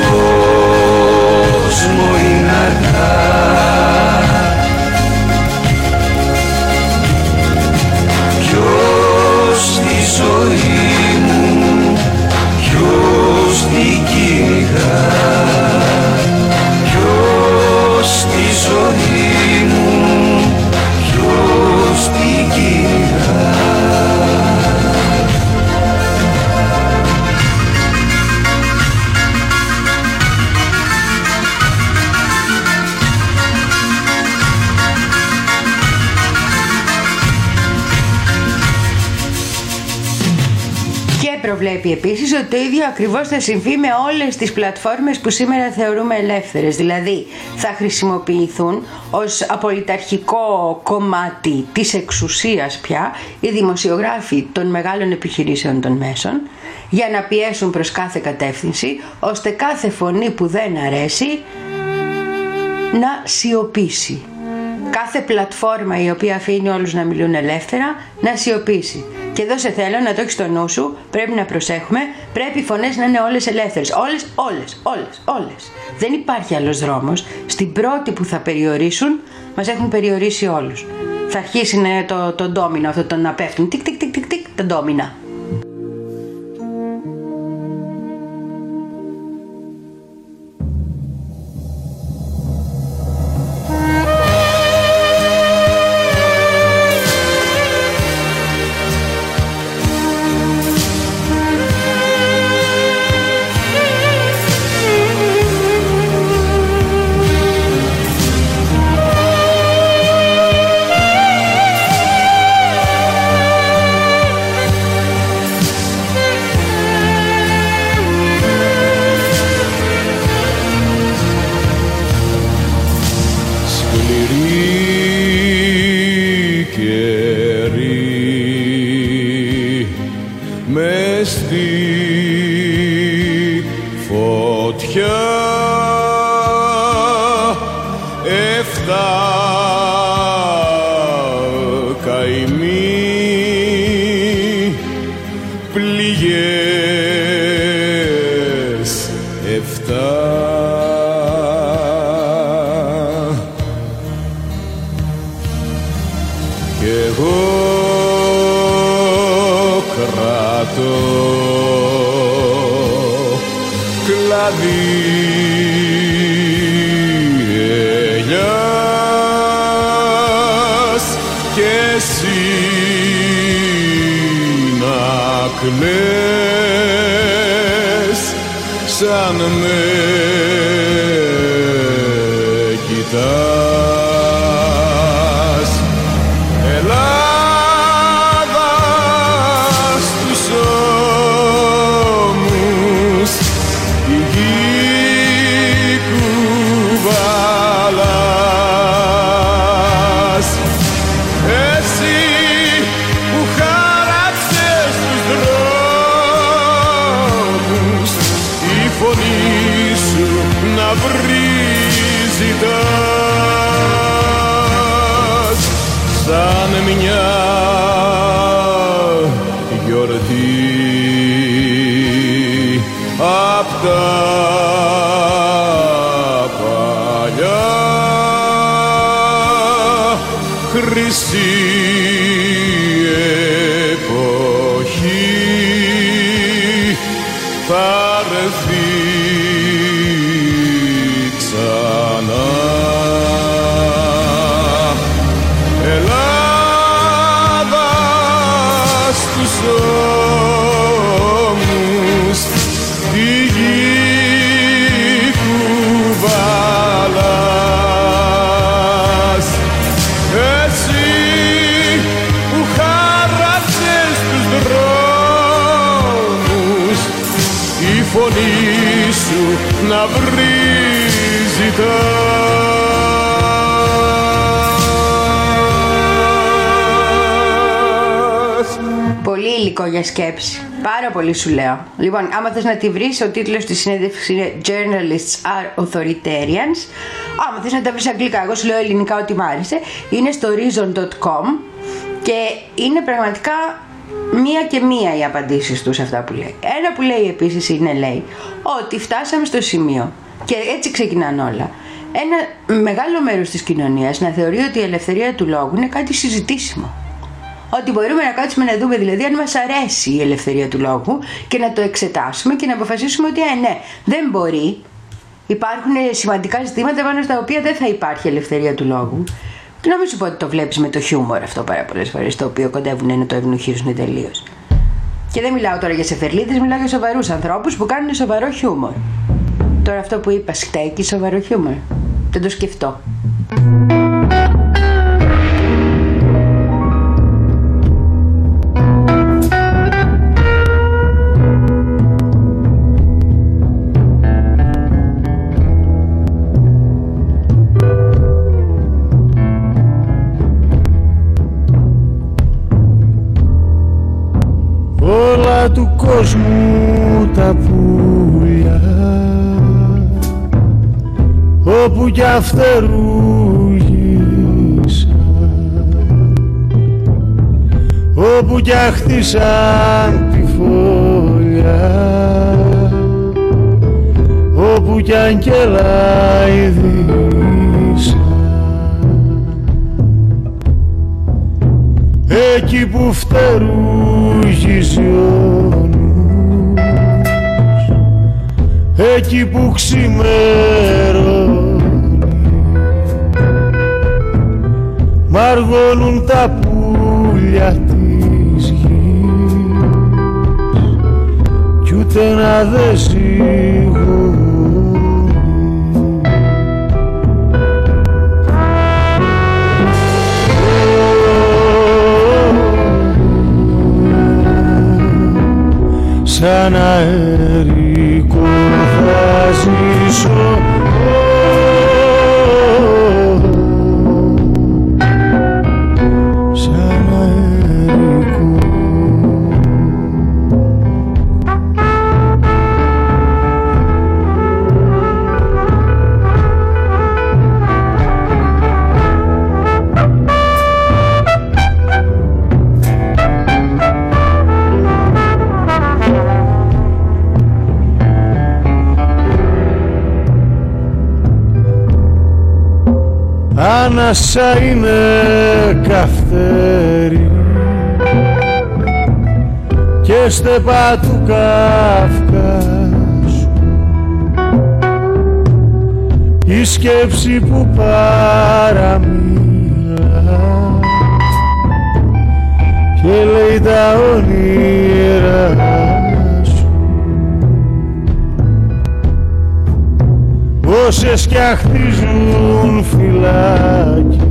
κόσμο είναι αργά. Ποιος τη ζωή μου, ποιος την κυνηγά, ποιος τη ζωή μου, ποιος την κυνηγά. Προβλέπει επίσης ότι το ίδιο ακριβώς θα συμβεί με όλες τις πλατφόρμες που σήμερα θεωρούμε ελεύθερες. Δηλαδή θα χρησιμοποιηθούν ως απολυταρχικό κομμάτι της εξουσίας πια οι δημοσιογράφοι των μεγάλων επιχειρήσεων των μέσων για να πιέσουν προς κάθε κατεύθυνση, ώστε κάθε φωνή που δεν αρέσει να σιωπήσει. Κάθε πλατφόρμα η οποία αφήνει όλους να μιλούν ελεύθερα να σιωπήσει. Και εδώ σε θέλω να το έχεις στο νου σου, πρέπει να προσέχουμε, πρέπει οι φωνές να είναι όλες ελεύθερες. Όλες, όλες, όλες, όλες. Δεν υπάρχει άλλος δρόμος. Στην πρώτη που θα περιορίσουν, μας έχουν περιορίσει όλους. Θα αρχίσει να είναι το, το ντόμινο αυτό, το να πέφτουν τικ τικ τικ τικ τικ τα ντόμινα. φωτιά εφτά καημοί πληγές εφτά κι εγώ κράτω κλαδί ελιάς και εσύ να κλαις σαν με κοιτάς. Ελλάδα στους ώμους η γη κουβαλάς, εσύ που χάραξες τους δρόμους, η φωνή σου να βρει ζητάς σαν μια γιορτή απ' τα παλιά χρυσή εποχή θα έρθει ξανά. Ελλάδα στους ώμους τη γη κουβαλάς, εσύ που χάραξες τους δρόμους, η φωνή σου να βρει ζητάς. Πολύ υλικό για σκέψη. Πάρα πολύ σου λέω. Λοιπόν, άμα θες να τη βρεις, ο τίτλος της συνέντευξης είναι Journalists are Authoritarians. Άμα θες να τα βρεις αγγλικά, εγώ σου λέω ελληνικά ότι μ' άρεσε. Είναι στο reason dot com και είναι πραγματικά μία και μία οι απαντήσεις του σε αυτά που λέει. Ένα που λέει επίσης είναι, λέει, ότι φτάσαμε στο σημείο, και έτσι ξεκινάνε όλα, ένα μεγάλο μέρος της κοινωνίας να θεωρεί ότι η ελευθερία του λόγου είναι κάτι συζητήσιμο. Ότι μπορούμε να κάτσουμε να δούμε δηλαδή αν μας αρέσει η ελευθερία του λόγου και να το εξετάσουμε και να αποφασίσουμε ότι ε, ναι, δεν μπορεί. Υπάρχουν σημαντικά ζητήματα πάνω στα οποία δεν θα υπάρχει ελευθερία του λόγου. Και να μην σου πω ότι το βλέπεις με το χιούμορ αυτό πάρα πολλές φορές, το οποίο κοντεύουν να το ευνουχίζουν τελείως. Και δεν μιλάω τώρα για σεφερλίδες, μιλάω για σοβαρούς ανθρώπους που κάνουν σοβαρό χιούμορ. Τώρα αυτό που είπα, στέκει σοβαρό χιούμορ. Δεν το σκεφτώ. Όλα του κόσμου τα πουλιά, όπου κι αφτερούγησαν, όπου κι αχτίσαν τη φωλιά, όπου κι αγγέλα ειδήσαν, εκεί που φτερούγησε ο νους, εκεί που ξημερώνει, μαργώνουν τα πουλιά της γης κι ούτε να δε ζυγώνει. Σαν αερικό θα ζήσω, σαν αερικό. ανάσα είναι καυτέρι και στεπά του Καυκάσου η σκέψη που παραμίλα και λέει τα όνειρα σου όσες κι αχτίζουν φυλάκια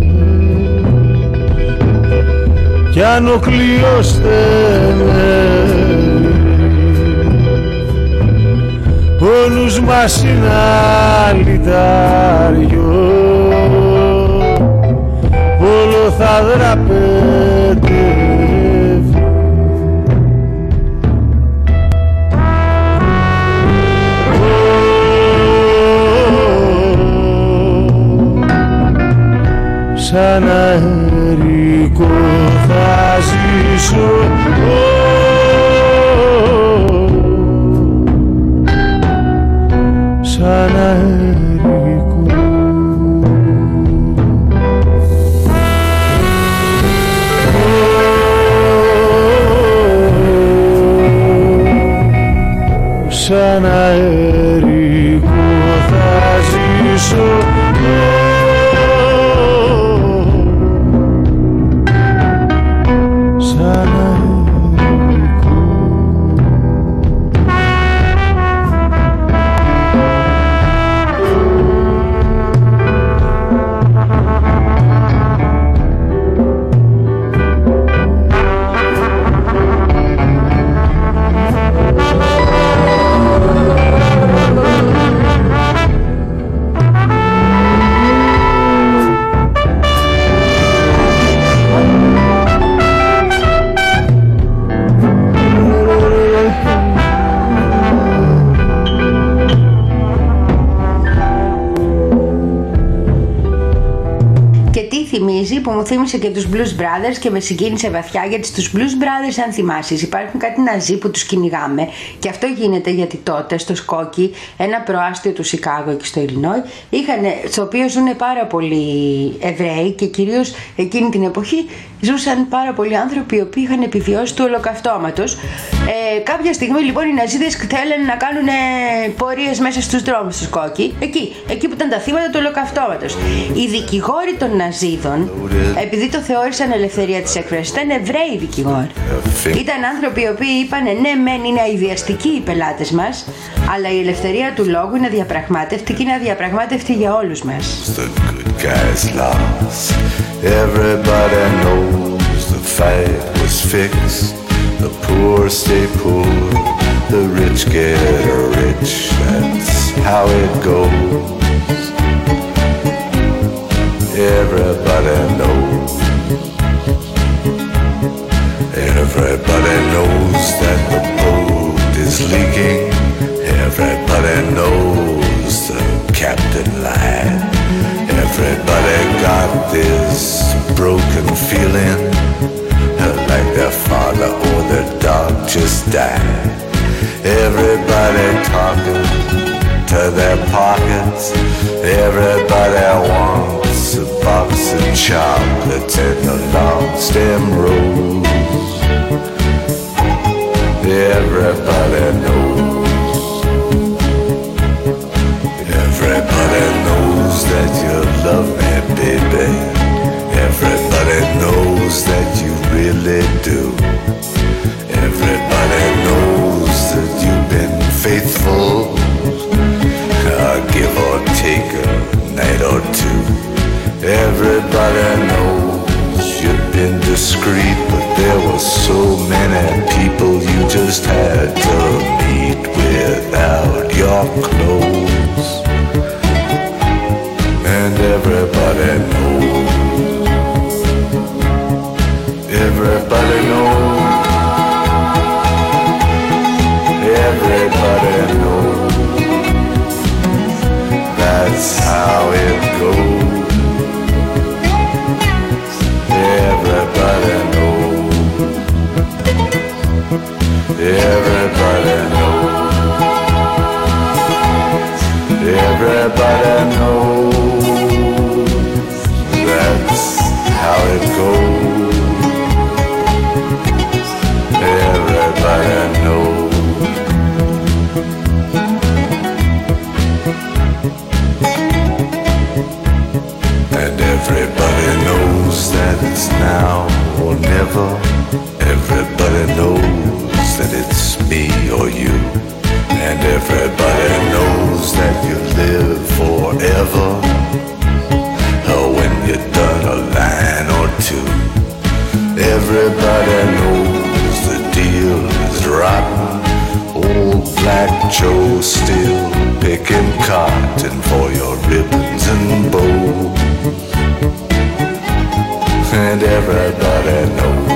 κι αν ο κλειός στενεύει ο νους μας είναι αλυτάριο όλο θα δραπετεύει. Σαν αερικό θα ζήσω σαν αερικό σαν αερικό θα ζήσω που μου θύμισε και τους Blues Brothers και με συγκίνησε βαθιά, γιατί στους Blues Brothers, αν θυμάσεις, υπάρχουν κάτι ναζί που τους κυνηγάμε και αυτό γίνεται γιατί τότε στο Σκόκι, ένα προάστιο του Σικάγο και στο Ιλινόι, στο οποίο ζουν πάρα πολλοί Εβραίοι και κυρίως εκείνη την εποχή ζούσαν πάρα πολλοί άνθρωποι οι οποίοι είχαν επιβιώσει του ολοκαυτώματος. Ε, κάποια στιγμή λοιπόν οι Ναζίδες θέλουν να κάνουν ε, πορείες μέσα στους δρόμους του Σκόκι, εκεί, εκεί που ήταν τα θύματα του ολοκαυτώματος. Οι δικηγόροι των Ναζίδων, επειδή το θεώρησαν ελευθερία της έκφρασης, ήταν Εβραίοι δικηγόροι. Ήταν άνθρωποι οι οποίοι είπαν ναι μεν είναι αηδιαστικοί οι πελάτες μας, αλλά η ελευθερία του λόγου είναι αδιαπραγμάτευτη και είναι αδιαπραγμάτευτη για όλους μας. Everybody knows the fight was fixed. The poor stay poor, the rich get rich. That's how it goes. Everybody knows. Everybody knows that the boat is leaking. Everybody knows the captain lied. Everybody got this broken feeling like their father or their dog just died. Everybody talking to their pockets. Everybody wants a box of chocolates and a long stem rose. Everybody knows. Everybody knows that you love me, baby. Everybody knows that you really do. Everybody knows that you've been faithful, uh, give or take a night or two. Everybody knows you've been discreet, but there were so many people you just had to meet without your clothes. And everybody knows. Everybody knows. Everybody knows. That's how it goes. Everybody knows. Everybody knows. Everybody knows. go. Everybody knows. And everybody knows that it's now or never. Everybody knows that it's me or you. And everybody knows that you live forever. Or when you're done a line or two. Everybody knows the deal is rotten. Old Black Joe still picking cotton for your ribbons and bows. And everybody knows.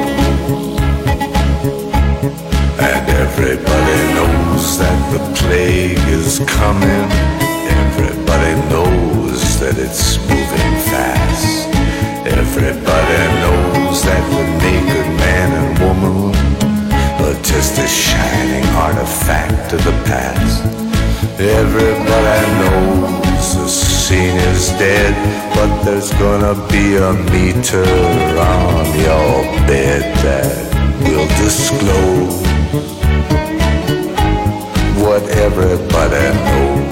And everybody knows that the plague is coming. Everybody knows that it's moving fast. Everybody knows that the naked man and woman are just a shining artifact of the past. Everybody knows the scene is dead, but there's gonna be a meter on your bed that will disclose what everybody knows.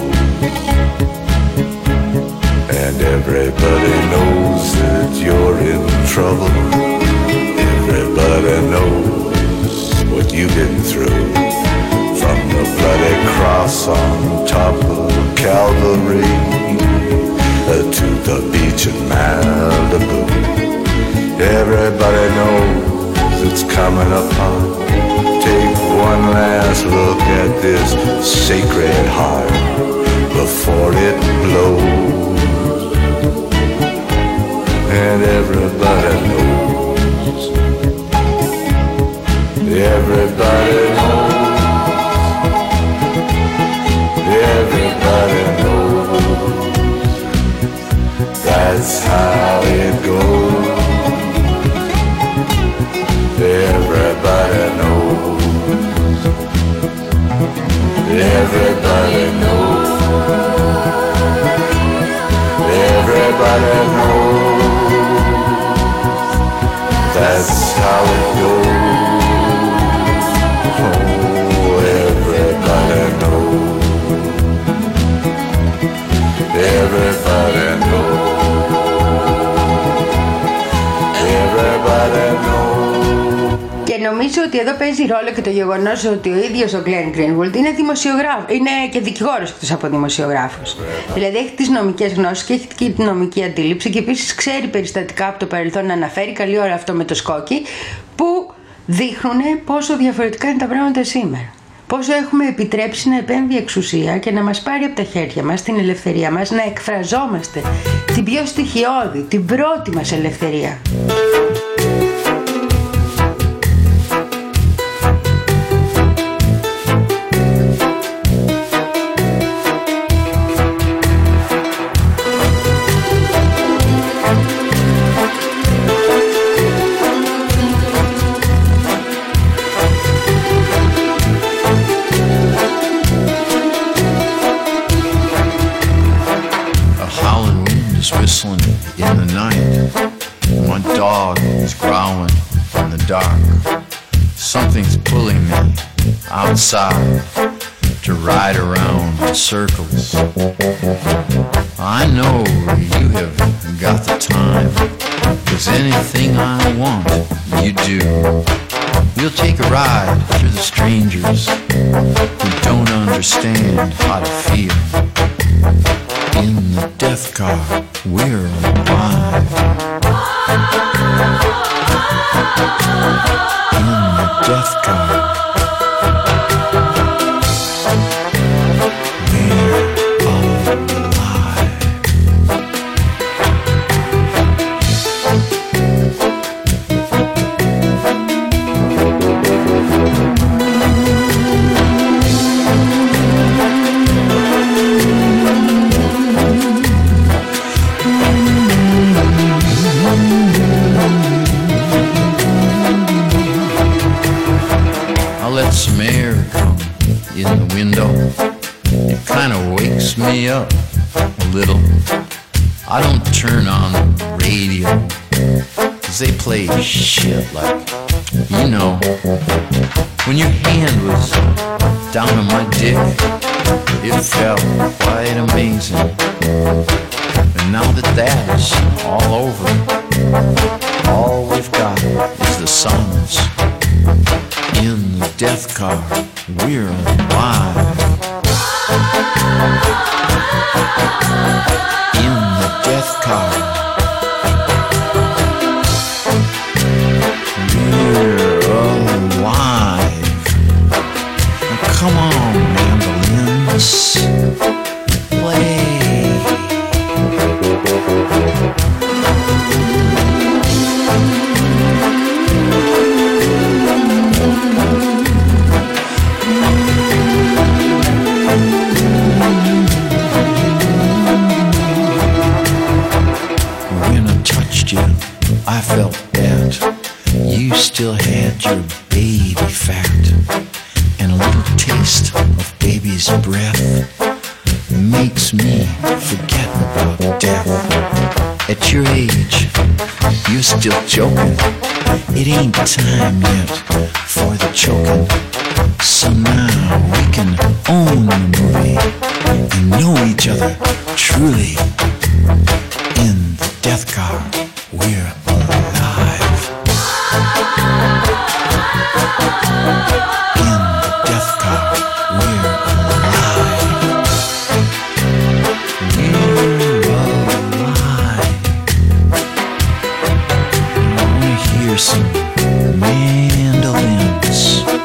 And everybody knows that you're in trouble. Everybody knows what you've been through. From the bloody cross on top of Calvary to the beach in Malibu. Everybody knows it's coming upon. Take one last look at this sacred heart before it blows. And everybody knows. Everybody knows. Everybody knows. That's how it goes. Everybody knows. Everybody knows. Everybody knows. That's how it goes. Oh, everybody knows. Everybody knows. Everybody knows. Και νομίζω ότι εδώ παίζει ρόλο και το γεγονός ότι ο ίδιος ο Glenn Greenwald είναι δημοσιογράφος, είναι και δικηγόρος εκτός από δημοσιογράφος. Δηλαδή έχει τις νομικές γνώσεις και έχει και την νομική αντίληψη και επίσης ξέρει περιστατικά από το παρελθόν να αναφέρει. Καλή ώρα αυτό με το Σκόκι, που δείχνουν πόσο διαφορετικά είναι τα πράγματα σήμερα. Πόσο έχουμε επιτρέψει να επέμβει η εξουσία και να μας πάρει από τα χέρια μας την ελευθερία μας να εκφραζόμαστε, την πιο στοιχειώδη, την πρώτη μας ελευθερία. Whistling in the night. My dog is growling in the dark. Something's pulling me outside to ride around in circles. I know you have got the time, 'cause anything I want, you do. We'll take a ride through the strangers who don't understand how to feel. In the death car, we're alive. In the death car, we're alive. Some air come in the window. It kind of wakes me up a little. I don't turn on the radio, 'cause they played shit like, you know, when your hand was down on my dick, it felt quite amazing. And now that that is all over, all we've got is the songs. In the death car, we're alive. In the death car, we're alive. Now come on, mandolins, play. I felt that you still had your baby fat, and a little taste of baby's breath makes me forget about death. At your age, you're still joking. It ain't time yet for the choking. So now we can own the movie and know each other truly. In the death car, we're alive. In the death car, we're alive. We're alive. I wanna hear some mandolins.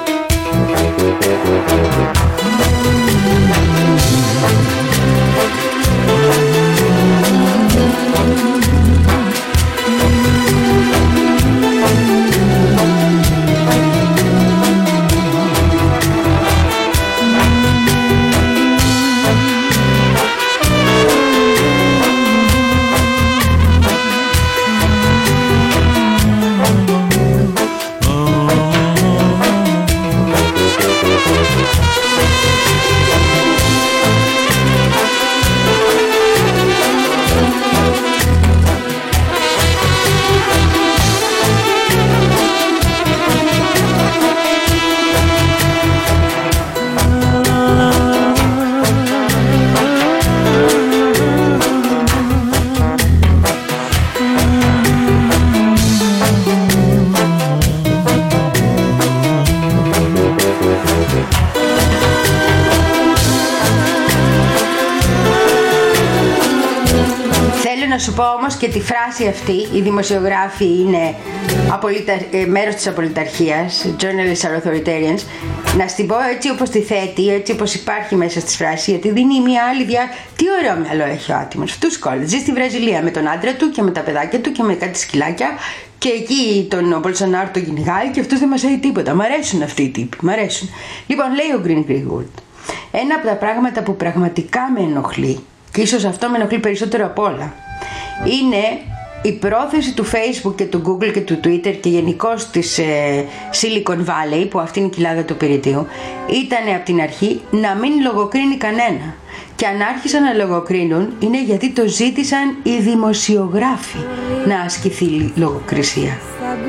Να σου πω όμως και τη φράση αυτή, οι δημοσιογράφοι είναι απολυτα... μέρος της απολυταρχίας, journalists are authoritarians, να στην πω έτσι όπως τη θέτει, έτσι όπως υπάρχει μέσα στις φράσεις, γιατί δίνει μια άλλη διά... Τι ωραίο μυαλό έχει ο άτιμος, αυτούς κόλλες. Ζει στη Βραζιλία με τον άντρα του και με τα παιδάκια του και με κάτι σκυλάκια και εκεί τον ο Μπολσονάρο τον κυνηγάει και αυτός δεν μας λέει τίποτα. Μ' αρέσουν αυτοί οι τύποι, μ' αρέσουν. Λοιπόν, λέει ο Green Greenwood, ένα από τα πράγματα που πραγματικά με ενοχλεί, και ίσως αυτό με ενοχλεί περισσότερο απ' όλα, είναι η πρόθεση του Facebook και του Google και του Twitter και γενικώς της ε, Silicon Valley, που αυτή είναι η κοιλάδα του πυρητίου, ήταν από την αρχή να μην λογοκρίνει κανένα. Και αν άρχισαν να λογοκρίνουν είναι γιατί το ζήτησαν οι δημοσιογράφοι να ασκηθεί λογοκρισία.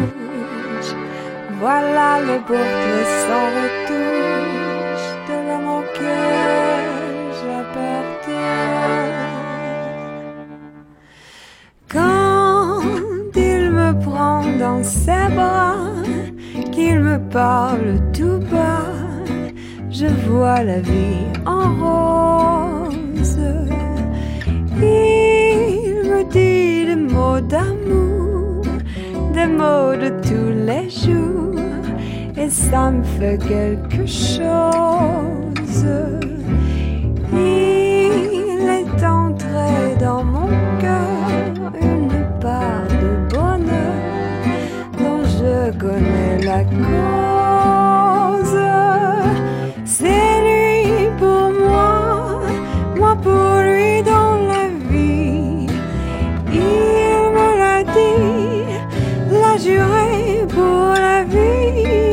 Voilà le portrait sans retouche de l'homme auquel j'appartiens. Quand il me prend dans ses bras, qu'il me parle tout bas, je vois la vie en rose. Il me dit des mots d'amour, des mots de tous les jours, et ça me fait quelque chose. Il est entré dans mon cœur une part de bonheur dont je connais la cause. C'est lui pour moi, moi pour lui dans la vie. Il me l'a dit, l'a juré pour la vie.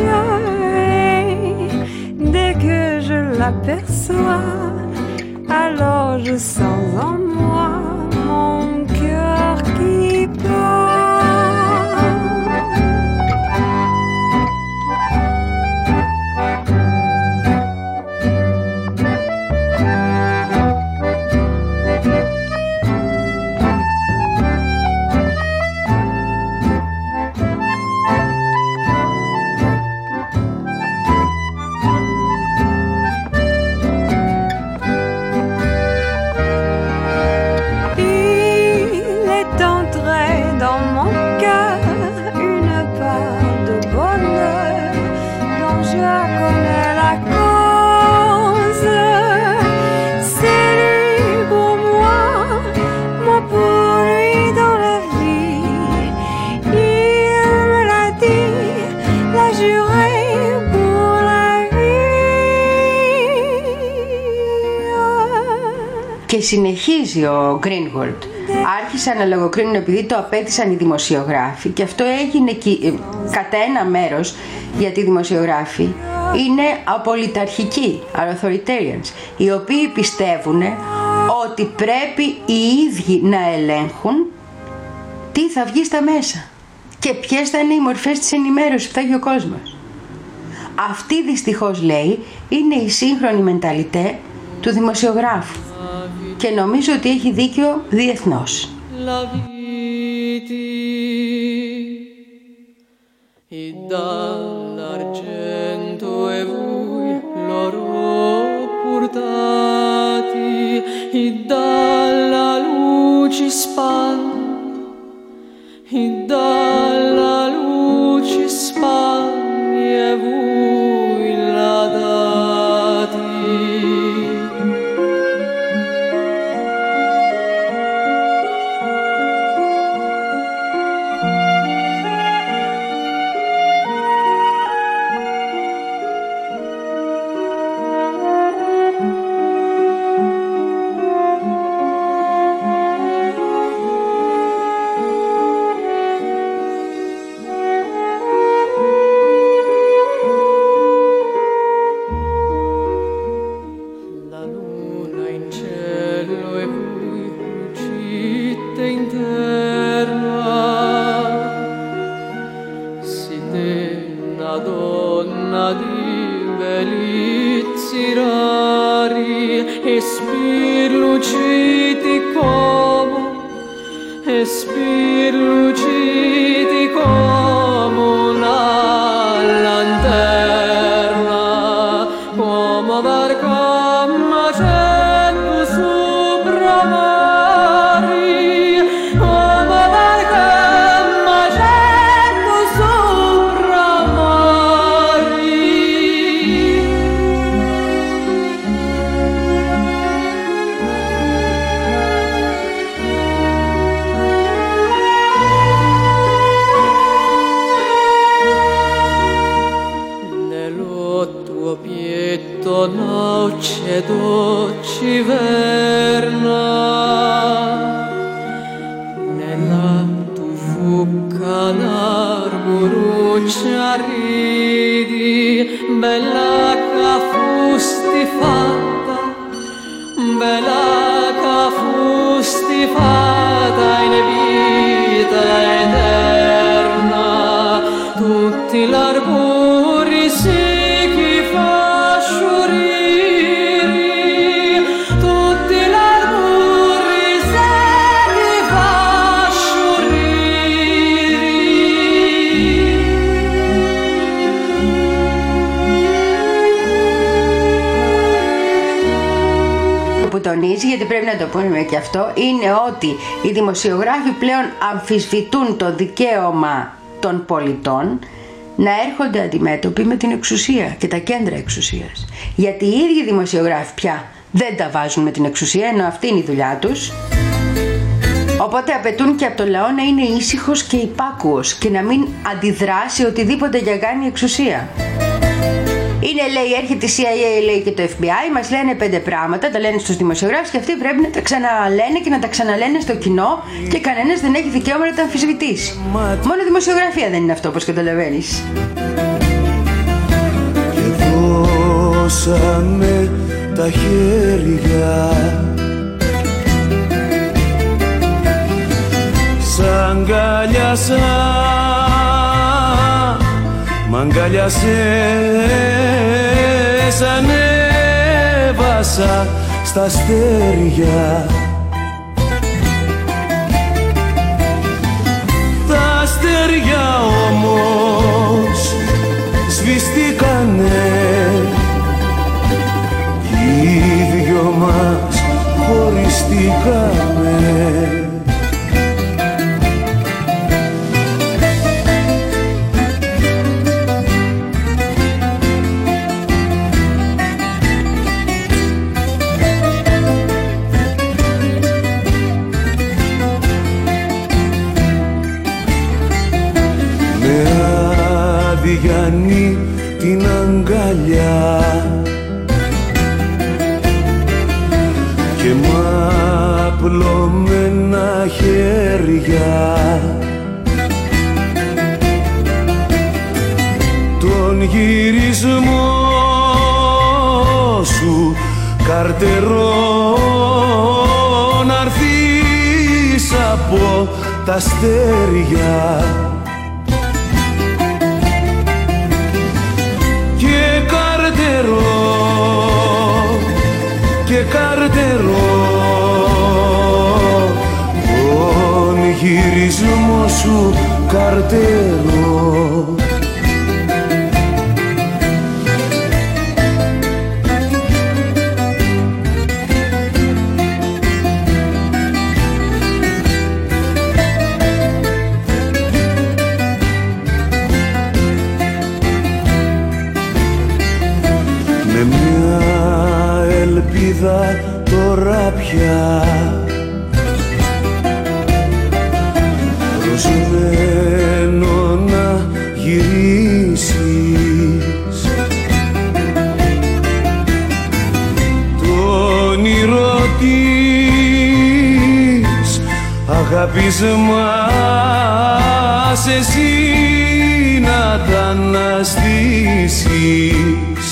Dès que je l'aperçois, alors je sens en moi mon cœur qui bat. Και συνεχίζει ο Greenwald. Άρχισαν να λογοκρίνουν επειδή το απέτησαν οι δημοσιογράφοι, και αυτό έγινε ε, κατά ένα μέρος γιατί οι δημοσιογράφοι είναι απολυταρχικοί, authoritarians, οι οποίοι πιστεύουν ότι πρέπει οι ίδιοι να ελέγχουν τι θα βγει στα μέσα και ποιες θα είναι οι μορφές της ενημέρωσης που θα έχει ο κόσμος. Αυτή δυστυχώς, λέει, είναι η σύγχρονη μενταλιτέ του δημοσιογράφου και νομίζω ότι έχει δίκιο διεθνώς. E dall'argento e voi l'oro portati, e dalla luce spagna, e dalla luce spagna e voi la dati. Γιατί πρέπει να το πούμε και αυτό, είναι ότι οι δημοσιογράφοι πλέον αμφισβητούν το δικαίωμα των πολιτών να έρχονται αντιμέτωποι με την εξουσία και τα κέντρα εξουσίας. Γιατί οι ίδιοι δημοσιογράφοι πια δεν τα βάζουν με την εξουσία, ενώ αυτή είναι η δουλειά τους. Οπότε απαιτούν και από το λαό να είναι ήσυχος και υπάκουος και να μην αντιδράσει οτιδήποτε για κάνει η εξουσία. Είναι, λέει, έρχεται η σι άι έι, λέει, και το εφ μπι άι, μας λένε πέντε πράγματα, τα λένε στους δημοσιογράφους και αυτοί πρέπει να τα ξαναλένε και να τα ξαναλένε στο κοινό και κανένας δεν έχει δικαίωμα να τα αμφισβητήσει. Μόνο η δημοσιογραφία δεν είναι αυτό, όπως καταλαβαίνεις. Και δώσαμε τα χέρια σ' αγκαλιάσα, μ' αγκαλιάσες, ανέβασα στα αστέρια. Τα αστέρια όμως σβηστήκανε, οι δυο μας χωριστήκαμε. Γιάννη την αγκαλιά και μαπλωμένα χέρια τον γυρισμό σου καρτερό να'ρθείς από τα αστέρια και καρτερό και καρτερό τον γυρισμό σου καρτερό. Τώρα πια προσμένω να γυρίσεις το όνειρο της αγάπης μας εσύ να τα αναστήσεις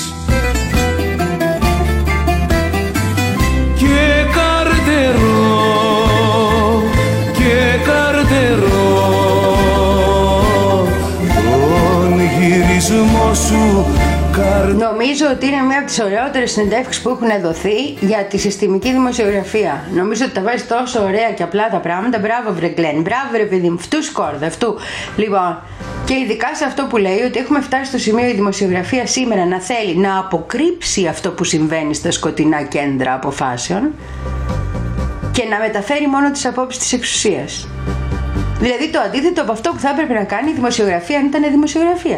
σου. Νομίζω ότι είναι μια από τις ωραιότερες συνεντεύξεις που έχουν δοθεί για τη συστημική δημοσιογραφία. Νομίζω ότι τα βάζει τόσο ωραία και απλά τα πράγματα. Μπράβο βρε Γκλέν, μπράβο ρε παιδί μου, αυτού σκόρδα, αυτού. Λοιπόν, και ειδικά σε αυτό που λέει ότι έχουμε φτάσει στο σημείο η δημοσιογραφία σήμερα να θέλει να αποκρύψει αυτό που συμβαίνει στα σκοτεινά κέντρα αποφάσεων και να μεταφέρει μόνο τις απόψεις της εξουσίας. Δηλαδή το αντίθετο από αυτό που θα έπρεπε να κάνει η δημοσιογραφία αν ήταν δημοσιογραφία.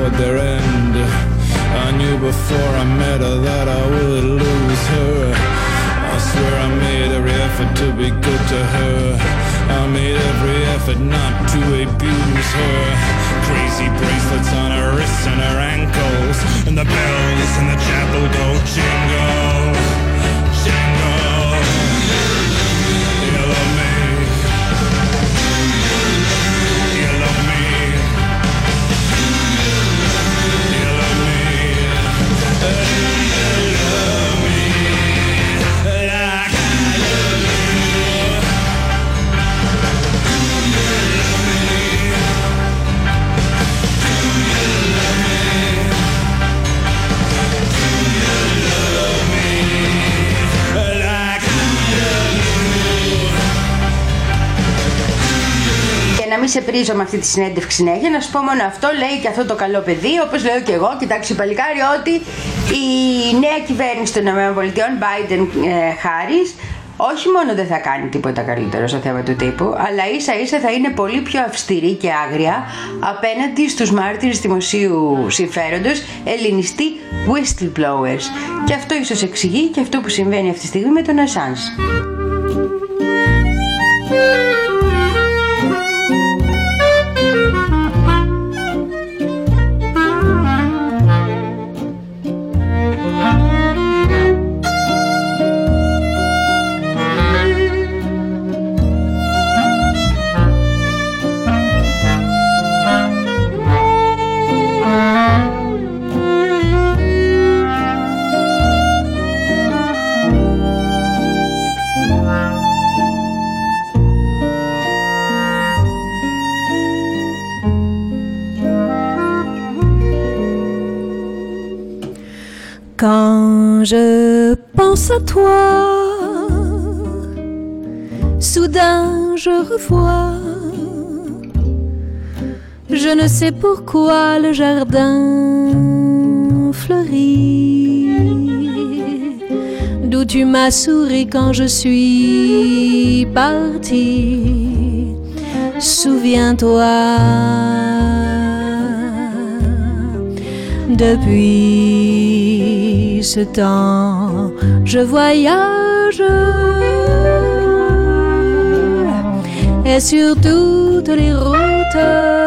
at their end. I knew before I met her that I would lose her. I swear I made every effort to be good to her. I made every effort not to abuse her. Crazy bracelets on her wrists and her ankles, and the bells in the chapel go jingle, jingle. You love me. You love me. You love me. You love me. Like I love you. Να μην σε πρίζω με αυτή τη συνέντευξη συνέχεια, να σου πω μόνο αυτό, λέει και αυτό το καλό παιδί, όπως λέω και εγώ, κοιτάξτε παλικάρι, ότι η νέα κυβέρνηση των ΗΠΑ, Biden-Harris, όχι μόνο δεν θα κάνει τίποτα καλύτερο στο θέμα του τύπου, αλλά ίσα ίσα θα είναι πολύ πιο αυστηρή και άγρια απέναντι στους μάρτυρες δημοσίου συμφέροντος, ελληνιστή whistleblowers. Και αυτό ίσως εξηγεί και αυτό που συμβαίνει αυτή τη στιγμή με τον Assange. Quand je pense à toi, soudain je revois, je ne sais pourquoi le jardin fleuri, d'où tu m'as souri quand je suis partie. Souviens-toi, depuis ce temps, je voyage et sur toutes les routes,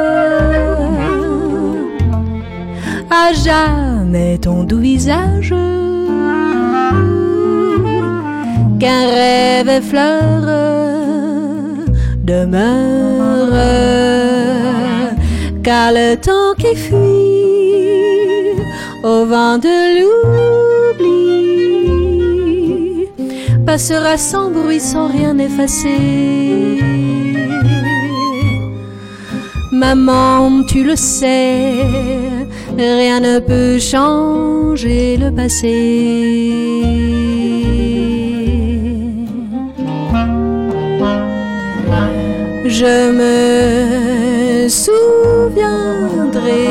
à jamais ton doux visage, qu'un rêve effleure, demeure, car le temps qui fuit au vent de l'oubli passera sans bruit, sans rien effacer. Maman, tu le sais, rien ne peut changer le passé. Je me souviendrai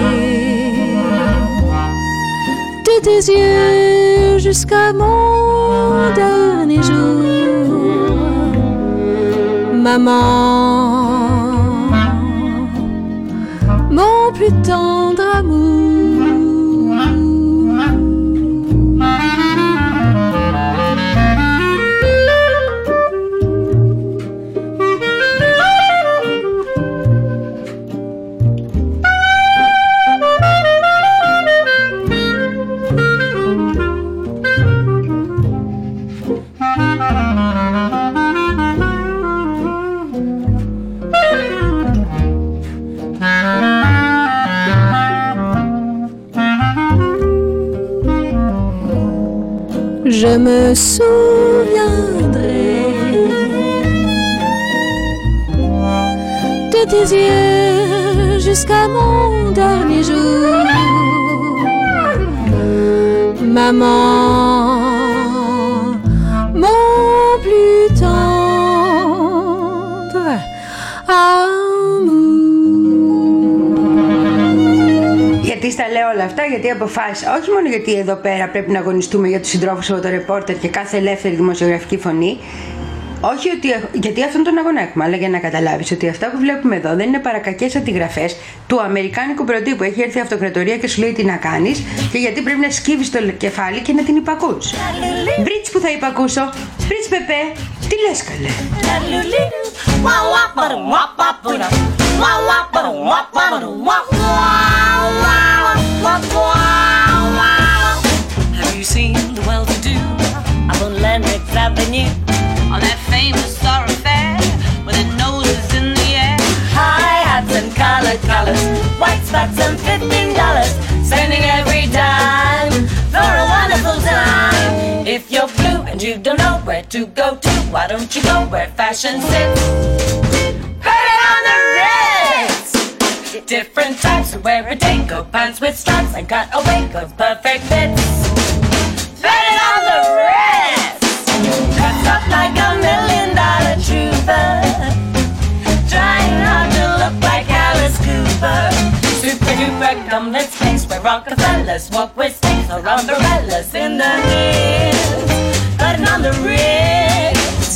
de tes yeux jusqu'à mon dernier jour, maman, mon plus tendre amour. Je me souviendrai de tes yeux jusqu'à mon dernier jour, maman, mon plus tendre Γιατί στα λέω όλα αυτά, γιατί αποφάσισα, όχι μόνο γιατί εδώ πέρα πρέπει να αγωνιστούμε για τους συντρόφους από το ρεπόρτερ και κάθε ελεύθερη δημοσιογραφική φωνή, Όχι ότι, γιατί αυτόν τον αγώνα έχουμε, αλλά για να καταλάβεις ότι αυτά που βλέπουμε εδώ δεν είναι παρά κακές αντιγραφές του αμερικάνικου προτύπου. Έχει έρθει η αυτοκρατορία και σου λέει τι να κάνεις και γιατί πρέπει να σκύβεις το κεφάλι και να την υπακούς. Μπριτς που θα υπακούσω, Μπριτς Πεπέ, τι λες καλέ. Have you seen the well-to-do up on Lennox Avenue? On that famous thoroughfare with their noses in the air. High hats and colored colors, white spots and fifteen dollars, spending every dime for a wonderful time. If you're blue and you don't know where to go to, why don't you go where fashion sits? Put it on the Ritz. Different types who wear a Dago pants with stripes and cutaway coats, perfect fits. Put it on the Ritz. Cuts up like a million dollar trooper, trying hard to look like Alice Cooper. Super duper, come let's face where Rockefellers walk with sticks or umbrellas in the hills. Putting on the Ritz.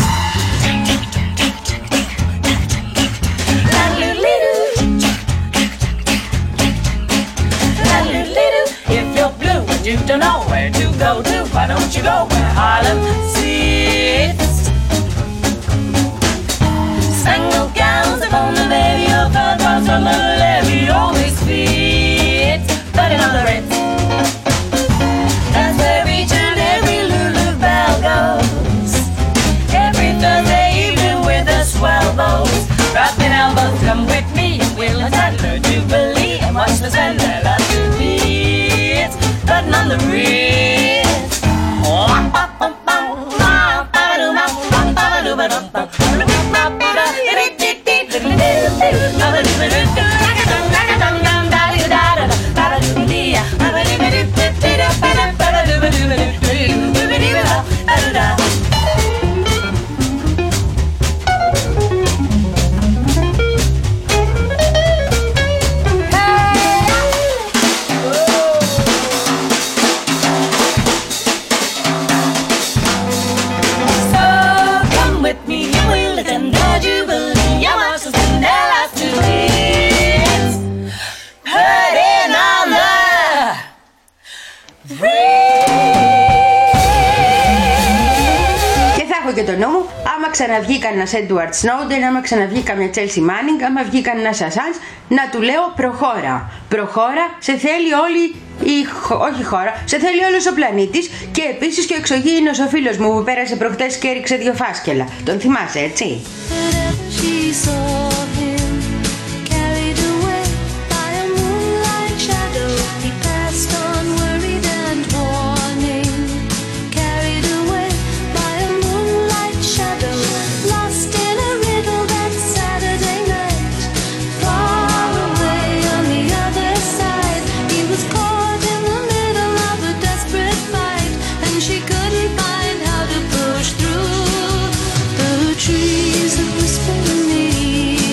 If you're blue and you don't know where to go to, why don't you go where Harlem sits? Single gowns upon the levee, your fur drops from the levee always fit. Put it on the Ritz. That's where each and every Lulu bell goes. Every Thursday evening with the swell bows. Rockin' elbows, come with me and we'll attend her Jubilee and watch the Cinderella beats. Putting on the Ritz. Και το νου μου, άμα ξαναβγεί κανένας Edward Snowden, άμα ξαναβγεί καμιά Chelsea Manning, άμα βγει κανένας Assange, να του λέω προχώρα. Προχώρα, σε θέλει όλη η όχι χώρα, σε θέλει όλος ο πλανήτης και επίσης και ο εξωγήινος ο φίλος μου που πέρασε προχτές και έριξε δύο φάσκελα. Τον θυμάσαι, έτσι? Trees are whispering me.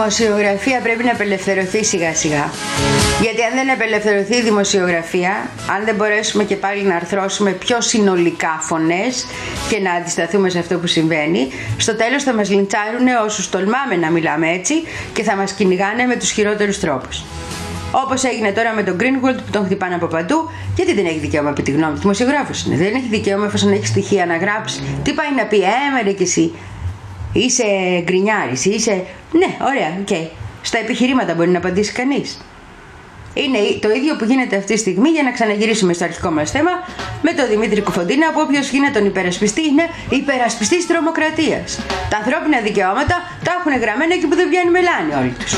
δημοσιογραφία πρέπει να απελευθερωθεί σιγά σιγά. Γιατί αν δεν απελευθερωθεί η δημοσιογραφία, αν δεν μπορέσουμε και πάλι να αρθρώσουμε πιο συνολικά φωνές και να αντισταθούμε σε αυτό που συμβαίνει, στο τέλος θα μας λιντσάρουν όσους τολμάμε να μιλάμε έτσι και θα μας κυνηγάνε με τους χειρότερους τρόπους. Όπως έγινε τώρα με τον Greenwald που τον χτυπάνε από παντού, γιατί δεν έχει δικαίωμα από τη γνώμη του. Δημοσιογράφος είναι. Δεν έχει δικαίωμα εφόσον έχει στοιχεία να γράψει. Τι πάει να πει, έμερε κι εσύ. Είσαι γκρινιάρης, είσαι. Ναι, ωραία, οκ. Okay. Στα επιχειρήματα μπορεί να απαντήσει κανείς. Είναι το ίδιο που γίνεται αυτή τη στιγμή, για να ξαναγυρίσουμε στο αρχικό μας θέμα, με τον Δημήτρη Κουφοντίνα, που όποιος γίνεται τον υπερασπιστή είναι υπερασπιστής τρομοκρατίας. Τα ανθρώπινα δικαιώματα τα έχουν γραμμένα εκεί που δεν βγαίνει μελάνι όλοι τους.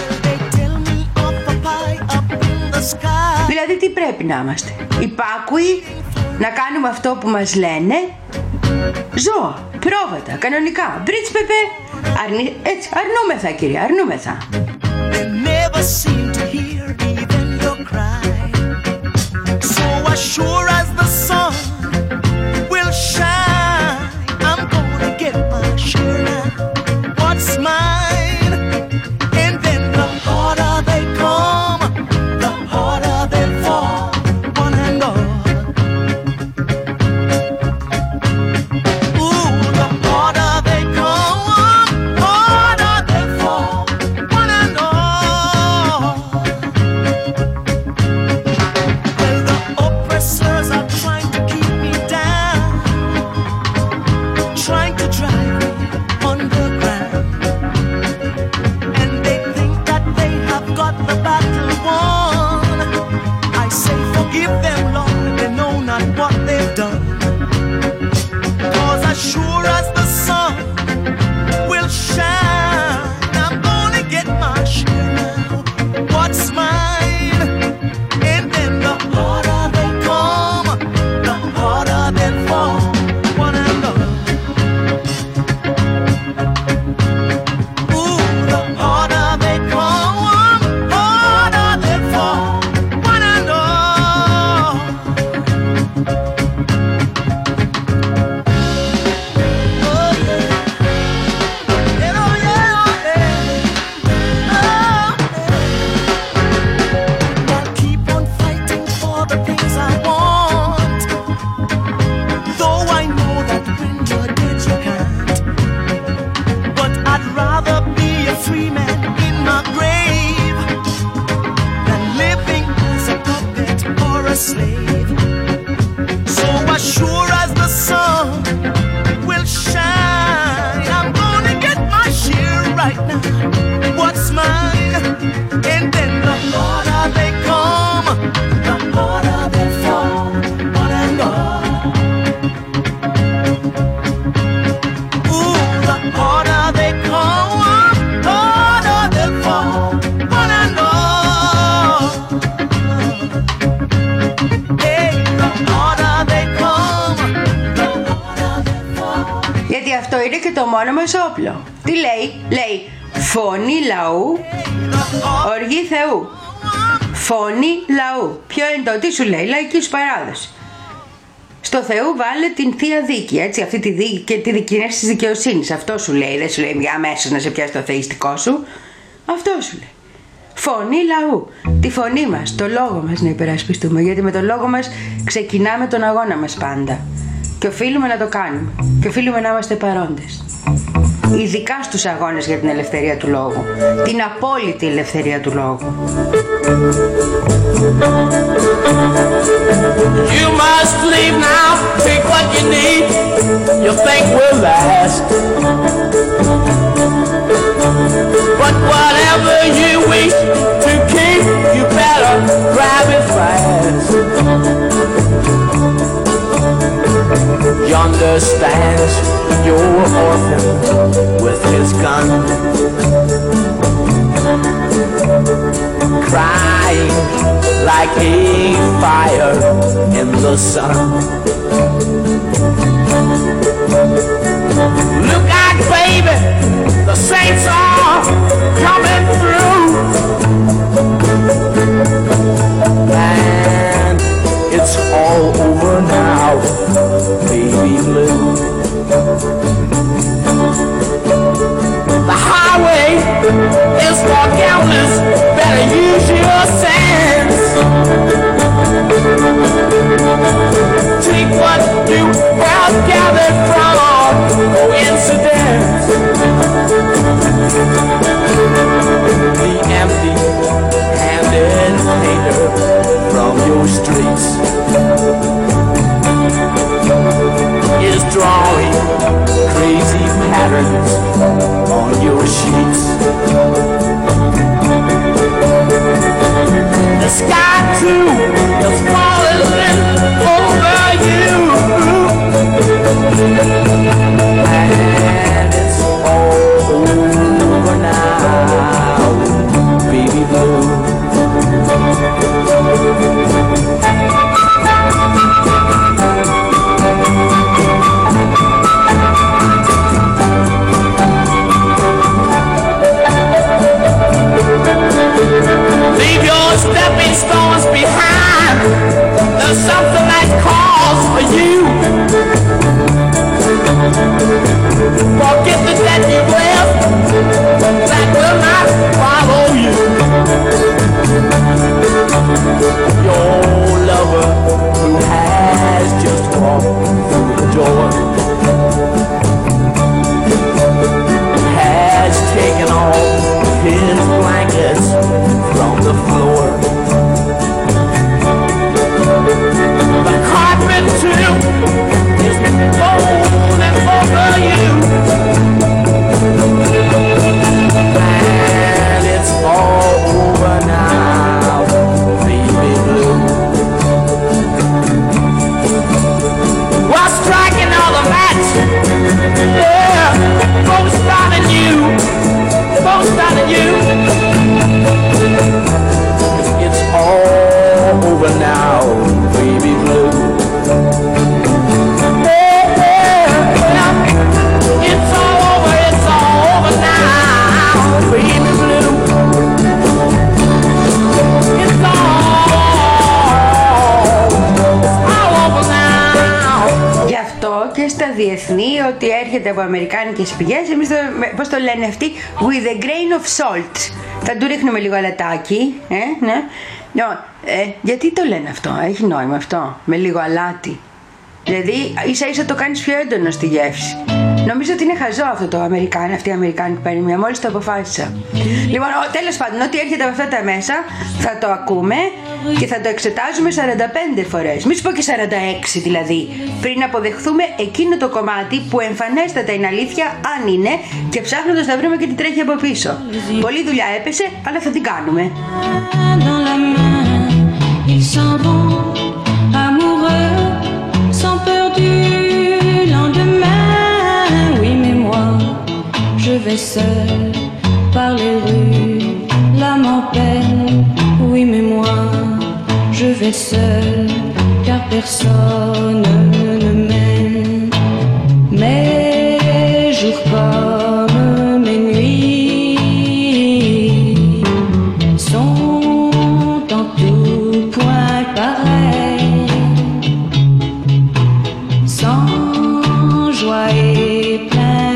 Δηλαδή τι πρέπει να είμαστε, υπάκουοι, να κάνουμε αυτό που μας λένε, ζώα, πρόβατα, κανονικά, μπριτς πεπέ, αρνη... έτσι, αρνούμεθα κύριε, αρνούμεθα. Sure as the sun will shine, I'm gonna get my share now. What's mine? And then the harder they come, the harder they fall, one and all. Ooh, the harder they come, harder they fall, one and all. Oppressors are trying to keep me down, trying to drive me underground, and they think that they have got the battle won. I say forgive them, Lord, they know not what they've done. 'Cause as sure as the sun will shine, I'm gonna get my share now. What's mine? And then the harder they come, the harder they fall, one and all. Ooh, the harder they come, harder they fall, one and all. Oh yeah, yeah, oh yeah, oh yeah, oh yeah. I'll keep on fighting for the things I want, though I know that when you're dead you can't. But I'd rather be a free man in my grave than living as a puppet or a slave. So as sure as the sun will shine, I'm gonna get my share right now. What's mine? And then the harder they come, the harder they fall, one and all. Ooh, the harder they come, harder they fall, one and all. Hey, the harder they come, the harder they fall. Γιατί αυτό είναι και το μόνο μας όπλο. Τι λέει, λέει φωνή λαού, οργή Θεού. Φωνή λαού. Ποιο είναι το, τι σου λέει, λαϊκή σου παράδοση. Στο Θεού βάλε την Θεία Δίκη, έτσι, αυτή τη δίκη και τη δικαιοσύνη της δικαιοσύνης. Αυτό σου λέει, δεν σου λέει για αμέσως να σε πιάσει το θεϊστικό σου. Αυτό σου λέει. Φωνή λαού. Τη φωνή μας, το λόγο μας να υπερασπιστούμε, γιατί με το λόγο μας ξεκινάμε τον αγώνα μας πάντα. Και οφείλουμε να το κάνουμε. Και οφείλουμε να είμαστε παρόντες. Ειδικά στους αγώνες για την ελευθερία του λόγου. Την απόλυτη ελευθερία του λόγου. You must leave now, take what you need, you think will last. But whatever you wish to keep, you better grab it fast. Yonder stands your orphan with his gun, crying like a fire in the sun. Look out, baby, the saints are coming through, and it's all over now, baby blue. The highway is just for gamblers, better use your sense. Take what you have gathered from coincidence. The empty-handed painter from your streets is drawing crazy patterns on your sheets. The sky too is falling over you, and it's all over now, baby blue. Leave your stepping stones behind. There's something that calls for you. Forget the debt you've left that will not follow you. Your lover who has just walked through the door has taken off his blankets from the floor. The carpet too is falling over you, and it's all over now, baby blue. While striking all the match, yeah, both starting you, both starting you. It's all over now, baby blue. Yeah, yeah. It's all over, it's all over now, baby blue. It's all, it's all over now. Γι' αυτό και στα διεθνή, ότι έρχεται από αμερικάνικες πηγές, εμείς το, πώς το λένε αυτοί, with a grain of salt. Θα του ρίχνουμε λίγο αλατάκι, ε, ναι. Ε, γιατί το λένε αυτό, έχει νόημα αυτό, με λίγο αλάτι. Δηλαδή ίσα ίσα το κάνεις πιο έντονο στη γεύση. Νομίζω ότι είναι χαζό αυτό το Αμερικάνι, αυτή η αμερικάνικη παροιμία, μόλις το αποφάσισα. Λοιπόν, τέλος πάντων, ό,τι έρχεται από αυτά τα μέσα θα το ακούμε και θα το εξετάζουμε σαράντα πέντε φορές. Μη σου πω και σαράντα έξι δηλαδή, πριν αποδεχθούμε εκείνο το κομμάτι που εμφανέστατα είναι αλήθεια, αν είναι, και ψάχνοντας θα βρούμε και τι τρέχει από πίσω. Πολλή δουλειά έπεσε, αλλά θα την κάνουμε. Ils s'en vont, amoureux, sans peur du lendemain. Oui, mais moi, je vais seul par les rues, l'âme en peine. Oui, mais moi, je vais seul, car personne ne m'aime. Mes jours comme mes nuits sont en tout point pareils, sans joie et plein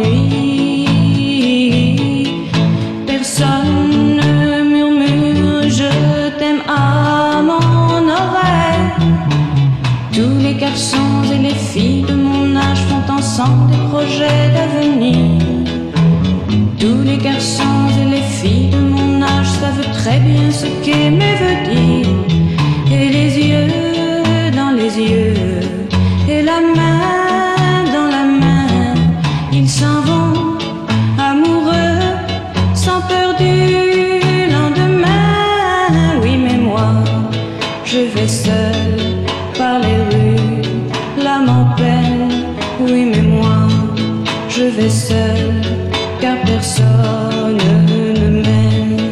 d'ennui. Personne ne murmure je t'aime à mon oreille. Tous les garçons et les filles de mon âge font ensemble des projets d'avenir. Tous les garçons et les filles de mon âge savent très bien ce qu'aimer veut dire. Et les yeux dans les yeux, et la main dans la main, ils s'en vont amoureux, sans peur du lendemain. Oui, mais moi, je vais seul par les rues, l'âme en peine. Oui, mais moi, je vais seul, car personne ne m'aime.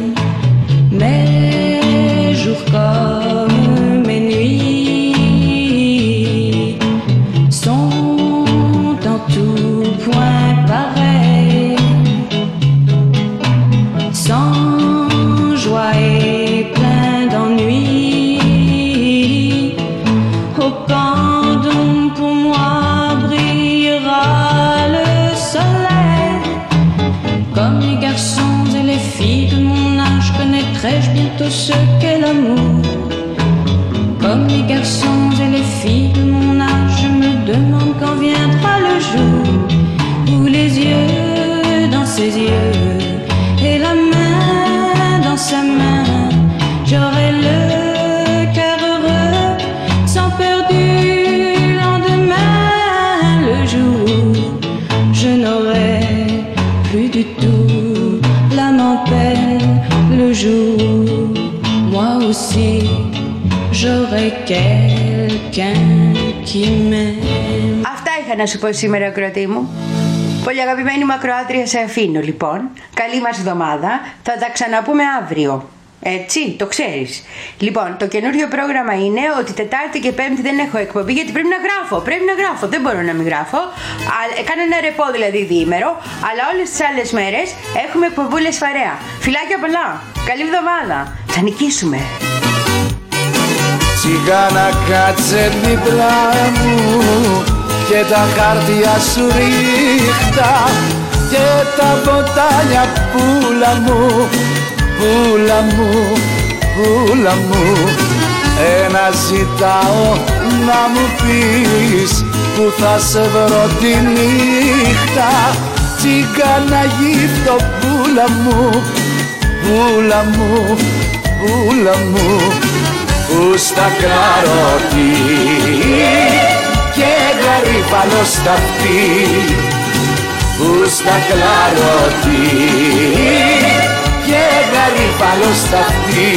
Mes jours comme mes nuits sont en tout point pareils, sans joie et plein d'ennui. Oh, quand donc pour moi brillera le soleil, quand viendra le jour où les yeux dans ses yeux et la main dans sa main, j'aurai le cœur heureux sans peur du lendemain. Le jour je n'aurai plus du tout l'âme en peine, le jour moi aussi j'aurai quelqu'un qui m'aime. Αυτά είχα να σου πω σήμερα, ακροατή μου. Πολύ αγαπημένη μου ακροάτρια, σε αφήνω λοιπόν. Καλή μας εβδομάδα. Θα τα ξαναπούμε αύριο. Έτσι, το ξέρεις. Λοιπόν, το καινούριο πρόγραμμα είναι ότι Τετάρτη και Πέμπτη δεν έχω εκπομπή γιατί πρέπει να γράφω. Πρέπει να γράφω, δεν μπορώ να μην γράφω. Κάνω ένα ρεπό δηλαδή διήμερο. Αλλά όλες τις άλλες μέρες έχουμε εκπομπούλες παρέα. Φιλάκια πολλά. Καλή εβδομάδα. Θα νικήσουμε. Τσιγάνα κάτσε δίπλα μου και τα χάρτια σου ρίχτα και τα μποτάλια πουλα μου, πουλα μου, πουλα μου. Ένα ζητάω να μου πεις που θα σε βρω τη νύχτα. Τσιγάνα γύφτο πουλα μου, πουλα μου, πουλα μου. Που στα κλαρωτή και γαρίφαλο στα αυτή, που στα κλαρωτή και γαρίφαλο στα αυτή.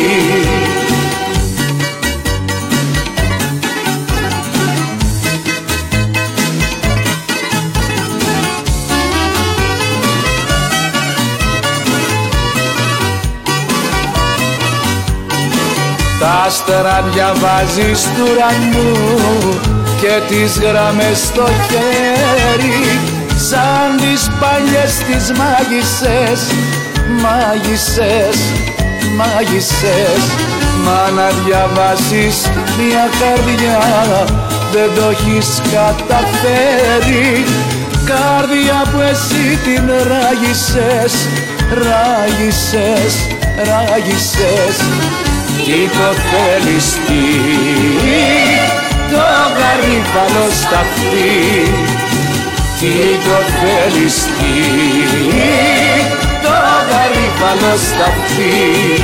Τα άστερα διαβάζεις του ουρανού και τις γραμμές στο χέρι σαν τις παλιές τις μάγισσες, μάγισσες, μάγισσες. Μα να διαβάσεις μια καρδιά δεν το έχεις καταφέρει, καρδιά που εσύ την ράγισσες, ράγισσες, ράγισσες. Τι το θέλεις τι, το γαρίφαλο στα αυτή. Τι το θέλεις τι, το γαρίφαλο στα αυτή.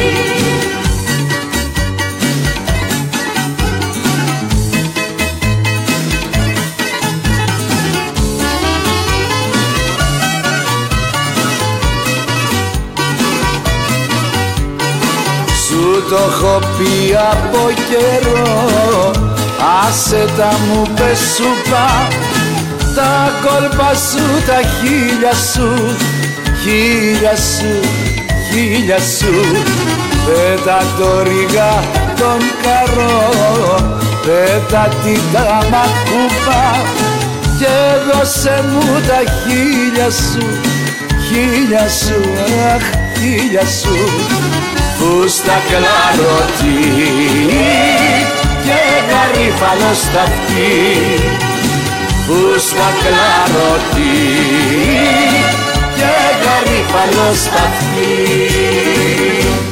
Σου το έχω πει από καιρό, άσε τα μου πες σου πά, τα κόλπα σου, τα χίλια σου, χίλια σου, χίλια σου. Πέτα το ρίγα τον καρό, πέτα την τάμα κουπά και δώσε μου τα χίλια σου, χίλια σου, αχ, χίλια σου. Που στα κλαρωτή και γαρίφαλο στα αυτή, που στα κλαρωτή και γαρίφαλο στα αυτή.